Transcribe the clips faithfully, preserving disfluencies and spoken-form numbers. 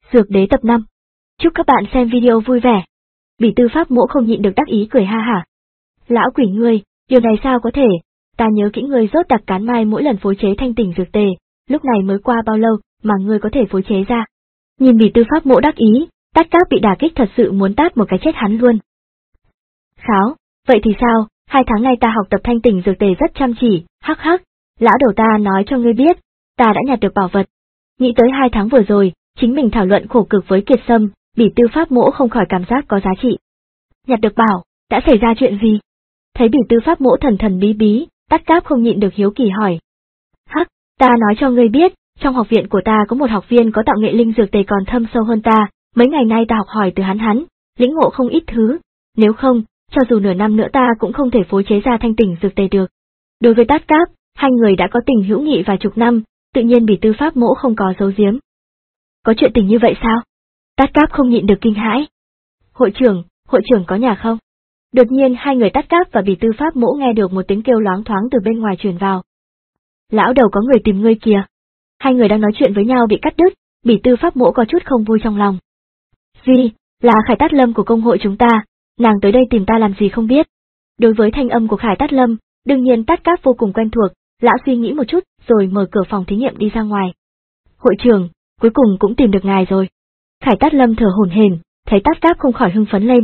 Dược Đế tập năm. Chúc các bạn xem video vui vẻ. Bỉ Tư Pháp Mỗ không nhịn được đắc ý cười ha hả. Lão quỷ ngươi, điều này sao có thể? Ta nhớ kỹ ngươi rốt đặc cán mai mỗi lần phối chế thanh tỉnh dược tề, lúc này mới qua bao lâu mà ngươi có thể phối chế ra? Nhìn Bỉ Tư Pháp Mỗ đắc ý, Tát Cáp bị đả kích thật sự muốn tát một cái chết hắn luôn. Kháo, vậy thì sao? Hai tháng nay ta học tập thanh tỉnh dược tề rất chăm chỉ, hắc hắc. Lão đầu ta nói cho ngươi biết, ta đã nhặt được bảo vật. Nghĩ tới hai tháng vừa rồi, chính mình thảo luận khổ cực với Kiệt Sâm, Bỉ Tư Pháp Mỗ không khỏi cảm giác có giá trị. Nhặt được bảo, đã xảy ra chuyện gì? Thấy Bỉ Tư Pháp Mỗ thần thần bí bí, Tát Cáp không nhịn được hiếu kỳ hỏi. Hắc, ta nói cho ngươi biết, trong học viện của ta có một học viên có tạo nghệ linh dược tề còn thâm sâu hơn ta, mấy ngày nay ta học hỏi từ hắn hắn, lĩnh ngộ không ít thứ, nếu không, cho dù nửa năm nữa ta cũng không thể phối chế ra thanh tỉnh dược tề được. Đối với Tát Cáp, hai người đã có tình hữu nghị vài chục năm, tự nhiên Bỉ Tư Pháp Mỗ không có giấu giếm. Có chuyện tình như vậy sao? Tát Cáp không nhịn được kinh hãi. Hội trưởng, hội trưởng có nhà không? Đột nhiên hai người Tát Cáp và Bỉ Tư Pháp Mỗ nghe được một tiếng kêu loáng thoáng từ bên ngoài truyền vào. Lão đầu có người tìm ngươi kìa. Hai người đang nói chuyện với nhau bị cắt đứt, Bỉ Tư Pháp Mỗ có chút không vui trong lòng. Gì, là Khải Tát Lâm của công hội chúng ta, nàng tới đây tìm ta làm gì không biết. Đối với thanh âm của Khải Tát Lâm, đương nhiên Tát Cáp vô cùng quen thuộc, lão suy nghĩ một chút rồi mở cửa phòng thí nghiệm đi ra ngoài. Hội trưởng, cuối cùng cũng tìm được ngài rồi. Khải Tát Lâm thở hổn hển, thấy Tát Cáp không khỏi hưng phấn lên.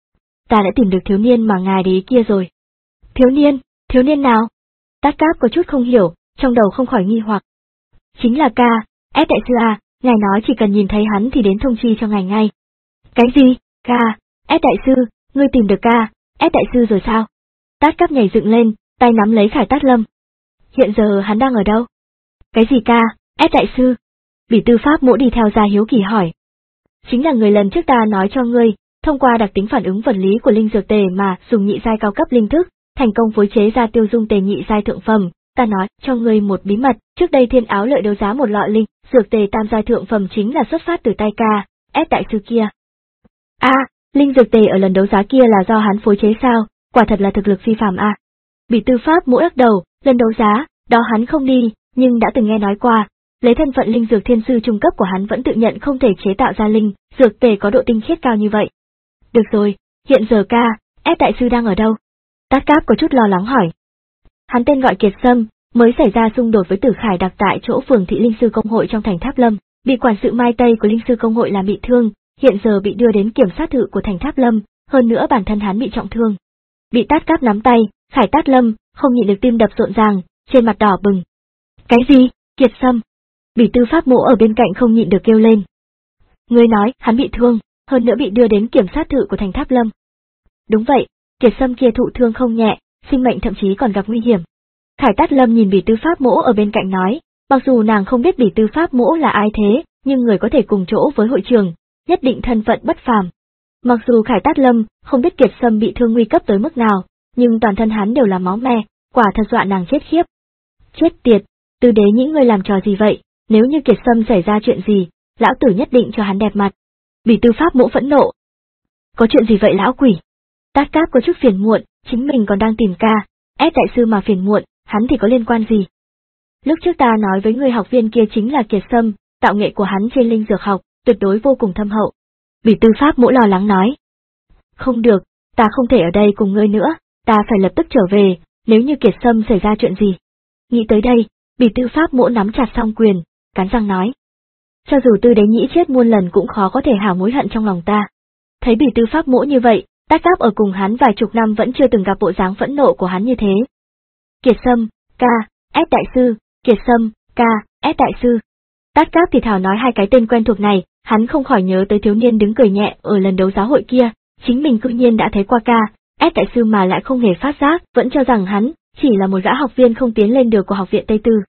Ta đã tìm được thiếu niên mà ngài để ý kia rồi. Thiếu niên, thiếu niên nào? Tát Cáp có chút không hiểu, trong đầu không khỏi nghi hoặc. Chính là ca, ép đại sư à, ngài nói chỉ cần nhìn thấy hắn thì đến thông chi cho ngài ngay. Cái gì, ca, ép đại sư, ngươi tìm được ca, ép đại sư rồi sao? Tát Cáp nhảy dựng lên, tay nắm lấy Khải Tát Lâm. Hiện giờ hắn đang ở đâu? Cái gì ca, ép đại sư? Bỉ Tư Pháp Mỗ đi theo ra hiếu kỳ hỏi. Chính là người lần trước ta nói cho ngươi, thông qua đặc tính phản ứng vật lý của linh dược tề mà dùng nhị giai cao cấp linh thức, thành công phối chế ra tiêu dung tề nhị giai thượng phẩm. Ta nói cho ngươi một bí mật, trước đây Thiên Áo Lợi đấu giá một lọ linh dược tề tam giai thượng phẩm chính là xuất phát từ tay ca, ép đại sư kia. A, à, linh dược tề ở lần đấu giá kia là do hắn phối chế sao? Quả thật là thực lực phi phàm a. À. Bỉ Tư Pháp Mỗ lắc đầu, lần đấu giá, đó hắn không đi, nhưng đã từng nghe nói qua, lấy thân phận linh dược thiên sư trung cấp của hắn vẫn tự nhận không thể chế tạo ra linh dược tề có độ tinh khiết cao như vậy. Được rồi, hiện giờ ca, ép đại sư đang ở đâu? Tát Cáp có chút lo lắng hỏi. Hắn tên gọi Kiệt Sâm, mới xảy ra xung đột với Tử Khải đặc tại chỗ phường thị linh sư công hội trong thành Tháp Lâm, bị quản sự Mai Tây của linh sư công hội làm bị thương, hiện giờ bị đưa đến kiểm sát thự của thành Tháp Lâm, hơn nữa bản thân hắn bị trọng thương. Bị Tát Cáp nắm tay, Khải Tát Lâm không nhịn được tim đập rộn ràng, trên mặt đỏ bừng. Cái gì, Kiệt Sâm? Bỉ Tư Pháp Mỗ ở bên cạnh không nhịn được kêu lên. Ngươi nói, hắn bị thương, hơn nữa bị đưa đến kiểm sát thự của thành Tháp Lâm. Đúng vậy, Kiệt Sâm kia thụ thương không nhẹ, sinh mệnh thậm chí còn gặp nguy hiểm. Khải Tát Lâm nhìn Bỉ Tư Pháp Mỗ ở bên cạnh nói, mặc dù nàng không biết Bỉ Tư Pháp Mỗ là ai thế, nhưng người có thể cùng chỗ với hội trường, nhất định thân phận bất phàm. Mặc dù Khải Tát Lâm không biết Kiệt Sâm bị thương nguy cấp tới mức nào, nhưng toàn thân hắn đều là máu me, quả thật dọa nàng chết khiếp. Chết tiệt, Tư Đế Nhĩ ngươi làm trò gì vậy? Nếu như Kiệt Sâm xảy ra chuyện gì, lão tử nhất định cho hắn đẹp mặt. Bỉ Tư Pháp Mỗ phẫn nộ. Có chuyện gì vậy lão quỷ? Tát Cáp có chút phiền muộn, chính mình còn đang tìm ca, ép đại sư mà phiền muộn, hắn thì có liên quan gì? Lúc trước ta nói với người học viên kia chính là Kiệt Sâm, tạo nghệ của hắn trên linh dược học, tuyệt đối vô cùng thâm hậu. Bỉ Tư Pháp Mỗ lo lắng nói. Không được, ta không thể ở đây cùng ngươi nữa, ta phải lập tức trở về, nếu như Kiệt Sâm xảy ra chuyện gì. Nghĩ tới đây, Bỉ Tư Pháp Mỗ nắm chặt song quyền, cắn răng nói. Cho dù Tư Đế Nhĩ chết muôn lần cũng khó có thể hảo mối hận trong lòng ta. Thấy Bỉ Tư Pháp Mỗ như vậy, Tát Cáp ở cùng hắn vài chục năm vẫn chưa từng gặp bộ dáng phẫn nộ của hắn như thế. Kiệt Sâm, ca, ép đại sư, Kiệt Sâm, ca, ép đại sư. Tát Cáp thì thảo nói hai cái tên quen thuộc này, hắn không khỏi nhớ tới thiếu niên đứng cười nhẹ ở lần đấu giá hội kia, chính mình cư nhiên đã thấy qua ca, ép đại sư mà lại không hề phát giác, vẫn cho rằng hắn chỉ là một gã học viên không tiến lên được của học viện Tây Tư.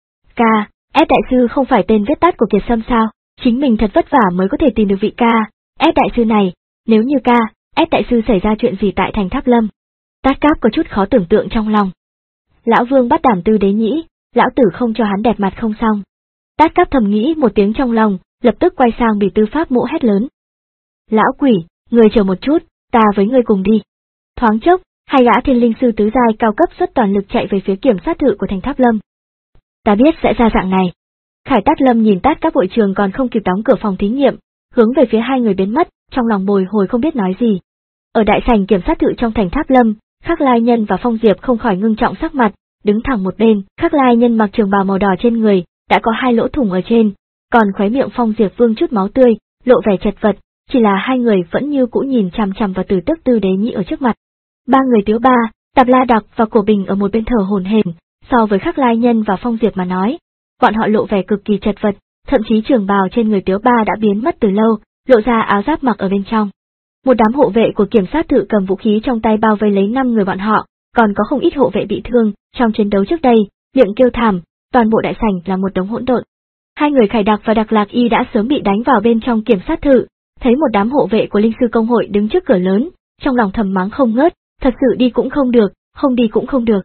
Ca, ép đại sư không phải tên viết tắt của Kiệt Sâm sao? Chính mình thật vất vả mới có thể tìm được vị ca, ép đại sư này, nếu như ca, ép đại sư xảy ra chuyện gì tại thành Tháp Lâm. Tát Cáp có chút khó tưởng tượng trong lòng. Lão Vương bắt đảm Tư Đế Nhĩ, lão tử không cho hắn đẹp mặt không xong. Tát Cáp thầm nghĩ một tiếng trong lòng, lập tức quay sang Bỉ Tư Pháp Mỗ hét lớn. Lão quỷ, người chờ một chút, ta với người cùng đi. Thoáng chốc, hai gã thiên linh sư tứ giai cao cấp xuất toàn lực chạy về phía kiểm sát thự của thành Tháp Lâm. Ta biết sẽ ra dạng này. Khải Tát Lâm nhìn tát các vội trường còn không kịp đóng cửa phòng thí nghiệm, hướng về phía hai người biến mất, trong lòng bồi hồi không biết nói gì. Ở đại sảnh kiểm sát thự trong thành Tháp Lâm, Khắc Lai Nhân và Phong Diệp không khỏi ngưng trọng sắc mặt, đứng thẳng một bên. Khắc Lai Nhân mặc trường bào màu đỏ trên người, đã có hai lỗ thủng ở trên, còn khóe miệng Phong Diệp vương chút máu tươi, lộ vẻ chật vật, chỉ là hai người vẫn như cũ nhìn chằm chằm vào Tử Tước Tư Đế Nhĩ ở trước mặt. Ba người Tiếu Ba, Tạp La Đặc và Cổ Bình ở một bên thở hổn hển, so với Khắc Lai Nhân và Phong Diệp mà nói, bọn họ lộ vẻ cực kỳ chật vật, thậm chí trường bào trên người Tiếu Ba đã biến mất từ lâu, lộ ra áo giáp mặc ở bên trong. Một đám hộ vệ của kiểm sát thự cầm vũ khí trong tay bao vây lấy năm người bọn họ, còn có không ít hộ vệ bị thương, trong chiến đấu trước đây, miệng kêu thảm, toàn bộ đại sảnh là một đống hỗn độn. Hai người Khải Đặc và Đặc Lạc Y đã sớm bị đánh vào bên trong kiểm sát thự, thấy một đám hộ vệ của linh sư công hội đứng trước cửa lớn, trong lòng thầm mắng không ngớt, thật sự đi cũng không được, không đi cũng không được.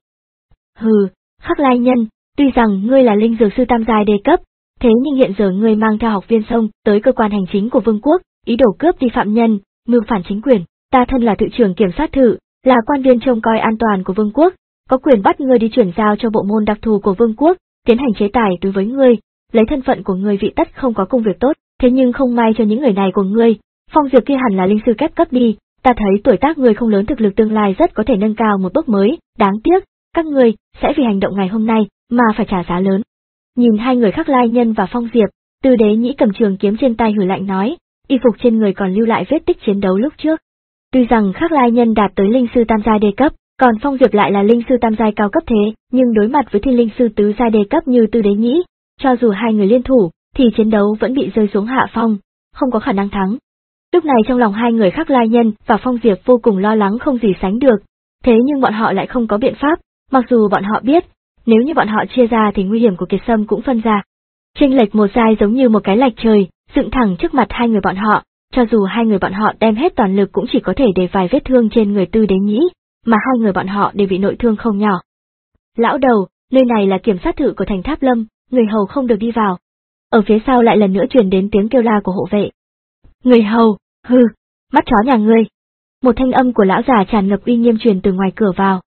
Hừ, Khắc Lai Nhân, tuy rằng ngươi là linh dược sư tam giai đề cấp, thế nhưng hiện giờ ngươi mang theo học viên Sông tới cơ quan hành chính của vương quốc, ý đồ cướp đi phạm nhân, mưu phản chính quyền. Ta thân là thự trưởng kiểm sát thự, là quan viên trông coi an toàn của vương quốc, có quyền bắt ngươi đi chuyển giao cho bộ môn đặc thù của vương quốc, tiến hành chế tài đối với ngươi. Lấy thân phận của ngươi vị tất không có công việc tốt, thế nhưng không may cho những người này của ngươi, Phong Diệp kia hẳn là linh sư kép cấp đi, ta thấy tuổi tác ngươi không lớn, thực lực tương lai rất có thể nâng cao một bước mới, đáng tiếc, các ngươi sẽ vì hành động ngày hôm nay mà phải trả giá lớn. Nhìn hai người Khắc Lai Nhân và Phong Diệp, Tư Đế Nhĩ cầm trường kiếm trên tay hừ lạnh nói, y phục trên người còn lưu lại vết tích chiến đấu lúc trước. Tuy rằng Khắc Lai Nhân đạt tới linh sư tam giai đề cấp, còn Phong Diệp lại là linh sư tam giai cao cấp thế, nhưng đối mặt với thiên linh sư tứ giai đề cấp như Tư Đế Nhĩ, cho dù hai người liên thủ, thì chiến đấu vẫn bị rơi xuống hạ phong, không có khả năng thắng. Lúc này trong lòng hai người Khắc Lai Nhân và Phong Diệp vô cùng lo lắng không gì sánh được, thế nhưng bọn họ lại không có biện pháp, mặc dù bọn họ biết, nếu như bọn họ chia ra thì nguy hiểm của Kiệt Sâm cũng phân ra. Chênh lệch một giai giống như một cái lệch trời, dựng thẳng trước mặt hai người bọn họ, cho dù hai người bọn họ đem hết toàn lực cũng chỉ có thể để vài vết thương trên người Tư Đế Nhĩ, mà hai người bọn họ đều bị nội thương không nhỏ. Lão đầu, nơi này là kiểm sát thự của thành Tháp Lâm, người hầu không được đi vào. Ở phía sau lại lần nữa truyền đến tiếng kêu la của hộ vệ. Người hầu, hừ, mắt chó nhà ngươi. Một thanh âm của lão già tràn ngập uy nghiêm truyền từ ngoài cửa vào.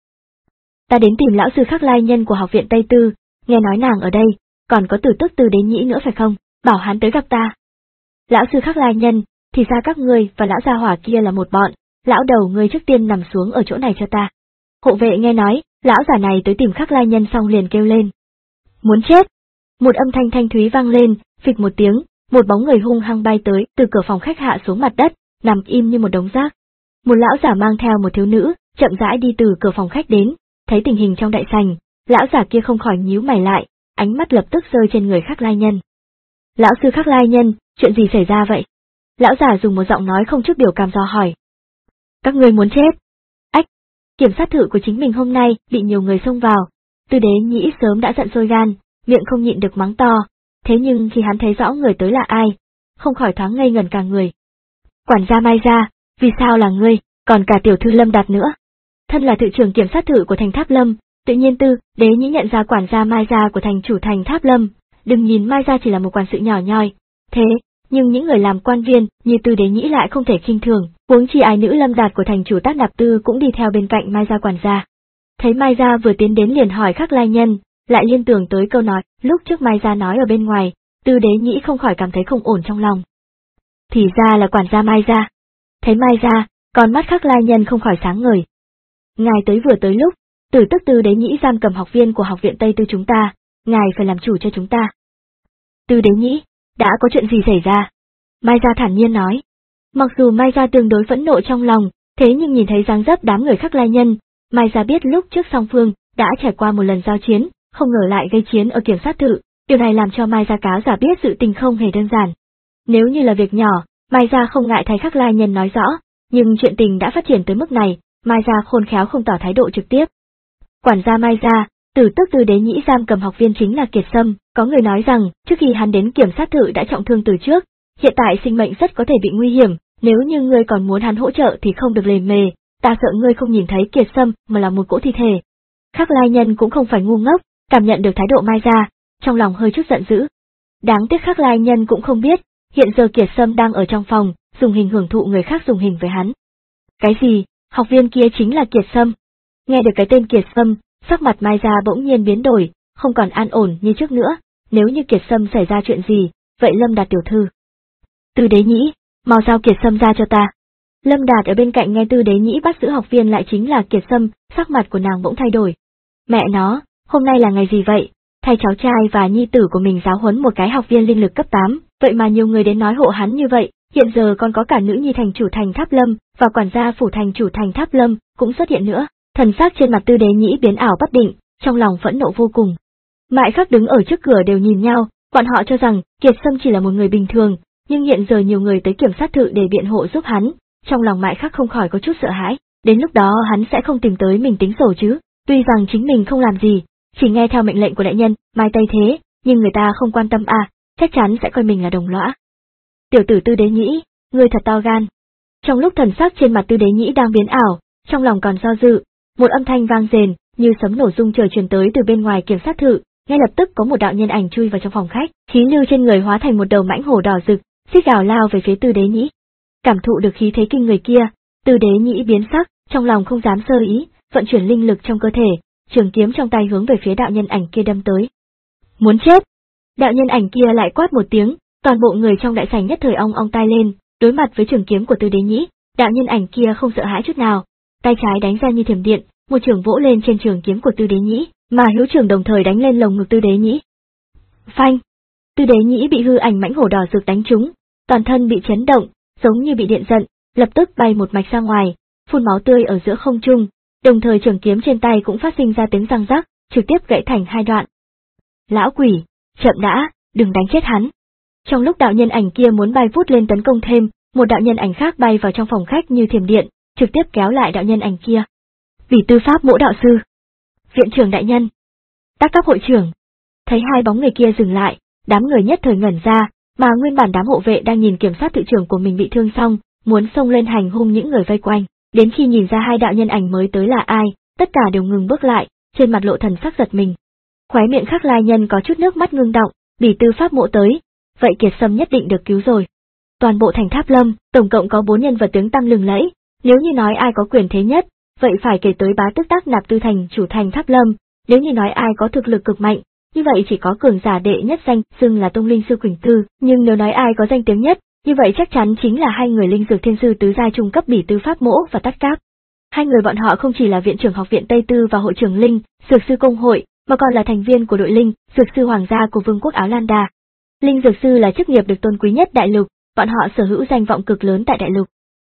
Ta đến tìm lão sư Khắc Lai Nhân của học viện Tây Tư, nghe nói nàng ở đây, còn có Tử Tước Tư Đế Nhĩ nữa phải không, bảo hắn tới gặp ta. Lão sư Khắc Lai Nhân, thì ra các ngươi và lão gia hỏa kia là một bọn, lão đầu ngươi trước tiên nằm xuống ở chỗ này cho ta. Hộ vệ nghe nói, lão già này tới tìm Khắc Lai Nhân xong liền kêu lên. Muốn chết! Một âm thanh thanh thúy vang lên, phịch một tiếng, một bóng người hung hăng bay tới, từ cửa phòng khách hạ xuống mặt đất, nằm im như một đống rác. Một lão giả mang theo một thiếu nữ, chậm rãi đi từ cửa phòng khách đến, thấy tình hình trong đại sảnh, lão giả kia không khỏi nhíu mày lại, ánh mắt lập tức rơi trên người Khắc Lai Nhân. Lão sư Khắc Lai Nhân, chuyện gì xảy ra vậy? Lão giả dùng một giọng nói không chút biểu cảm dò hỏi. Các ngươi muốn chết? Ách! Kiểm sát thự của chính mình hôm nay bị nhiều người xông vào, Tư Đế Nhĩ sớm đã giận sôi gan, miệng không nhịn được mắng to, thế nhưng khi hắn thấy rõ người tới là ai, không khỏi thoáng ngây ngẩn cả người. Quản gia Mai Gia, vì sao là ngươi, còn cả tiểu thư Lâm Đạt nữa? Thân là thự trưởng kiểm sát thự của thành Tháp Lâm, tự nhiên Tư Đế Nhĩ nhận ra quản gia Mai Gia của thành chủ thành Tháp Lâm, đừng nhìn Mai Gia chỉ là một quản sự nhỏ nhoi, thế nhưng những người làm quan viên như Tư Đế Nhĩ lại không thể khinh thường, huống chi ái nữ Lâm Đạt của thành chủ Tác Nạp Tư cũng đi theo bên cạnh Mai Gia quản gia. Thấy Mai Gia vừa tiến đến liền hỏi Khắc Lai Nhân, lại liên tưởng tới câu nói lúc trước Mai Gia nói ở bên ngoài, Tư Đế Nhĩ không khỏi cảm thấy không ổn trong lòng. Thì ra là quản gia Mai Gia. Thấy Mai Gia, con mắt Khắc Lai Nhân không khỏi sáng ngời. Ngài tới vừa tới lúc, Tử Tước Tư Đế Nhĩ giam cầm học viên của học viện Tây Tư chúng ta, ngài phải làm chủ cho chúng ta. Tư Đế Nhĩ, đã có chuyện gì xảy ra? Mai Gia thản nhiên nói. Mặc dù Mai Gia tương đối phẫn nộ trong lòng, thế nhưng nhìn thấy dáng dấp đám người Khắc Lai Nhân, Mai Gia biết lúc trước song phương đã trải qua một lần giao chiến, không ngờ lại gây chiến ở kiểm sát thự, điều này làm cho Mai Gia cáo giả biết sự tình không hề đơn giản. Nếu như là việc nhỏ, Mai Gia không ngại thay Khắc Lai Nhân nói rõ, nhưng chuyện tình đã phát triển tới mức này, Mai Gia khôn khéo không tỏ thái độ trực tiếp. Quản gia Mai Gia, Tử Tước Tư Đế Nhĩ giam cầm học viên chính là Kiệt Sâm, có người nói rằng trước khi hắn đến kiểm sát thự đã trọng thương từ trước, hiện tại sinh mệnh rất có thể bị nguy hiểm, nếu như ngươi còn muốn hắn hỗ trợ thì không được lề mề, ta sợ ngươi không nhìn thấy Kiệt Sâm mà là một cỗ thi thể. Khắc Lai Nhân cũng không phải ngu ngốc, cảm nhận được thái độ Mai Gia, trong lòng hơi chút giận dữ. Đáng tiếc Khắc Lai Nhân cũng không biết, hiện giờ Kiệt Sâm đang ở trong phòng, dùng hình hưởng thụ người khác dùng hình với hắn. Cái gì, học viên kia chính là Kiệt Sâm? Nghe được cái tên Kiệt Sâm, sắc mặt Mai Gia bỗng nhiên biến đổi, không còn an ổn như trước nữa, nếu như Kiệt Sâm xảy ra chuyện gì, vậy Lâm Đạt tiểu thư. Tư Đế Nhĩ, mau giao Kiệt Sâm ra cho ta. Lâm Đạt ở bên cạnh nghe Tư Đế Nhĩ bắt giữ học viên lại chính là Kiệt Sâm, sắc mặt của nàng bỗng thay đổi. Mẹ nó, hôm nay là ngày gì vậy? Thay cháu trai và nhi tử của mình giáo huấn một cái học viên linh lực cấp tám, vậy mà nhiều người đến nói hộ hắn như vậy, hiện giờ còn có cả nữ nhi thành chủ thành Tháp Lâm, và quản gia phủ thành chủ thành Tháp Lâm, cũng xuất hiện nữa. Thần sắc trên mặt Tư Đế Nhĩ biến ảo bất định, trong lòng phẫn nộ vô cùng. Mại Khắc đứng ở trước cửa đều nhìn nhau, bọn họ cho rằng Kiệt Sâm chỉ là một người bình thường, nhưng hiện giờ nhiều người tới kiểm sát thự để biện hộ giúp hắn, trong lòng Mại Khắc không khỏi có chút sợ hãi, đến lúc đó hắn sẽ không tìm tới mình tính sổ chứ, tuy rằng chính mình không làm gì, chỉ nghe theo mệnh lệnh của đại nhân, mai tây thế, nhưng người ta không quan tâm à, chắc chắn sẽ coi mình là đồng lõa. Tiểu tử Tư Đế Nhĩ, ngươi thật to gan. Trong lúc thần sắc trên mặt Tư Đế Nhĩ đang biến ảo, trong lòng còn do dự, một âm thanh vang rền, như sấm nổ rung trời truyền tới từ bên ngoài kiểm sát thự, ngay lập tức có một đạo nhân ảnh chui vào trong phòng khách, khí lưu trên người hóa thành một đầu mãnh hổ đỏ rực, xích gào lao về phía Tư Đế Nhĩ. Cảm thụ được khí thế kinh người kia, Tư Đế Nhĩ biến sắc, trong lòng không dám sơ ý, vận chuyển linh lực trong cơ thể, trường kiếm trong tay hướng về phía đạo nhân ảnh kia đâm tới. Muốn chết! Đạo nhân ảnh kia lại quát một tiếng, toàn bộ người trong đại sảnh nhất thời ong ong tai lên, đối mặt với trường kiếm của Tư Đế Nhĩ, đạo nhân ảnh kia không sợ hãi chút nào, tay trái đánh ra như thiểm điện, một trường vỗ lên trên trường kiếm của Tư Đế Nhĩ, mà hữu trường đồng thời đánh lên lồng ngực Tư Đế Nhĩ. Phanh! Tư Đế Nhĩ bị hư ảnh mãnh hổ đỏ rực đánh trúng, toàn thân bị chấn động, giống như bị điện giận, lập tức bay một mạch ra ngoài, phun máu tươi ở giữa không trung, đồng thời trường kiếm trên tay cũng phát sinh ra tiếng răng rắc, trực tiếp gãy thành hai đoạn. Lão quỷ, chậm đã, đừng đánh chết hắn. Trong lúc đạo nhân ảnh kia muốn bay vút lên tấn công thêm, một đạo nhân ảnh khác bay vào trong phòng khách như thiểm điện, trực tiếp kéo lại đạo nhân ảnh kia. Vì tư pháp mỗ đạo sư, viện trưởng đại nhân, Tát Cấp hội trưởng. Thấy hai bóng người kia dừng lại, đám người nhất thời ngẩn ra, mà nguyên bản đám hộ vệ đang nhìn kiểm sát tự trưởng của mình bị thương xong, muốn xông lên hành hung những người vây quanh, đến khi nhìn ra hai đạo nhân ảnh mới tới là ai, tất cả đều ngừng bước lại, trên mặt lộ thần sắc giật mình. Khóe miệng Khắc Lai Nhân có chút nước mắt ngưng động, Bỉ tư pháp mộ tới, vậy Kiệt Sâm nhất định được cứu rồi. Toàn bộ thành Tháp Lâm, tổng cộng có bốn nhân vật tiếng tăm lừng lẫy, nếu như nói ai có quyền thế nhất, vậy phải kể tới bá tức Tác Nạp Tư thành chủ thành Tháp Lâm, nếu như nói ai có thực lực cực mạnh, như vậy chỉ có cường giả đệ nhất danh xưng là Tông Linh Sư Quỳnh Tư, nhưng nếu nói ai có danh tiếng nhất, như vậy chắc chắn chính là hai người linh dược thiên sư tứ giai trung cấp Bỉ tư pháp mỗ và Tát Cáp. Hai người bọn họ không chỉ là viện trưởng học viện Tây Tư và hội trưởng Linh, Dược sư công hội, mà còn là thành viên của đội Linh, Dược sư hoàng gia của Vương quốc Áo Lan Đà. Linh Dược sư là chức nghiệp được tôn quý nhất đại lục, bọn họ sở hữu danh vọng cực lớn tại đại lục.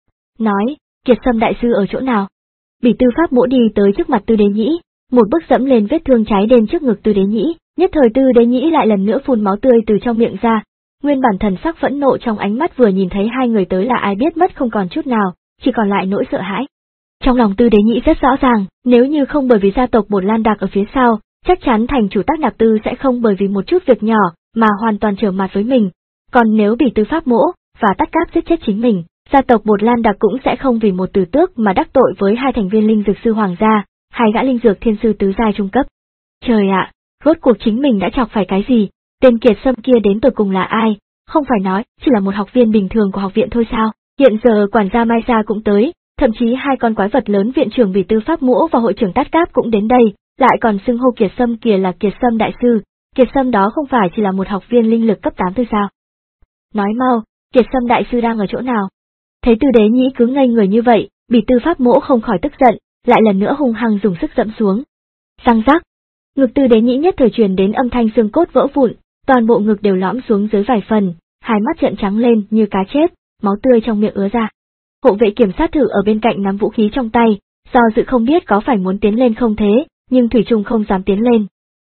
Nói, Kiệt Sâm đại sư ở chỗ nào? Bỉ tư pháp mỗ đi tới trước mặt Tư Đế Nhĩ, một bước dẫm lên vết thương cháy đen trước ngực Tư Đế Nhĩ, nhất thời Tư Đế Nhĩ lại lần nữa phun máu tươi từ trong miệng ra. Nguyên bản thần sắc phẫn nộ trong ánh mắt vừa nhìn thấy hai người tới là ai biết mất không còn chút nào, chỉ còn lại nỗi sợ hãi. Trong lòng Tư Đế Nhĩ rất rõ ràng, nếu như không bởi vì gia tộc Bột Lan Đạc ở phía sau, chắc chắn thành chủ Tác Nạp Tư sẽ không bởi vì một chút việc nhỏ mà hoàn toàn trở mặt với mình. Còn nếu Bỉ tư pháp mỗ và Tát Cáp giết chết chính mình, gia tộc Bột Lan Đạc cũng sẽ không vì một từ tước mà đắc tội với hai thành viên linh dược sư hoàng gia, hai gã linh dược thiên sư tứ giai trung cấp. Trời ạ, rốt cuộc chính mình đã chọc phải cái gì? Tên Kiệt Sâm kia đến tột cùng là ai? Không phải nói chỉ là một học viên bình thường của học viện thôi sao? Hiện giờ quản gia Mai Gia cũng tới, thậm chí hai con quái vật lớn viện trưởng Bỉ tư pháp mỗ và hội trưởng Tát Cáp cũng đến đây, lại còn xưng hô Kiệt Sâm kia là Kiệt Sâm đại sư. Kiệt Sâm đó không phải chỉ là một học viên linh lực cấp tám thôi sao? Nói mau, Kiệt Sâm đại sư đang ở chỗ nào? Thấy Tư Đế Nhĩ cứ ngây người như vậy, Bỉ tư pháp mỗ không khỏi tức giận, lại lần nữa hung hăng dùng sức dẫm xuống. Răng rắc, ngực Tư Đế Nhĩ nhất thời truyền đến âm thanh xương cốt vỡ vụn, toàn bộ ngực đều lõm xuống dưới vài phần, hai mắt trợn trắng lên như cá chết, máu tươi trong miệng ứa ra. Hộ vệ kiểm sát thử ở bên cạnh nắm vũ khí trong tay, do dự không biết có phải muốn tiến lên không thế, nhưng thủy chung không dám tiến lên.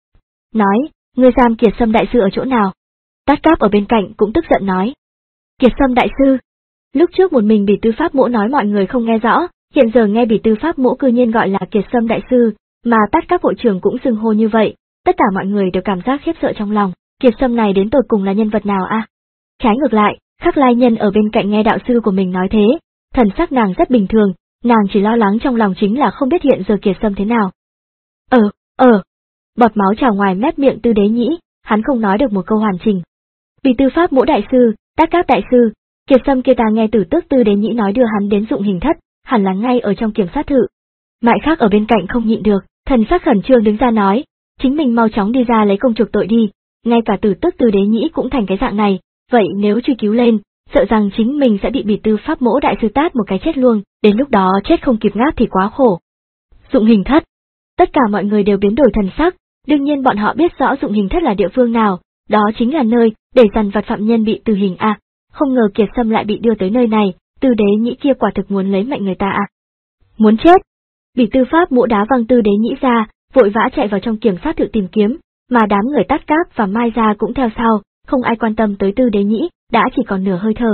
Nói, ngươi giam Kiệt Sâm đại sư ở chỗ nào? Tát Cáp ở bên cạnh cũng tức giận nói. Kiệt Sâm đại sư. Lúc trước một mình Bỉ tư pháp mỗ nói mọi người không nghe rõ, hiện giờ nghe Bỉ tư pháp mỗ cư nhiên gọi là Kiệt Sâm đại sư, mà Tát Cáp hội trưởng cũng xưng hô như vậy, tất cả mọi người đều cảm giác khiếp sợ trong lòng. Kiệt Sâm này đến tột cùng là nhân vật nào a? À? Trái ngược lại, Khắc Lai Nhân ở bên cạnh nghe đạo sư của mình nói thế, thần sắc nàng rất bình thường, nàng chỉ lo lắng trong lòng chính là không biết hiện giờ Kiệt Sâm thế nào. Ờ, ờ, bọt máu trào ngoài mép miệng Tư Đế Nhĩ, hắn không nói được một câu hoàn chỉnh. Bỉ tư pháp mỗ đại sư, Tát Cáp đại sư, Kiệt Sâm kia ta nghe tử tước Tư Đế Nhĩ nói đưa hắn đến dụng hình thất, hẳn là ngay ở trong kiểm sát thự. Mại Khắc ở bên cạnh không nhịn được, thần sắc khẩn trương đứng ra nói, chính mình mau chóng đi ra lấy công chuộc tội đi, ngay cả Tử Tước Tư Đế Nhĩ cũng thành cái dạng này, vậy nếu truy cứu lên, sợ rằng chính mình sẽ bị Bỉ Tư Pháp Mỗ đại sư tát một cái chết luôn, đến lúc đó chết không kịp ngáp thì quá khổ. Dụng Hình Thất. Tất cả mọi người đều biến đổi thần sắc, đương nhiên bọn họ biết rõ Dụng Hình Thất là địa phương nào, đó chính là nơi để dằn vặt phạm nhân bị tử hình à, không ngờ Kiệt Sâm lại bị đưa tới nơi này, Tư Đế Nhĩ kia quả thực muốn lấy mệnh người ta à. Muốn chết. Bỉ Tư Pháp Mỗ đá văng Tư Đế Nhĩ ra, vội vã chạy vào trong kiểm sát thự tìm kiếm, mà đám người Tát Cáp và Mai Gia cũng theo sau, không ai quan tâm tới Tư Đế Nhĩ, đã chỉ còn nửa hơi thở.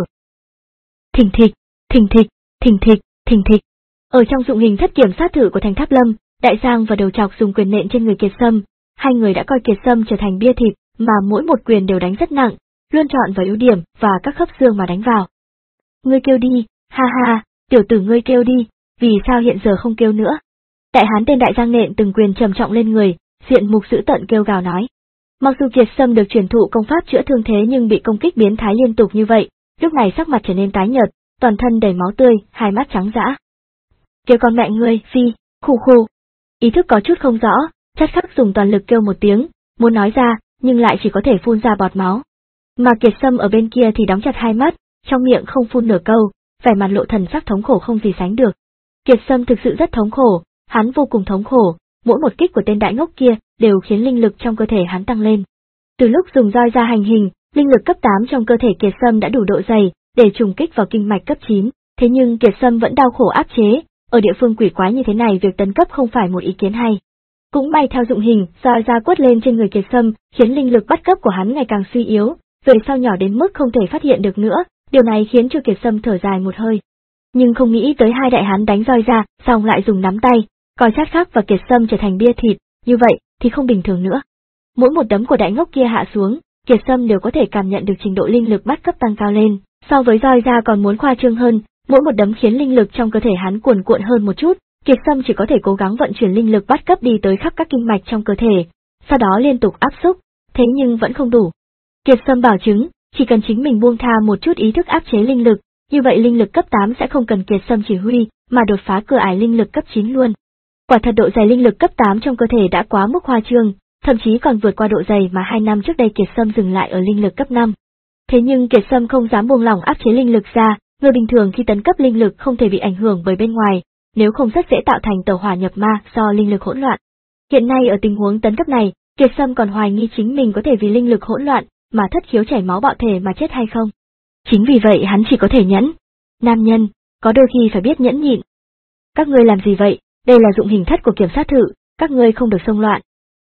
Thình thịch, thình thịch, thình thịch, thình thịch. Ở trong Dụng Hình Thất kiểm sát thự của thành Tháp Lâm, Đại Giang và Đầu Trọc dùng quyền nện trên người Kiệt Sâm, hai người đã coi Kiệt Sâm trở thành bia thịt, mà mỗi một quyền đều đánh rất nặng, luôn chọn vào ưu điểm và các khớp xương mà đánh vào. Ngươi kêu đi, ha ha, tiểu tử ngươi kêu đi, vì sao hiện giờ không kêu nữa? Đại hán tên Đại Giang nện từng quyền trầm trọng lên người, diện mục dữ tợn kêu gào nói. Mặc dù Kiệt Sâm được truyền thụ công pháp chữa thương thế nhưng bị công kích biến thái liên tục như vậy, lúc này sắc mặt trở nên tái nhợt, toàn thân đầy máu tươi, hai mắt trắng dã. Kêu con mẹ ngươi, phi, khu khu. Ý thức có chút không rõ, Chất Khắc dùng toàn lực kêu một tiếng, muốn nói ra, nhưng lại chỉ có thể phun ra bọt máu. Mà Kiệt Sâm ở bên kia thì đóng chặt hai mắt, trong miệng không phun nửa câu, vẻ mặt lộ thần sắc thống khổ không gì sánh được. Kiệt Sâm thực sự rất thống khổ, hắn vô cùng thống khổ, mỗi một kích của tên đại ngốc kia đều khiến linh lực trong cơ thể hắn tăng lên. Từ lúc dùng roi ra hành hình, linh lực cấp tám trong cơ thể Kiệt Sâm đã đủ độ dày để trùng kích vào kinh mạch cấp chín, thế nhưng Kiệt Sâm vẫn đau khổ áp chế, ở địa phương quỷ quái như thế này việc tấn cấp không phải một ý kiến hay. Cũng bay theo dụng hình, roi ra quất lên trên người Kiệt Sâm, khiến linh lực bắt cấp của hắn ngày càng suy yếu, về sau nhỏ đến mức không thể phát hiện được nữa, điều này khiến cho Kiệt Sâm thở dài một hơi. Nhưng không nghĩ tới hai đại hán đánh roi ra, xong lại dùng nắm tay, coi Chất Khắc và Kiệt Sâm trở thành bia thịt, như vậy thì không bình thường nữa. Mỗi một đấm của đại ngốc kia hạ xuống, Kiệt Sâm đều có thể cảm nhận được trình độ linh lực bắt cấp tăng cao lên, so với roi ra còn muốn khoa trương hơn, mỗi một đấm khiến linh lực trong cơ thể hắn cuồn cuộn hơn một chút, Kiệt Sâm chỉ có thể cố gắng vận chuyển linh lực bắt cấp đi tới khắp các kinh mạch trong cơ thể, sau đó liên tục áp xúc, thế nhưng vẫn không đủ. Kiệt Sâm bảo chứng, chỉ cần chính mình buông tha một chút ý thức áp chế linh lực, như vậy linh lực cấp tám sẽ không cần Kiệt Sâm chỉ huy, mà đột phá cửa ải linh lực cấp chín luôn. Quả thật độ dày linh lực cấp tám trong cơ thể đã quá mức khoa trương, thậm chí còn vượt qua độ dày mà hai năm trước đây Kiệt Sâm dừng lại ở linh lực cấp năm. Thế nhưng Kiệt Sâm không dám buông lỏng áp chế linh lực ra, người bình thường khi tấn cấp linh lực không thể bị ảnh hưởng bởi bên ngoài, nếu không rất dễ tạo thành tẩu hỏa nhập ma do linh lực hỗn loạn. Hiện nay ở tình huống tấn cấp này, Kiệt Sâm còn hoài nghi chính mình có thể vì linh lực hỗn loạn mà thất khiếu chảy máu bạo thể mà chết hay không. Chính vì vậy hắn chỉ có thể nhẫn. Nam nhân, có đôi khi phải biết nhẫn nhịn. Các ngươi làm gì vậy? Đây là Dụng Hình Thất của kiểm sát thự, các ngươi không được xông loạn.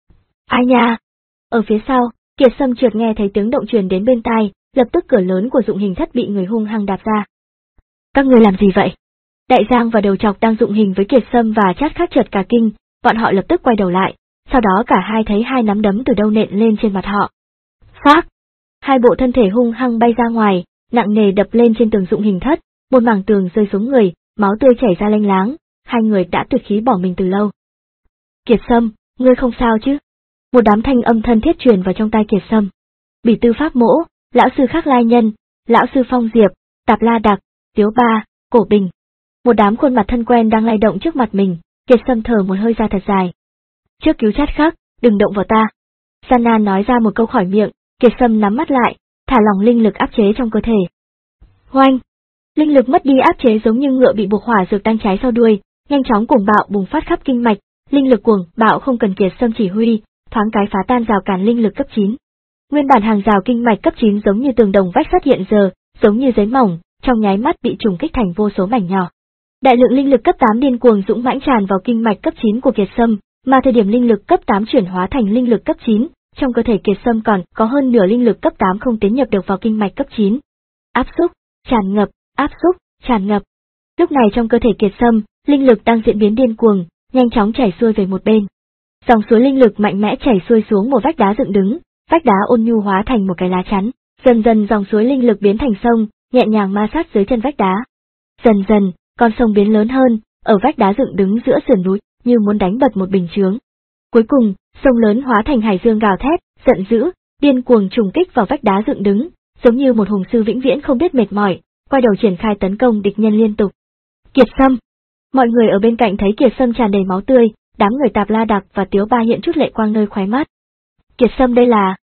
Ai nha? Ở phía sau, Kiệt Sâm chợt nghe thấy tiếng động truyền đến bên tai, lập tức cửa lớn của Dụng Hình Thất bị người hung hăng đạp ra. Các ngươi làm gì vậy? Đại Giang và Đầu Trọc đang dụng hình với Kiệt Sâm và Chất Khắc chợt cả kinh, bọn họ lập tức quay đầu lại, sau đó cả hai thấy hai nắm đấm từ đâu nện lên trên mặt họ. Phác! Hai bộ thân thể hung hăng bay ra ngoài, nặng nề đập lên trên tường Dụng Hình Thất, một mảng tường rơi xuống người, máu tươi chảy ra lênh láng, hai người đã tuyệt khí bỏ mình từ lâu. Kiệt Sâm, ngươi không sao chứ? Một đám thanh âm thân thiết truyền vào trong tai Kiệt Sâm. Bỉ Tư Pháp Mỗ, lão sư Khắc Lai Nhân, lão sư Phong Diệp, Tạp La Đặc, Tiếu Ba, Cổ Bình. Một đám khuôn mặt thân quen đang lay động trước mặt mình, Kiệt Sâm thở một hơi ra thật dài. Trước cứu Chất Khắc, đừng động vào ta. Gian nan nói ra một câu khỏi miệng, Kiệt Sâm nắm mắt lại, thả lỏng linh lực áp chế trong cơ thể. Hoanh! Linh lực mất đi áp chế giống như ngựa bị buộc hỏa dược đang cháy sau đuôi, nhanh chóng cuồng bạo bùng phát khắp kinh mạch, linh lực cuồng bạo không cần Kiệt Sâm chỉ huy, thoáng cái phá tan rào cản linh lực cấp chín. Nguyên bản hàng rào kinh mạch cấp chín giống như tường đồng vách sắt hiện giờ, giống như giấy mỏng, trong nháy mắt bị trùng kích thành vô số mảnh nhỏ. Đại lượng linh lực cấp tám điên cuồng dũng mãnh tràn vào kinh mạch cấp chín của Kiệt Sâm, mà thời điểm linh lực cấp tám chuyển hóa thành linh lực cấp chín, trong cơ thể Kiệt Sâm còn có hơn nửa linh lực cấp tám không tiến nhập được vào kinh mạch cấp chín. Áp xúc, tràn ngập, áp xúc, tràn ngập. Lúc này trong cơ thể Kiệt Sâm, linh lực đang diễn biến điên cuồng, nhanh chóng chảy xuôi về một bên. Dòng suối linh lực mạnh mẽ chảy xuôi xuống một vách đá dựng đứng, vách đá ôn nhu hóa thành một cái lá chắn, dần dần dòng suối linh lực biến thành sông, nhẹ nhàng ma sát dưới chân vách đá. Dần dần, con sông biến lớn hơn, ở vách đá dựng đứng giữa sườn núi, như muốn đánh bật một bình chướng. Cuối cùng, sông lớn hóa thành hải dương gào thét, giận dữ, điên cuồng trùng kích vào vách đá dựng đứng, giống như một hùng sư vĩnh viễn không biết mệt mỏi, quay đầu triển khai tấn công địch nhân liên tục. Kiệt Sâm! Mọi người ở bên cạnh thấy Kiệt Sâm tràn đầy máu tươi, đám người Tạp La Đặc và Tiếu Ba hiện chút lệ quang nơi khóe mắt. Kiệt Sâm đây là...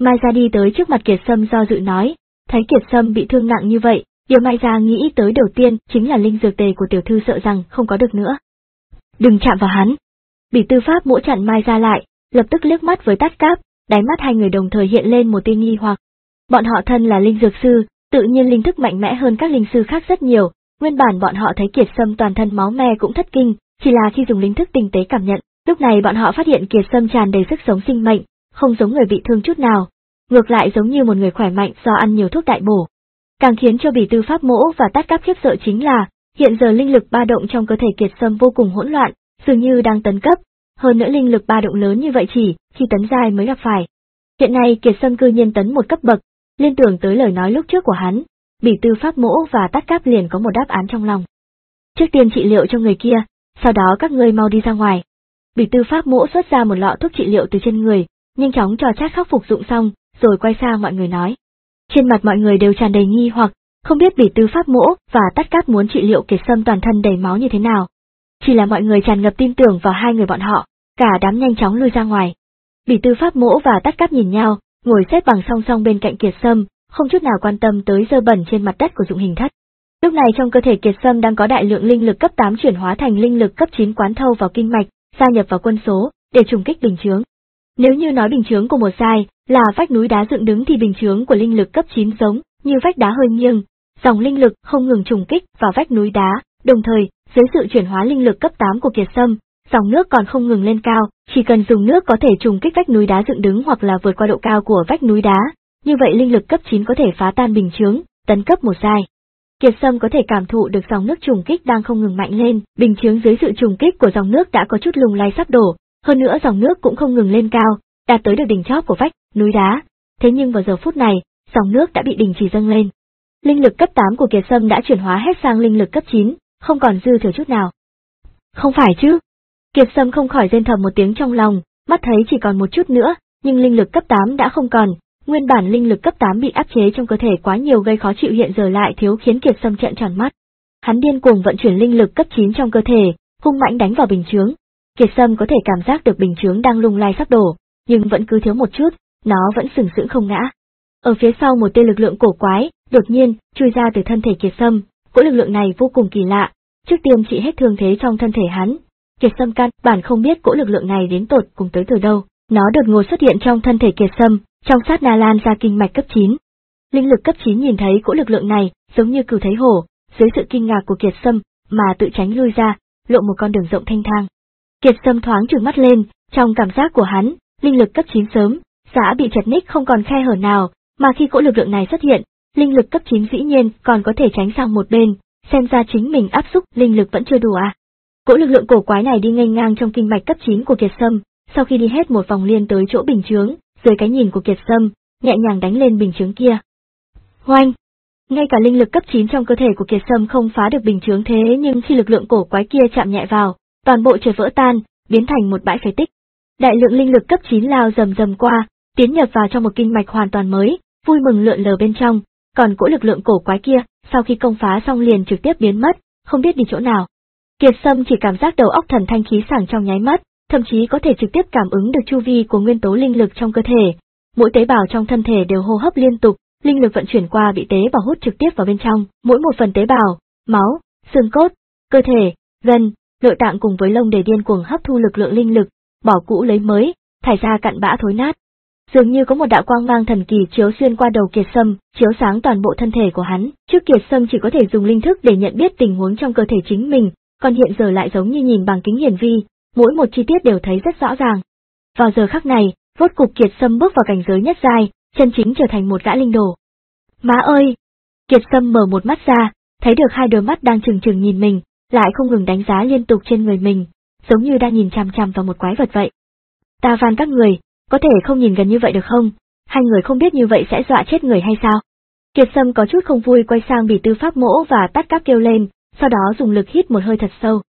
Mai Gia đi tới trước mặt Kiệt Sâm do dự nói, thấy Kiệt Sâm bị thương nặng như vậy, điều Mai Gia nghĩ tới đầu tiên chính là linh dược tề của tiểu thư sợ rằng không có được nữa. Đừng chạm vào hắn. Bỉ Tư Pháp Mỗ chặn Mai Gia lại, lập tức liếc mắt với Tát Cáp, đáy mắt hai người đồng thời hiện lên một tia nghi hoặc. Bọn họ thân là linh dược sư, tự nhiên linh thức mạnh mẽ hơn các linh sư khác rất nhiều, nguyên bản bọn họ thấy Kiệt Sâm toàn thân máu me cũng thất kinh, chỉ là khi dùng linh thức tinh tế cảm nhận, lúc này bọn họ phát hiện Kiệt Sâm tràn đầy sức sống sinh mệnh, không giống người bị thương chút nào, ngược lại giống như một người khỏe mạnh do ăn nhiều thuốc đại bổ. Càng khiến cho Bỉ Tư Pháp Mỗ và Tát Cáp khiếp sợ chính là, hiện giờ linh lực ba động trong cơ thể Kiệt Sâm vô cùng hỗn loạn, dường như đang tấn cấp, hơn nữa linh lực ba động lớn như vậy chỉ khi tấn giai mới gặp phải. Hiện nay Kiệt Sâm cư nhiên tấn một cấp bậc, liên tưởng tới lời nói lúc trước của hắn, Bỉ Tư Pháp Mỗ và Tát Cáp liền có một đáp án trong lòng. Trước tiên trị liệu cho người kia, sau đó các ngươi mau đi ra ngoài. Bỉ Tư Pháp Mỗ xuất ra một lọ thuốc trị liệu từ trên người, nhanh chóng cho Trác Khắc phục dụng xong, rồi quay sang mọi người nói. Trên mặt mọi người đều tràn đầy nghi hoặc, không biết Bỉ Tư Pháp Mỗ và Tát Cáp muốn trị liệu Kiệt Sâm toàn thân đầy máu như thế nào. Chỉ là mọi người tràn ngập tin tưởng vào hai người bọn họ, cả đám nhanh chóng lui ra ngoài. Bỉ Tư Pháp Mỗ và Tát Cáp nhìn nhau, ngồi xếp bằng song song bên cạnh Kiệt Sâm, không chút nào quan tâm tới dơ bẩn trên mặt đất của dụng hình thất. Lúc này trong cơ thể Kiệt Sâm đang có đại lượng linh lực cấp tám chuyển hóa thành linh lực cấp chín quán thâu vào kinh mạch, gia nhập vào quân số, để trùng kích bình chướng. Nếu như nói bình chướng của một giai là vách núi đá dựng đứng thì bình chướng của linh lực cấp chín giống như vách đá hơi nghiêng, dòng linh lực không ngừng trùng kích vào vách núi đá, đồng thời, dưới sự chuyển hóa linh lực cấp tám của Kiệt Sâm, dòng nước còn không ngừng lên cao, chỉ cần dùng nước có thể trùng kích vách núi đá dựng đứng hoặc là vượt qua độ cao của vách núi đá, như vậy linh lực cấp chín có thể phá tan bình chướng, tấn cấp một giai. Kiệt Sâm có thể cảm thụ được dòng nước trùng kích đang không ngừng mạnh lên, bình chướng dưới sự trùng kích của dòng nước đã có chút lung lay sắp đổ, hơn nữa dòng nước cũng không ngừng lên cao, đạt tới được đỉnh chóp của vách núi đá. Thế nhưng vào giờ phút này, dòng nước đã bị đình chỉ dâng lên. Linh lực cấp tám của Kiệt Sâm đã chuyển hóa hết sang linh lực cấp chín, không còn dư thừa chút nào. Không phải chứ? Kiệt Sâm không khỏi rên thầm một tiếng trong lòng, mắt thấy chỉ còn một chút nữa, nhưng linh lực cấp tám đã không còn, nguyên bản linh lực cấp tám bị áp chế trong cơ thể quá nhiều gây khó chịu hiện giờ lại thiếu khiến Kiệt Sâm trợn tròn mắt. Hắn điên cuồng vận chuyển linh lực cấp chín trong cơ thể, hung mãnh đánh vào bình chướng. Kiệt Sâm có thể cảm giác được bình chướng đang lung lay sắp đổ, nhưng vẫn cứ thiếu một chút, nó vẫn sừng sững không ngã. Ở phía sau một tia lực lượng cổ quái, đột nhiên chui ra từ thân thể Kiệt Sâm, cỗ lực lượng này vô cùng kỳ lạ, trước tiên trị hết thương thế trong thân thể hắn. Kiệt Sâm căn bản không biết cỗ lực lượng này đến tột cùng tới từ đâu, nó đột ngột xuất hiện trong thân thể Kiệt Sâm, trong sát na lan ra kinh mạch cấp chín. Linh lực cấp chín nhìn thấy cỗ lực lượng này, giống như cừu thấy hổ, dưới sự kinh ngạc của Kiệt Sâm mà tự tránh lui ra, lộ một con đường rộng thanh thang. Kiệt Sâm thoáng trừng mắt lên, trong cảm giác của hắn, linh lực cấp chín sớm đã bị chật ních không còn khe hở nào, mà khi cỗ lực lượng này xuất hiện, linh lực cấp chín dĩ nhiên còn có thể tránh sang một bên, xem ra chính mình áp xúc linh lực vẫn chưa đủ à. Cỗ lực lượng cổ quái này đi nghênh ngang trong kinh mạch cấp chín của Kiệt Sâm, sau khi đi hết một vòng liên tới chỗ bình chướng, dưới cái nhìn của Kiệt Sâm, nhẹ nhàng đánh lên bình chướng kia. Hoanh! Ngay cả linh lực cấp chín trong cơ thể của Kiệt Sâm không phá được bình chướng thế nhưng khi lực lượng cổ quái kia chạm nhẹ vào, toàn bộ trời vỡ tan, biến thành một bãi phế tích. Đại lượng linh lực cấp chín lao rầm rầm qua, tiến nhập vào trong một kinh mạch hoàn toàn mới, vui mừng lượn lờ bên trong, còn cỗ lực lượng cổ quái kia, sau khi công phá xong liền trực tiếp biến mất, không biết đi chỗ nào. Kiệt Sâm chỉ cảm giác đầu óc thần thanh khí sảng trong nháy mắt, thậm chí có thể trực tiếp cảm ứng được chu vi của nguyên tố linh lực trong cơ thể. Mỗi tế bào trong thân thể đều hô hấp liên tục, linh lực vận chuyển qua bị tế bào hút trực tiếp vào bên trong, mỗi một phần tế bào, máu, xương cốt, cơ thể, gân, nội tạng cùng với lông để điên cuồng hấp thu lực lượng linh lực, bỏ cũ lấy mới, thải ra cặn bã thối nát. Dường như có một đạo quang mang thần kỳ chiếu xuyên qua đầu Kiệt Sâm, chiếu sáng toàn bộ thân thể của hắn. Trước Kiệt Sâm chỉ có thể dùng linh thức để nhận biết tình huống trong cơ thể chính mình, còn hiện giờ lại giống như nhìn bằng kính hiển vi, mỗi một chi tiết đều thấy rất rõ ràng. Vào giờ khắc này, rốt cục Kiệt Sâm bước vào cảnh giới nhất giai, chân chính trở thành một gã linh đồ. Má ơi! Kiệt Sâm mở một mắt ra, thấy được hai đôi mắt đang trừng trừng nhìn mình, lại không ngừng đánh giá liên tục trên người mình, giống như đang nhìn chằm chằm vào một quái vật vậy. Ta van các người, có thể không nhìn gần như vậy được không? Hai người không biết như vậy sẽ dọa chết người hay sao? Kiệt Sâm có chút không vui quay sang Bỉ Tư Pháp Mỗ và Tát Cáp kêu lên, sau đó dùng lực hít một hơi thật sâu.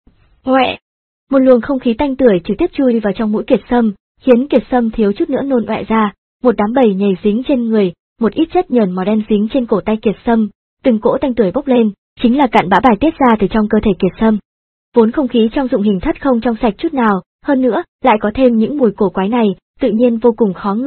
Oẹ! Một luồng không khí tanh tưởi trực tiếp chui vào trong mũi Kiệt Sâm, khiến Kiệt Sâm thiếu chút nữa nôn ọe ra, một đám bầy nhầy dính trên người, một ít chất nhờn màu đen dính trên cổ tay Kiệt Sâm, từng cỗ tanh tưởi bốc lên, chính là cặn bã bài tiết ra từ trong cơ thể Kiệt Sâm. Vốn không khí trong dụng hình thất không trong sạch chút nào, hơn nữa, lại có thêm những mùi cổ quái này, tự nhiên vô cùng khó ngửi,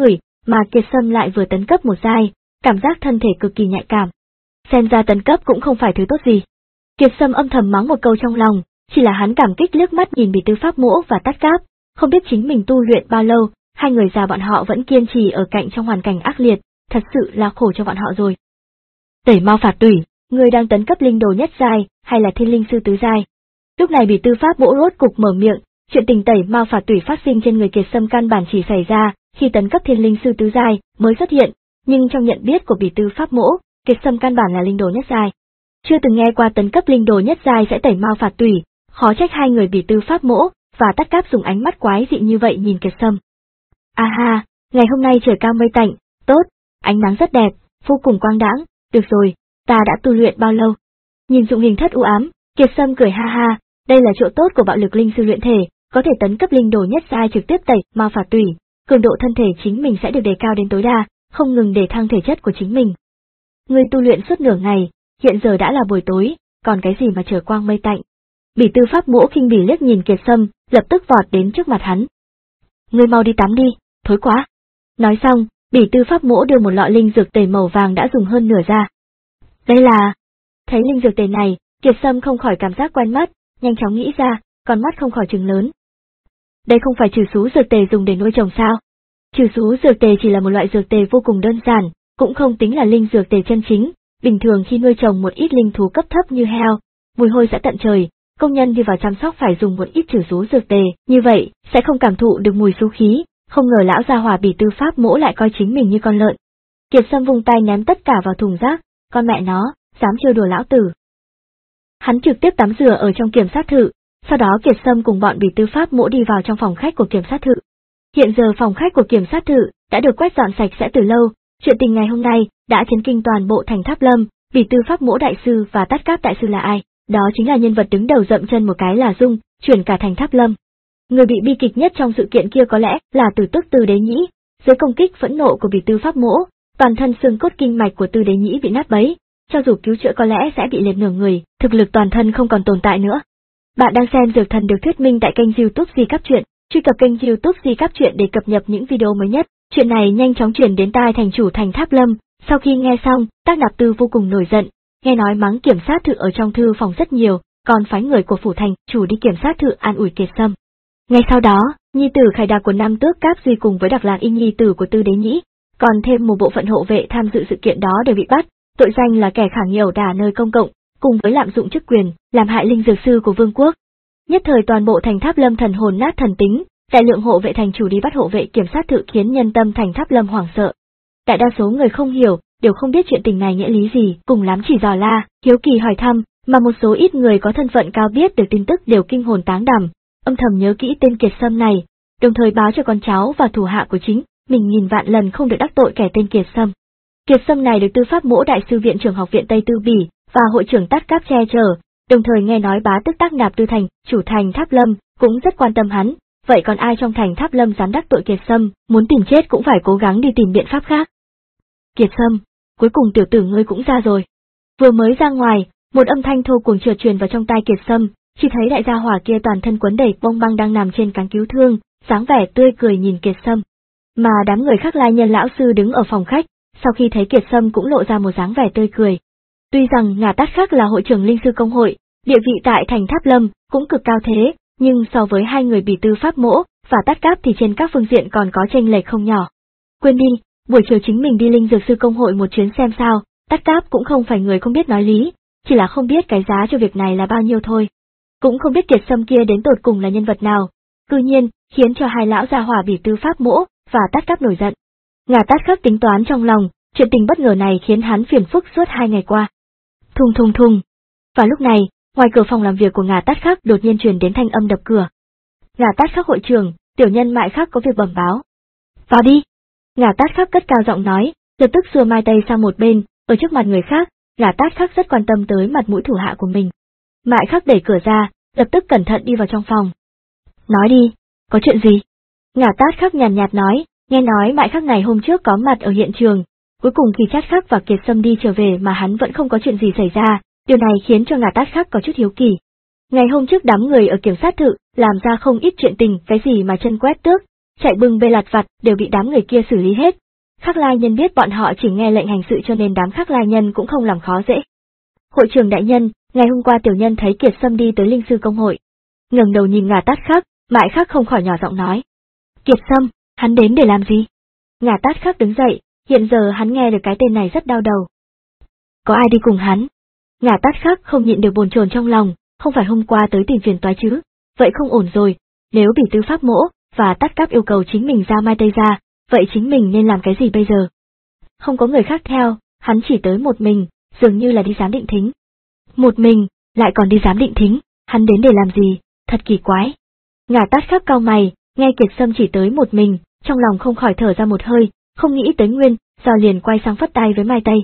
mà Kiệt Sâm lại vừa tấn cấp một giai, cảm giác thân thể cực kỳ nhạy cảm. Xem ra tấn cấp cũng không phải thứ tốt gì. Kiệt Sâm âm thầm mắng một câu trong lòng, chỉ là hắn cảm kích liếc mắt nhìn Bỉ Tư Pháp Mỗ và Tát Cáp, không biết chính mình tu luyện bao lâu, hai người già bọn họ vẫn kiên trì ở cạnh trong hoàn cảnh ác liệt, thật sự là khổ cho bọn họ rồi. Tẩy Mao Phạt Tủy, người đang tấn cấp linh đồ nhất giai, hay là thiên linh sư tứ giai? Lúc này Bỉ Tư Pháp Mỗ rốt cục mở miệng, chuyện tình tẩy Mao Phạt Tủy phát sinh trên người Kiệt Sâm căn bản chỉ xảy ra khi tấn cấp thiên linh sư tứ giai mới xuất hiện, nhưng trong nhận biết của Bỉ Tư Pháp Mỗ, Kiệt Sâm căn bản là linh đồ nhất giai. Chưa từng nghe qua tấn cấp linh đồ nhất giai sẽ tẩy Mao Phạt Tủy, khó trách hai người Bỉ Tư Pháp Mỗ và Tát Cáp dùng ánh mắt quái dị như vậy nhìn Kiệt Sâm. A ha, ngày hôm nay trời cao mây tạnh, tốt, ánh nắng rất đẹp, vô cùng quang đãng, được rồi, ta đã tu luyện bao lâu? Nhìn dụng hình thất u ám, Kiệt Sâm cười ha ha, đây là chỗ tốt của bạo lực linh sư luyện thể, có thể tấn cấp linh đồ nhất giai trực tiếp tẩy Mao Phạt Tủy, cường độ thân thể chính mình sẽ được đề cao đến tối đa, không ngừng để thăng thể chất của chính mình. Ngươi tu luyện suốt nửa ngày, hiện giờ đã là buổi tối, còn cái gì mà trời quang mây tạnh? Bỉ Tư Pháp Mỗ khinh bỉ liếc nhìn Kiệt Sâm, lập tức vọt đến trước mặt hắn. Ngươi mau đi tắm đi, thối quá. Nói xong, Bỉ Tư Pháp Mỗ đưa một lọ linh dược tề màu vàng đã dùng hơn nửa ra. Đây là... Thấy linh dược tề này, Kiệt Sâm không khỏi cảm giác quen mắt, nhanh chóng nghĩ ra, con mắt không khỏi trừng lớn. Đây không phải trừ xú dược tề dùng để nuôi trồng sao? Trừ xú dược tề chỉ là một loại dược tề vô cùng đơn giản, cũng không tính là linh dược tề chân chính. Bình thường khi nuôi trồng một ít linh thú cấp thấp như heo, mùi hôi sẽ tận trời, công nhân đi vào chăm sóc phải dùng một ít trừ xú dược tề, như vậy sẽ không cảm thụ được mùi xú khí. Không ngờ lão gia hỏa Bỉ Tư Pháp Mỗ lại coi chính mình như con lợn. Kiệt Sâm vung tay ném tất cả vào thùng rác, con mẹ nó, dám trêu đùa lão tử. Hắn trực tiếp tắm rửa ở trong kiểm sát thự, sau đó Kiệt Sâm cùng bọn Bỉ Tư Pháp Mỗ đi vào trong phòng khách của kiểm sát thự. Hiện giờ phòng khách của kiểm sát thự đã được quét dọn sạch sẽ từ lâu, chuyện tình ngày hôm nay đã chấn kinh toàn bộ thành Tháp Lâm. Bỉ Tư Pháp Mỗ đại sư và Tát Cáp đại sư là ai? Đó chính là nhân vật đứng đầu dậm chân một cái là rung, chuyển cả thành Tháp Lâm. Người bị bi kịch nhất trong sự kiện kia có lẽ là Tử Tước Tư Đế Nhĩ, dưới công kích phẫn nộ của Bỉ Tư Pháp Mỗ, toàn thân xương cốt kinh mạch của Tư Đế Nhĩ bị nát bấy, cho dù cứu chữa có lẽ sẽ bị liệt nửa người, thực lực toàn thân không còn tồn tại nữa. Bạn đang xem Dược Thần được thuyết minh tại kênh YouTube Di Cáp Truyện, truy cập kênh YouTube Di Cáp Truyện để cập nhật những video mới nhất. Chuyện này nhanh chóng truyền đến tai thành chủ thành Tháp Lâm. Sau khi nghe xong, Tác Nạp Tư vô cùng nổi giận, nghe nói mắng kiểm sát thự ở trong thư phòng rất nhiều, còn phái người của phủ thành chủ đi kiểm sát thự an ủi Kiệt Sâm. Ngay sau đó, nhi tử Khải Đạc của Nam Tước Cáp Duy cùng với Đặc Lạc Y nhi tử của Tư Đế Nhĩ, còn thêm một bộ phận hộ vệ tham dự sự kiện đó đều bị bắt, tội danh là kẻ khả nghi ẩu đả nơi công cộng, cùng với lạm dụng chức quyền, làm hại linh dược sư của vương quốc. Nhất thời toàn bộ thành Tháp Lâm thần hồn nát thần tính, đại lượng hộ vệ thành chủ đi bắt hộ vệ kiểm sát thự khiến nhân tâm thành Tháp Lâm hoảng sợ. Đại đa số người không hiểu, đều không biết chuyện tình này nghĩa lý gì, cùng lắm chỉ dò la, hiếu kỳ hỏi thăm, mà một số ít người có thân phận cao biết được tin tức đều kinh hồn táng đảm, âm thầm nhớ kỹ tên Kiệt Sâm này, đồng thời báo cho con cháu và thủ hạ của chính mình nghìn vạn lần không được đắc tội kẻ tên Kiệt Sâm. Kiệt Sâm này được Tư Pháp Mỗ đại sư viện trưởng học viện Tây Tư Bỉ và hội trưởng Tát Cáp che chở, đồng thời nghe nói bá tước Tác Nạp Tư thành, chủ thành Tháp Lâm cũng rất quan tâm hắn, vậy còn ai trong thành Tháp Lâm dám đắc tội Kiệt Sâm, muốn tìm chết cũng phải cố gắng đi tìm biện pháp khác. Kiệt Sâm, cuối cùng tiểu tử ngươi cũng ra rồi. Vừa mới ra ngoài, một âm thanh thô cuồng chợt truyền vào trong tai Kiệt Sâm, chỉ thấy đại gia hỏa kia toàn thân quấn đầy bông băng đang nằm trên cáng cứu thương, dáng vẻ tươi cười nhìn Kiệt Sâm. Mà đám người khác lai nhân lão sư đứng ở phòng khách, sau khi thấy Kiệt Sâm cũng lộ ra một dáng vẻ tươi cười. Tuy rằng Ngà Tát Khắc là hội trưởng linh sư công hội, địa vị tại thành Tháp Lâm cũng cực cao thế, nhưng so với hai người Bỉ Tư Pháp Mỗ và Tát Cáp thì trên các phương diện còn có chênh lệch không nhỏ. Quên đi, buổi chiều chính mình đi linh dược sư công hội một chuyến xem sao. Tát Cáp cũng không phải người không biết nói lý, chỉ là không biết cái giá cho việc này là bao nhiêu thôi. Cũng không biết Kiệt Sâm kia đến tột cùng là nhân vật nào, cư nhiên khiến cho hai lão gia hỏa Bỉ Tư Pháp Mỗ và Tát Cáp nổi giận. Ngà Tát Khắc tính toán trong lòng, chuyện tình bất ngờ này khiến hắn phiền phức suốt hai ngày qua. Thùng thùng thùng. Và lúc này, ngoài cửa phòng làm việc của Ngà Tát Khắc đột nhiên truyền đến thanh âm đập cửa. Ngà Tát Khắc hội trưởng, tiểu nhân Mại Khắc có việc bẩm báo. Vào đi. Ngà Tát Khắc cất cao giọng nói, lập tức xua mai tay sang một bên, ở trước mặt người khác, Ngà Tát Khắc rất quan tâm tới mặt mũi thủ hạ của mình. Mại Khắc đẩy cửa ra, lập tức cẩn thận đi vào trong phòng. Nói đi, có chuyện gì? Ngà Tát Khắc nhàn nhạt nói, nghe nói Mại Khắc này hôm trước có mặt ở hiện trường, cuối cùng khi Tát Khắc và Kiệt Sâm đi trở về mà hắn vẫn không có chuyện gì xảy ra, điều này khiến cho Ngà Tát Khắc có chút hiếu kỳ. Ngày hôm trước đám người ở kiểm sát thự làm ra không ít chuyện tình, cái gì mà chân quét tước, chạy bưng bê lặt vặt đều bị đám người kia xử lý hết, Khắc Lai Nhân biết bọn họ chỉ nghe lệnh hành sự cho nên đám Khắc Lai Nhân cũng không làm khó dễ. Hội trưởng đại nhân, ngày hôm qua tiểu nhân thấy Kiệt Sâm đi tới Linh Sư Công hội. Ngẩng đầu nhìn Ngà Tát Khắc, Mại Khắc không khỏi nhỏ giọng nói. Kiệt Sâm, hắn đến để làm gì? Ngà Tát Khắc đứng dậy, hiện giờ hắn nghe được cái tên này rất đau đầu. Có ai đi cùng hắn? Ngà Tát Khắc không nhịn được bồn chồn trong lòng, không phải hôm qua tới tìm phiền toái chứ, vậy không ổn rồi, nếu Bỉ Tư Pháp Mỗ và Tát Cáp yêu cầu chính mình ra Mai Tây ra, vậy chính mình nên làm cái gì bây giờ? Không có người khác theo, hắn chỉ tới một mình, dường như là đi giám định thính. Một mình, lại còn đi giám định thính, hắn đến để làm gì, thật kỳ quái. Ngà Tát Khắc cau mày, nghe Kiệt Sâm chỉ tới một mình, trong lòng không khỏi thở ra một hơi, không nghĩ tới nguyên, do liền quay sang phất tay với Mai Tây.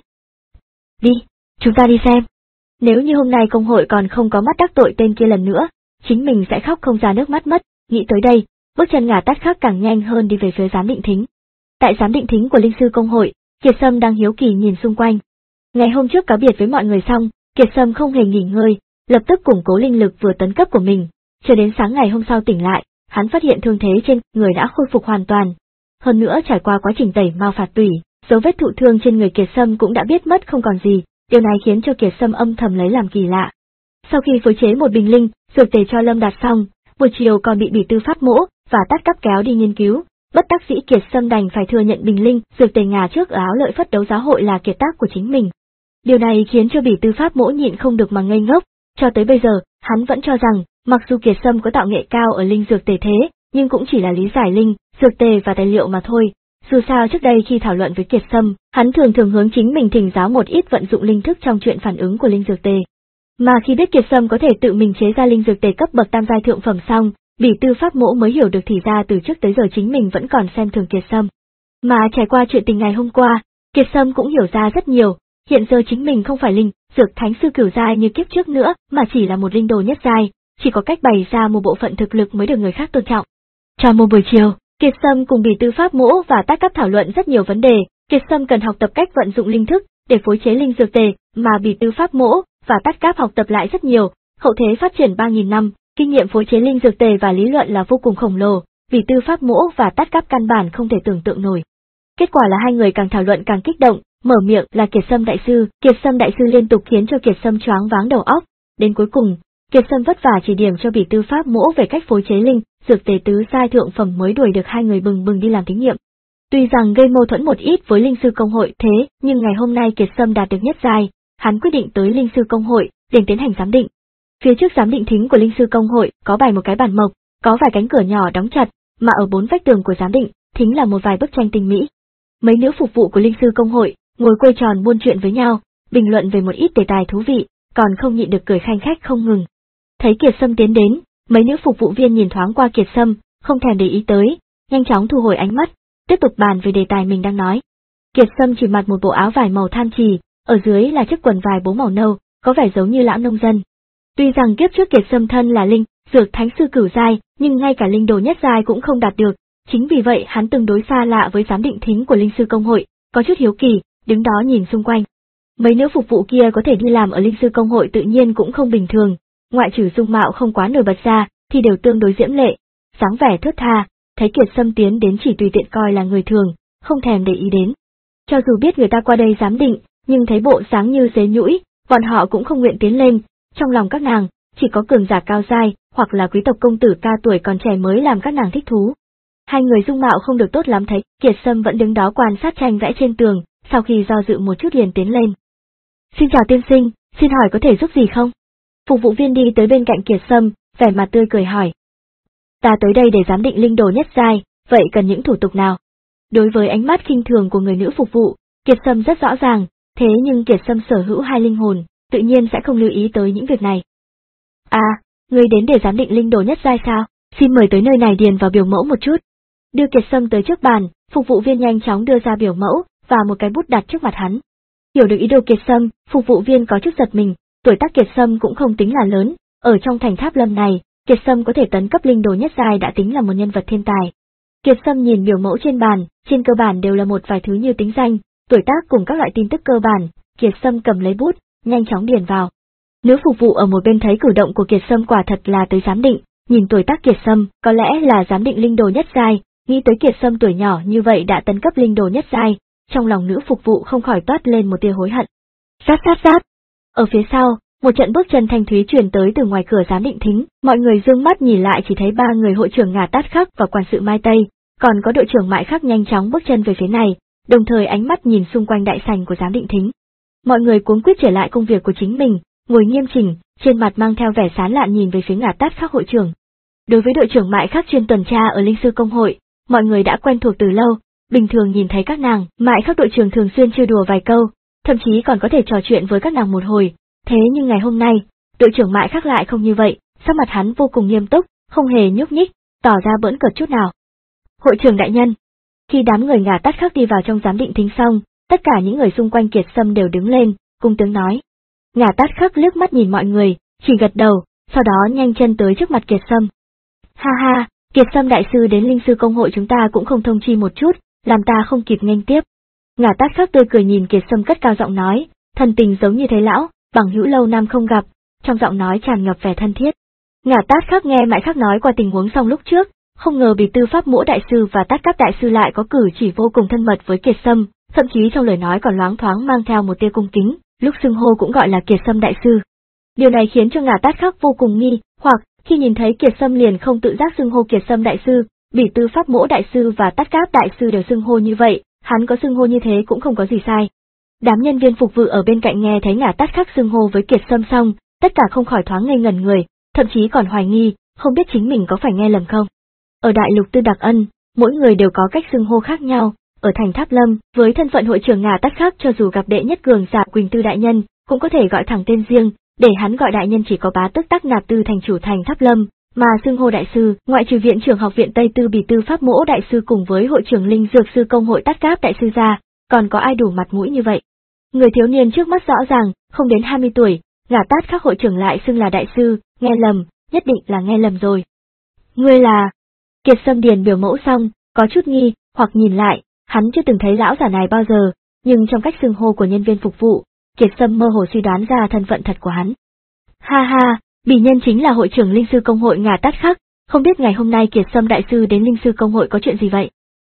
Đi, chúng ta đi xem. Nếu như hôm nay công hội còn không có mắt đắc tội tên kia lần nữa, chính mình sẽ khóc không ra nước mắt mất, nghĩ tới đây, bước chân Ngà Tát Khắc càng nhanh hơn đi về phía giám định thính. Tại giám định thính của Linh Sư Công hội, Kiệt Sâm đang hiếu kỳ nhìn xung quanh. Ngày hôm trước cáo biệt với mọi người xong, Kiệt Sâm không hề nghỉ ngơi, lập tức củng cố linh lực vừa tấn cấp của mình, cho đến sáng ngày hôm sau tỉnh lại, hắn phát hiện thương thế trên người đã khôi phục hoàn toàn. Hơn nữa trải qua quá trình tẩy mao phạt tủy, dấu vết thụ thương trên người Kiệt Sâm cũng đã biết mất không còn gì, điều này khiến cho Kiệt Sâm âm thầm lấy làm kỳ lạ. Sau khi phối chế một bình linh, dược tề cho Lâm Đạt xong, buổi chiều còn bị Bỉ Tư Pháp Mỗ và Tát Cáp kéo đi nghiên cứu, bất đắc dĩ Kiệt Sâm đành phải thừa nhận bình linh, dược tề ngà trước ở áo lợi phất đấu giá hội là kiệt tác của chính mình. Điều này khiến cho Bỉ Tư Pháp Mỗ nhịn không được mà ngây ngốc, cho tới bây giờ, hắn vẫn cho rằng, mặc dù Kiệt Sâm có tạo nghệ cao ở linh dược tề thế, nhưng cũng chỉ là lý giải linh, dược tề và tài liệu mà thôi. Dù sao trước đây khi thảo luận với Kiệt Sâm, hắn thường thường hướng chính mình thỉnh giáo một ít vận dụng linh thức trong chuyện phản ứng của linh dược tề. Mà khi biết Kiệt Sâm có thể tự mình chế ra linh dược tề cấp bậc tam giai thượng phẩm xong, Bỉ Tư Pháp Mỗ mới hiểu được thì ra từ trước tới giờ chính mình vẫn còn xem thường Kiệt Sâm. Mà trải qua chuyện tình ngày hôm qua, Kiệt Sâm cũng hiểu ra rất nhiều, hiện giờ chính mình không phải linh, dược thánh sư cửu giai như kiếp trước nữa, mà chỉ là một linh đồ nhất giai, chỉ có cách bày ra một bộ phận thực lực mới được người khác tôn trọng. Trong một buổi chiều, Kiệt Sâm cùng Bỉ Tư Pháp Mỗ và Tát Cáp thảo luận rất nhiều vấn đề, Kiệt Sâm cần học tập cách vận dụng linh thức để phối chế linh dược tề, mà Bỉ Tư Pháp Mỗ và Tát Cáp học tập lại rất nhiều, hậu thế phát triển ba nghìn năm, kinh nghiệm phối chế linh dược tề và lý luận là vô cùng khổng lồ, Bỉ Tư Pháp Mỗ và Tát Cáp căn bản không thể tưởng tượng nổi. Kết quả là hai người càng thảo luận càng kích động, mở miệng là Kiệt Sâm đại sư, Kiệt Sâm đại sư liên tục khiến cho Kiệt Sâm choáng váng đầu óc, đến cuối cùng, Kiệt Sâm vất vả chỉ điểm cho Bỉ Tư Pháp Mỗ về cách phối chế linh dược tề tứ giai thượng phẩm mới đuổi được hai người bừng bừng đi làm thí nghiệm. Tuy rằng gây mâu thuẫn một ít với Linh Sư Công hội thế, nhưng ngày hôm nay Kiệt Sâm đạt được nhất giai, hắn quyết định tới Linh Sư Công hội để tiến hành giám định. Phía trước giám định thính của Linh Sư Công hội có bày một cái bàn mộc, có vài cánh cửa nhỏ đóng chặt, mà ở bốn vách tường của giám định thính là một vài bức tranh tinh mỹ. Mấy nữ phục vụ của Linh Sư Công hội ngồi quây tròn buôn chuyện với nhau, bình luận về một ít đề tài thú vị, còn không nhịn được cười khanh khách không ngừng. Thấy Kiệt Sâm tiến đến, mấy nữ phục vụ viên nhìn thoáng qua Kiệt Sâm, không thèm để ý tới, nhanh chóng thu hồi ánh mắt, tiếp tục bàn về đề tài mình đang nói. Kiệt Sâm chỉ mặc một bộ áo vải màu than trì, ở dưới là chiếc quần vải bố màu nâu, có vẻ giống như lão nông dân. Tuy rằng kiếp trước Kiệt Sâm thân là linh, dược thánh sư cửu giai, nhưng ngay cả linh đồ nhất giai cũng không đạt được, chính vì vậy hắn tương đối xa lạ với giám định thính của Linh Sư Công hội, có chút hiếu kỳ, đứng đó nhìn xung quanh. Mấy nữ phục vụ kia có thể đi làm ở Linh Sư Công hội tự nhiên cũng không bình thường, ngoại trừ dung mạo không quá nổi bật ra, thì đều tương đối diễm lệ, dáng vẻ thướt tha, thấy Kiệt Sâm tiến đến chỉ tùy tiện coi là người thường, không thèm để ý đến. Cho dù biết người ta qua đây giám định, nhưng thấy bộ dáng như dế nhũi, bọn họ cũng không nguyện tiến lên, trong lòng các nàng, chỉ có cường giả cao giai, hoặc là quý tộc công tử ca tuổi còn trẻ mới làm các nàng thích thú. Hai người dung mạo không được tốt lắm thấy, Kiệt Sâm vẫn đứng đó quan sát tranh vẽ trên tường, sau khi do dự một chút liền tiến lên. Xin chào tiên sinh, xin hỏi có thể giúp gì không? Phục vụ viên đi tới bên cạnh Kiệt Sâm, vẻ mặt tươi cười hỏi. Ta tới đây để giám định linh đồ nhất giai, vậy cần những thủ tục nào? Đối với ánh mắt khinh thường của người nữ phục vụ, Kiệt Sâm rất rõ ràng, thế nhưng Kiệt Sâm sở hữu hai linh hồn, tự nhiên sẽ không lưu ý tới những việc này. À, ngươi đến để giám định linh đồ nhất giai sao? Xin mời tới nơi này điền vào biểu mẫu một chút. Đưa Kiệt Sâm tới trước bàn, phục vụ viên nhanh chóng đưa ra biểu mẫu, và một cái bút đặt trước mặt hắn. Hiểu được ý đồ Kiệt Sâm, phục vụ viên có chút giật mình, tuổi tác Kiệt Sâm cũng không tính là lớn, ở trong thành Tháp Lâm này, Kiệt Sâm có thể tấn cấp linh đồ nhất giai đã tính là một nhân vật thiên tài. Kiệt Sâm nhìn biểu mẫu trên bàn, trên cơ bản đều là một vài thứ như tính danh, tuổi tác cùng các loại tin tức cơ bản, Kiệt Sâm cầm lấy bút, nhanh chóng điền vào. Nữ phục vụ ở một bên thấy cử động của Kiệt Sâm quả thật là tới giám định, nhìn tuổi tác Kiệt Sâm, có lẽ là giám định linh đồ nhất giai, nghĩ tới Kiệt Sâm tuổi nhỏ như vậy đã tấn cấp linh đồ nhất giai, trong lòng nữ phục vụ không khỏi toát lên một tia hối hận. Sát sát sát. Ở phía sau, một trận bước chân thanh thúy truyền tới từ ngoài cửa giám định thính, mọi người dương mắt nhìn lại chỉ thấy ba người hội trưởng Ngà Tát Khắc và quản sự Mai Tây, còn có đội trưởng Mại Khắc nhanh chóng bước chân về phía này, đồng thời ánh mắt nhìn xung quanh đại sảnh của giám định thính. Mọi người cuống quýt trở lại công việc của chính mình, ngồi nghiêm chỉnh, trên mặt mang theo vẻ sán lạn nhìn về phía Ngà Tát Khắc hội trưởng. Đối với đội trưởng Mại Khắc chuyên tuần tra ở Linh Sư Công hội, mọi người đã quen thuộc từ lâu, bình thường nhìn thấy các nàng, Mại Khắc đội trưởng thường xuyên trêu đùa vài câu, thậm chí còn có thể trò chuyện với các nàng một hồi. Thế nhưng ngày hôm nay, đội trưởng Mại Khắc lại không như vậy, sắc mặt hắn vô cùng nghiêm túc, không hề nhúc nhích, tỏ ra bỡn cợt chút nào. Hội trưởng đại nhân. Khi đám người Ngà Tát Khắc đi vào trong giám định thính xong, tất cả những người xung quanh Kiệt Sâm đều đứng lên, cung tướng nói. Ngà Tát Khắc liếc mắt nhìn mọi người, chỉ gật đầu, sau đó nhanh chân tới trước mặt Kiệt Sâm. Ha ha, Kiệt Sâm đại sư đến Linh Sư Công hội chúng ta cũng không thông chi một chút, làm ta không kịp nghênh tiếp. Ngà Tát Khắc tươi cười nhìn Kiệt Sâm cất cao giọng nói, thân tình giống như thế lão, bằng hữu lâu năm không gặp, trong giọng nói tràn ngập vẻ thân thiết. Ngà Tát Khắc nghe Mại Khắc nói qua tình huống xong lúc trước, không ngờ Bì Tư Pháp Mỗ đại sư và Tát Cáp đại sư lại có cử chỉ vô cùng thân mật với Kiệt Sâm, thậm chí trong lời nói còn loáng thoáng mang theo một tia cung kính, lúc xưng hô cũng gọi là Kiệt Sâm đại sư. Điều này khiến cho Ngà Tát Khắc vô cùng nghi, hoặc khi nhìn thấy Kiệt Sâm liền không tự giác xưng hô Kiệt Sâm đại sư, Bì Tư Pháp Mỗ đại sư và Tát Cáp đại sư đều xưng hô như vậy, hắn có xưng hô như thế cũng không có gì sai. Đám nhân viên phục vụ ở bên cạnh nghe thấy Ngà Tát Khắc xưng hô với Kiệt Sâm xong, tất cả không khỏi thoáng ngây ngẩn người, thậm chí còn hoài nghi, không biết chính mình có phải nghe lầm không. Ở Đại Lục Tư Đặc Ân, mỗi người đều có cách xưng hô khác nhau, ở thành Tháp Lâm, với thân phận hội trưởng Ngà Tát Khắc cho dù gặp đệ nhất cường giả Quỳnh Tư đại nhân, cũng có thể gọi thẳng tên riêng, để hắn gọi đại nhân chỉ có bá tức Tắc Nạp Tư thành chủ thành Tháp Lâm, mà xưng hô đại sư, ngoại trừ viện trưởng học viện Tây Tư Bì Tư Pháp Mỗ đại sư cùng với hội trưởng Linh Dược sư công hội Tát Cáp đại sư ra, còn có ai đủ mặt mũi như vậy. Người thiếu niên trước mắt rõ ràng, không đến hai mươi tuổi, Ngà Tát Khắc hội trưởng lại xưng là đại sư, nghe lầm, nhất định là nghe lầm rồi. Ngươi là... Kiệt Sâm điền biểu mẫu xong, có chút nghi, hoặc nhìn lại, hắn chưa từng thấy lão giả này bao giờ, nhưng trong cách xưng hô của nhân viên phục vụ, Kiệt Sâm mơ hồ suy đoán ra thân phận thật của hắn. Ha ha, Bỉ nhân chính là hội trưởng Linh Sư Công hội Ngà Tát Khắc, không biết ngày hôm nay Kiệt Sâm đại sư đến Linh Sư Công hội có chuyện gì vậy?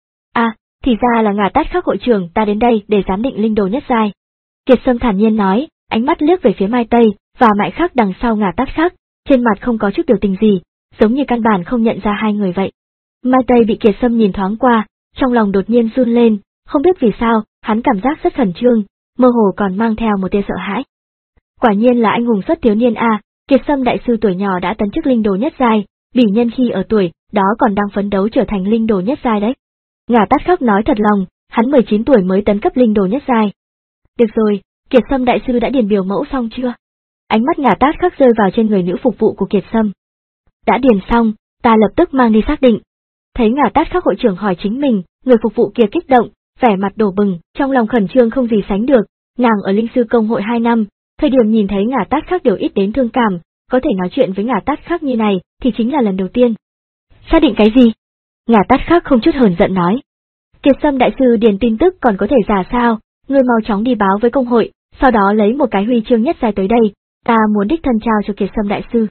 À, thì ra là Ngà Tát Khắc hội trưởng ta đến đây để giám định linh đồ nhất giai. Kiệt Sâm thản nhiên nói, ánh mắt liếc về phía Mai Tây, và Mại Khắc đằng sau Ngà Tát Khắc, trên mặt không có chút biểu tình gì, giống như căn bản không nhận ra hai người vậy. Mai Tây bị Kiệt Sâm nhìn thoáng qua, trong lòng đột nhiên run lên, không biết vì sao, hắn cảm giác rất khẩn trương, mơ hồ còn mang theo một tia sợ hãi. Quả nhiên là anh hùng xuất thiếu niên a, Kiệt Sâm đại sư tuổi nhỏ đã tấn chức linh đồ nhất giai, Bỉ nhân khi ở tuổi đó còn đang phấn đấu trở thành linh đồ nhất giai đấy. Ngà Tát Khắc nói thật lòng, hắn mười chín tuổi mới tấn cấp linh đồ nhất giai. Được rồi, Kiệt Sâm đại sư đã điền biểu mẫu xong chưa? Ánh mắt Ngà Tát Khắc rơi vào trên người nữ phục vụ của Kiệt Sâm. Đã điền xong, ta lập tức mang đi xác định. Thấy Ngà Tát Khắc hội trưởng hỏi chính mình, người phục vụ kia kích động, vẻ mặt đổ bừng, trong lòng khẩn trương không gì sánh được, nàng ở Linh Sư Công hội hai năm, thời điểm nhìn thấy Ngà Tát Khắc đều ít đến thương cảm, có thể nói chuyện với Ngà Tát Khắc như này, thì chính là lần đầu tiên. Xác định cái gì? Ngà Tát Khắc không chút hờn giận nói. Kiệt Sâm đại sư điền tin tức còn có thể giả sao, ngươi mau chóng đi báo với công hội, sau đó lấy một cái huy chương nhất giai tới đây, ta muốn đích thân trao cho Kiệt Sâm đại sư.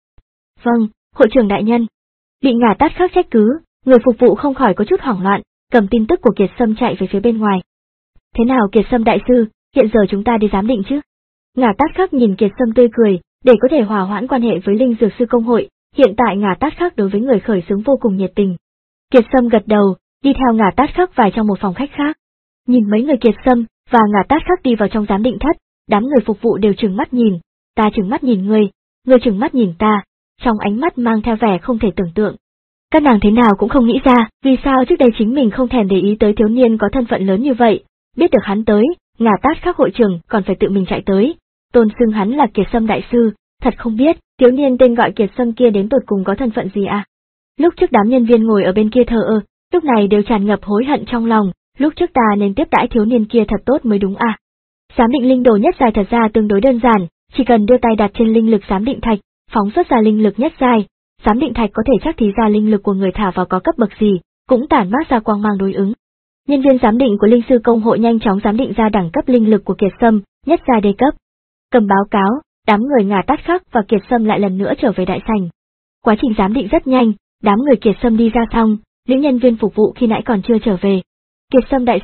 Vâng, hội trưởng đại nhân. Bị Ngà Tát Khắc trách cứ, người phục vụ không khỏi có chút hoảng loạn, cầm tin tức của Kiệt Sâm chạy về phía bên ngoài. Thế nào Kiệt Sâm đại sư, hiện giờ chúng ta đi giám định chứ? Ngà Tát Khắc nhìn Kiệt Sâm tươi cười, để có thể hòa hoãn quan hệ với Linh Dược sư công hội, hiện tại Ngà Tát Khắc đối với người khởi xướng vô cùng nhiệt tình. Kiệt Sâm gật đầu, đi theo Ngà Tát Khắc vào trong một phòng khách khác. Nhìn mấy người Kiệt Sâm và Ngà Tát Khắc đi vào trong giám định thất, đám người phục vụ đều trừng mắt nhìn, ta trừng mắt nhìn ngươi, ngươi trừng mắt nhìn ta, trong ánh mắt mang theo vẻ không thể tưởng tượng. Các nàng thế nào cũng không nghĩ ra, vì sao trước đây chính mình không thèm để ý tới thiếu niên có thân phận lớn như vậy, biết được hắn tới, Ngà Tát Khắc hội trưởng còn phải tự mình chạy tới, tôn xưng hắn là Kiệt Sâm đại sư, thật không biết, thiếu niên tên gọi Kiệt Sâm kia đến tột cùng có thân phận gì à? Lúc trước đám nhân viên ngồi ở bên kia thờ ơ, lúc này đều tràn ngập hối hận trong lòng, lúc trước ta nên tiếp đãi thiếu niên kia thật tốt mới đúng à? Giám định linh đồ nhất giai thật ra tương đối đơn giản, chỉ cần đưa tay đặt trên linh lực giám định thạch, phóng xuất ra linh lực nhất giai, giám định thạch có thể chắc thí ra linh lực của người thả vào có cấp bậc gì, cũng tản mát ra quang mang đối ứng. Nhân viên giám định của Linh Sư Công hội nhanh chóng giám định ra đẳng cấp linh lực của Kiệt Sâm, nhất giai đê cấp. Cầm báo cáo, đám người Ngà Tát Khắc và Kiệt Sâm lại lần nữa trở về đại sảnh. Quá trình giám định rất nhanh, đám người Kiệt Sâm đi ra xong, những nhân viên phục vụ khi nãy còn chưa trở về. Kiệt Sâm đại sư,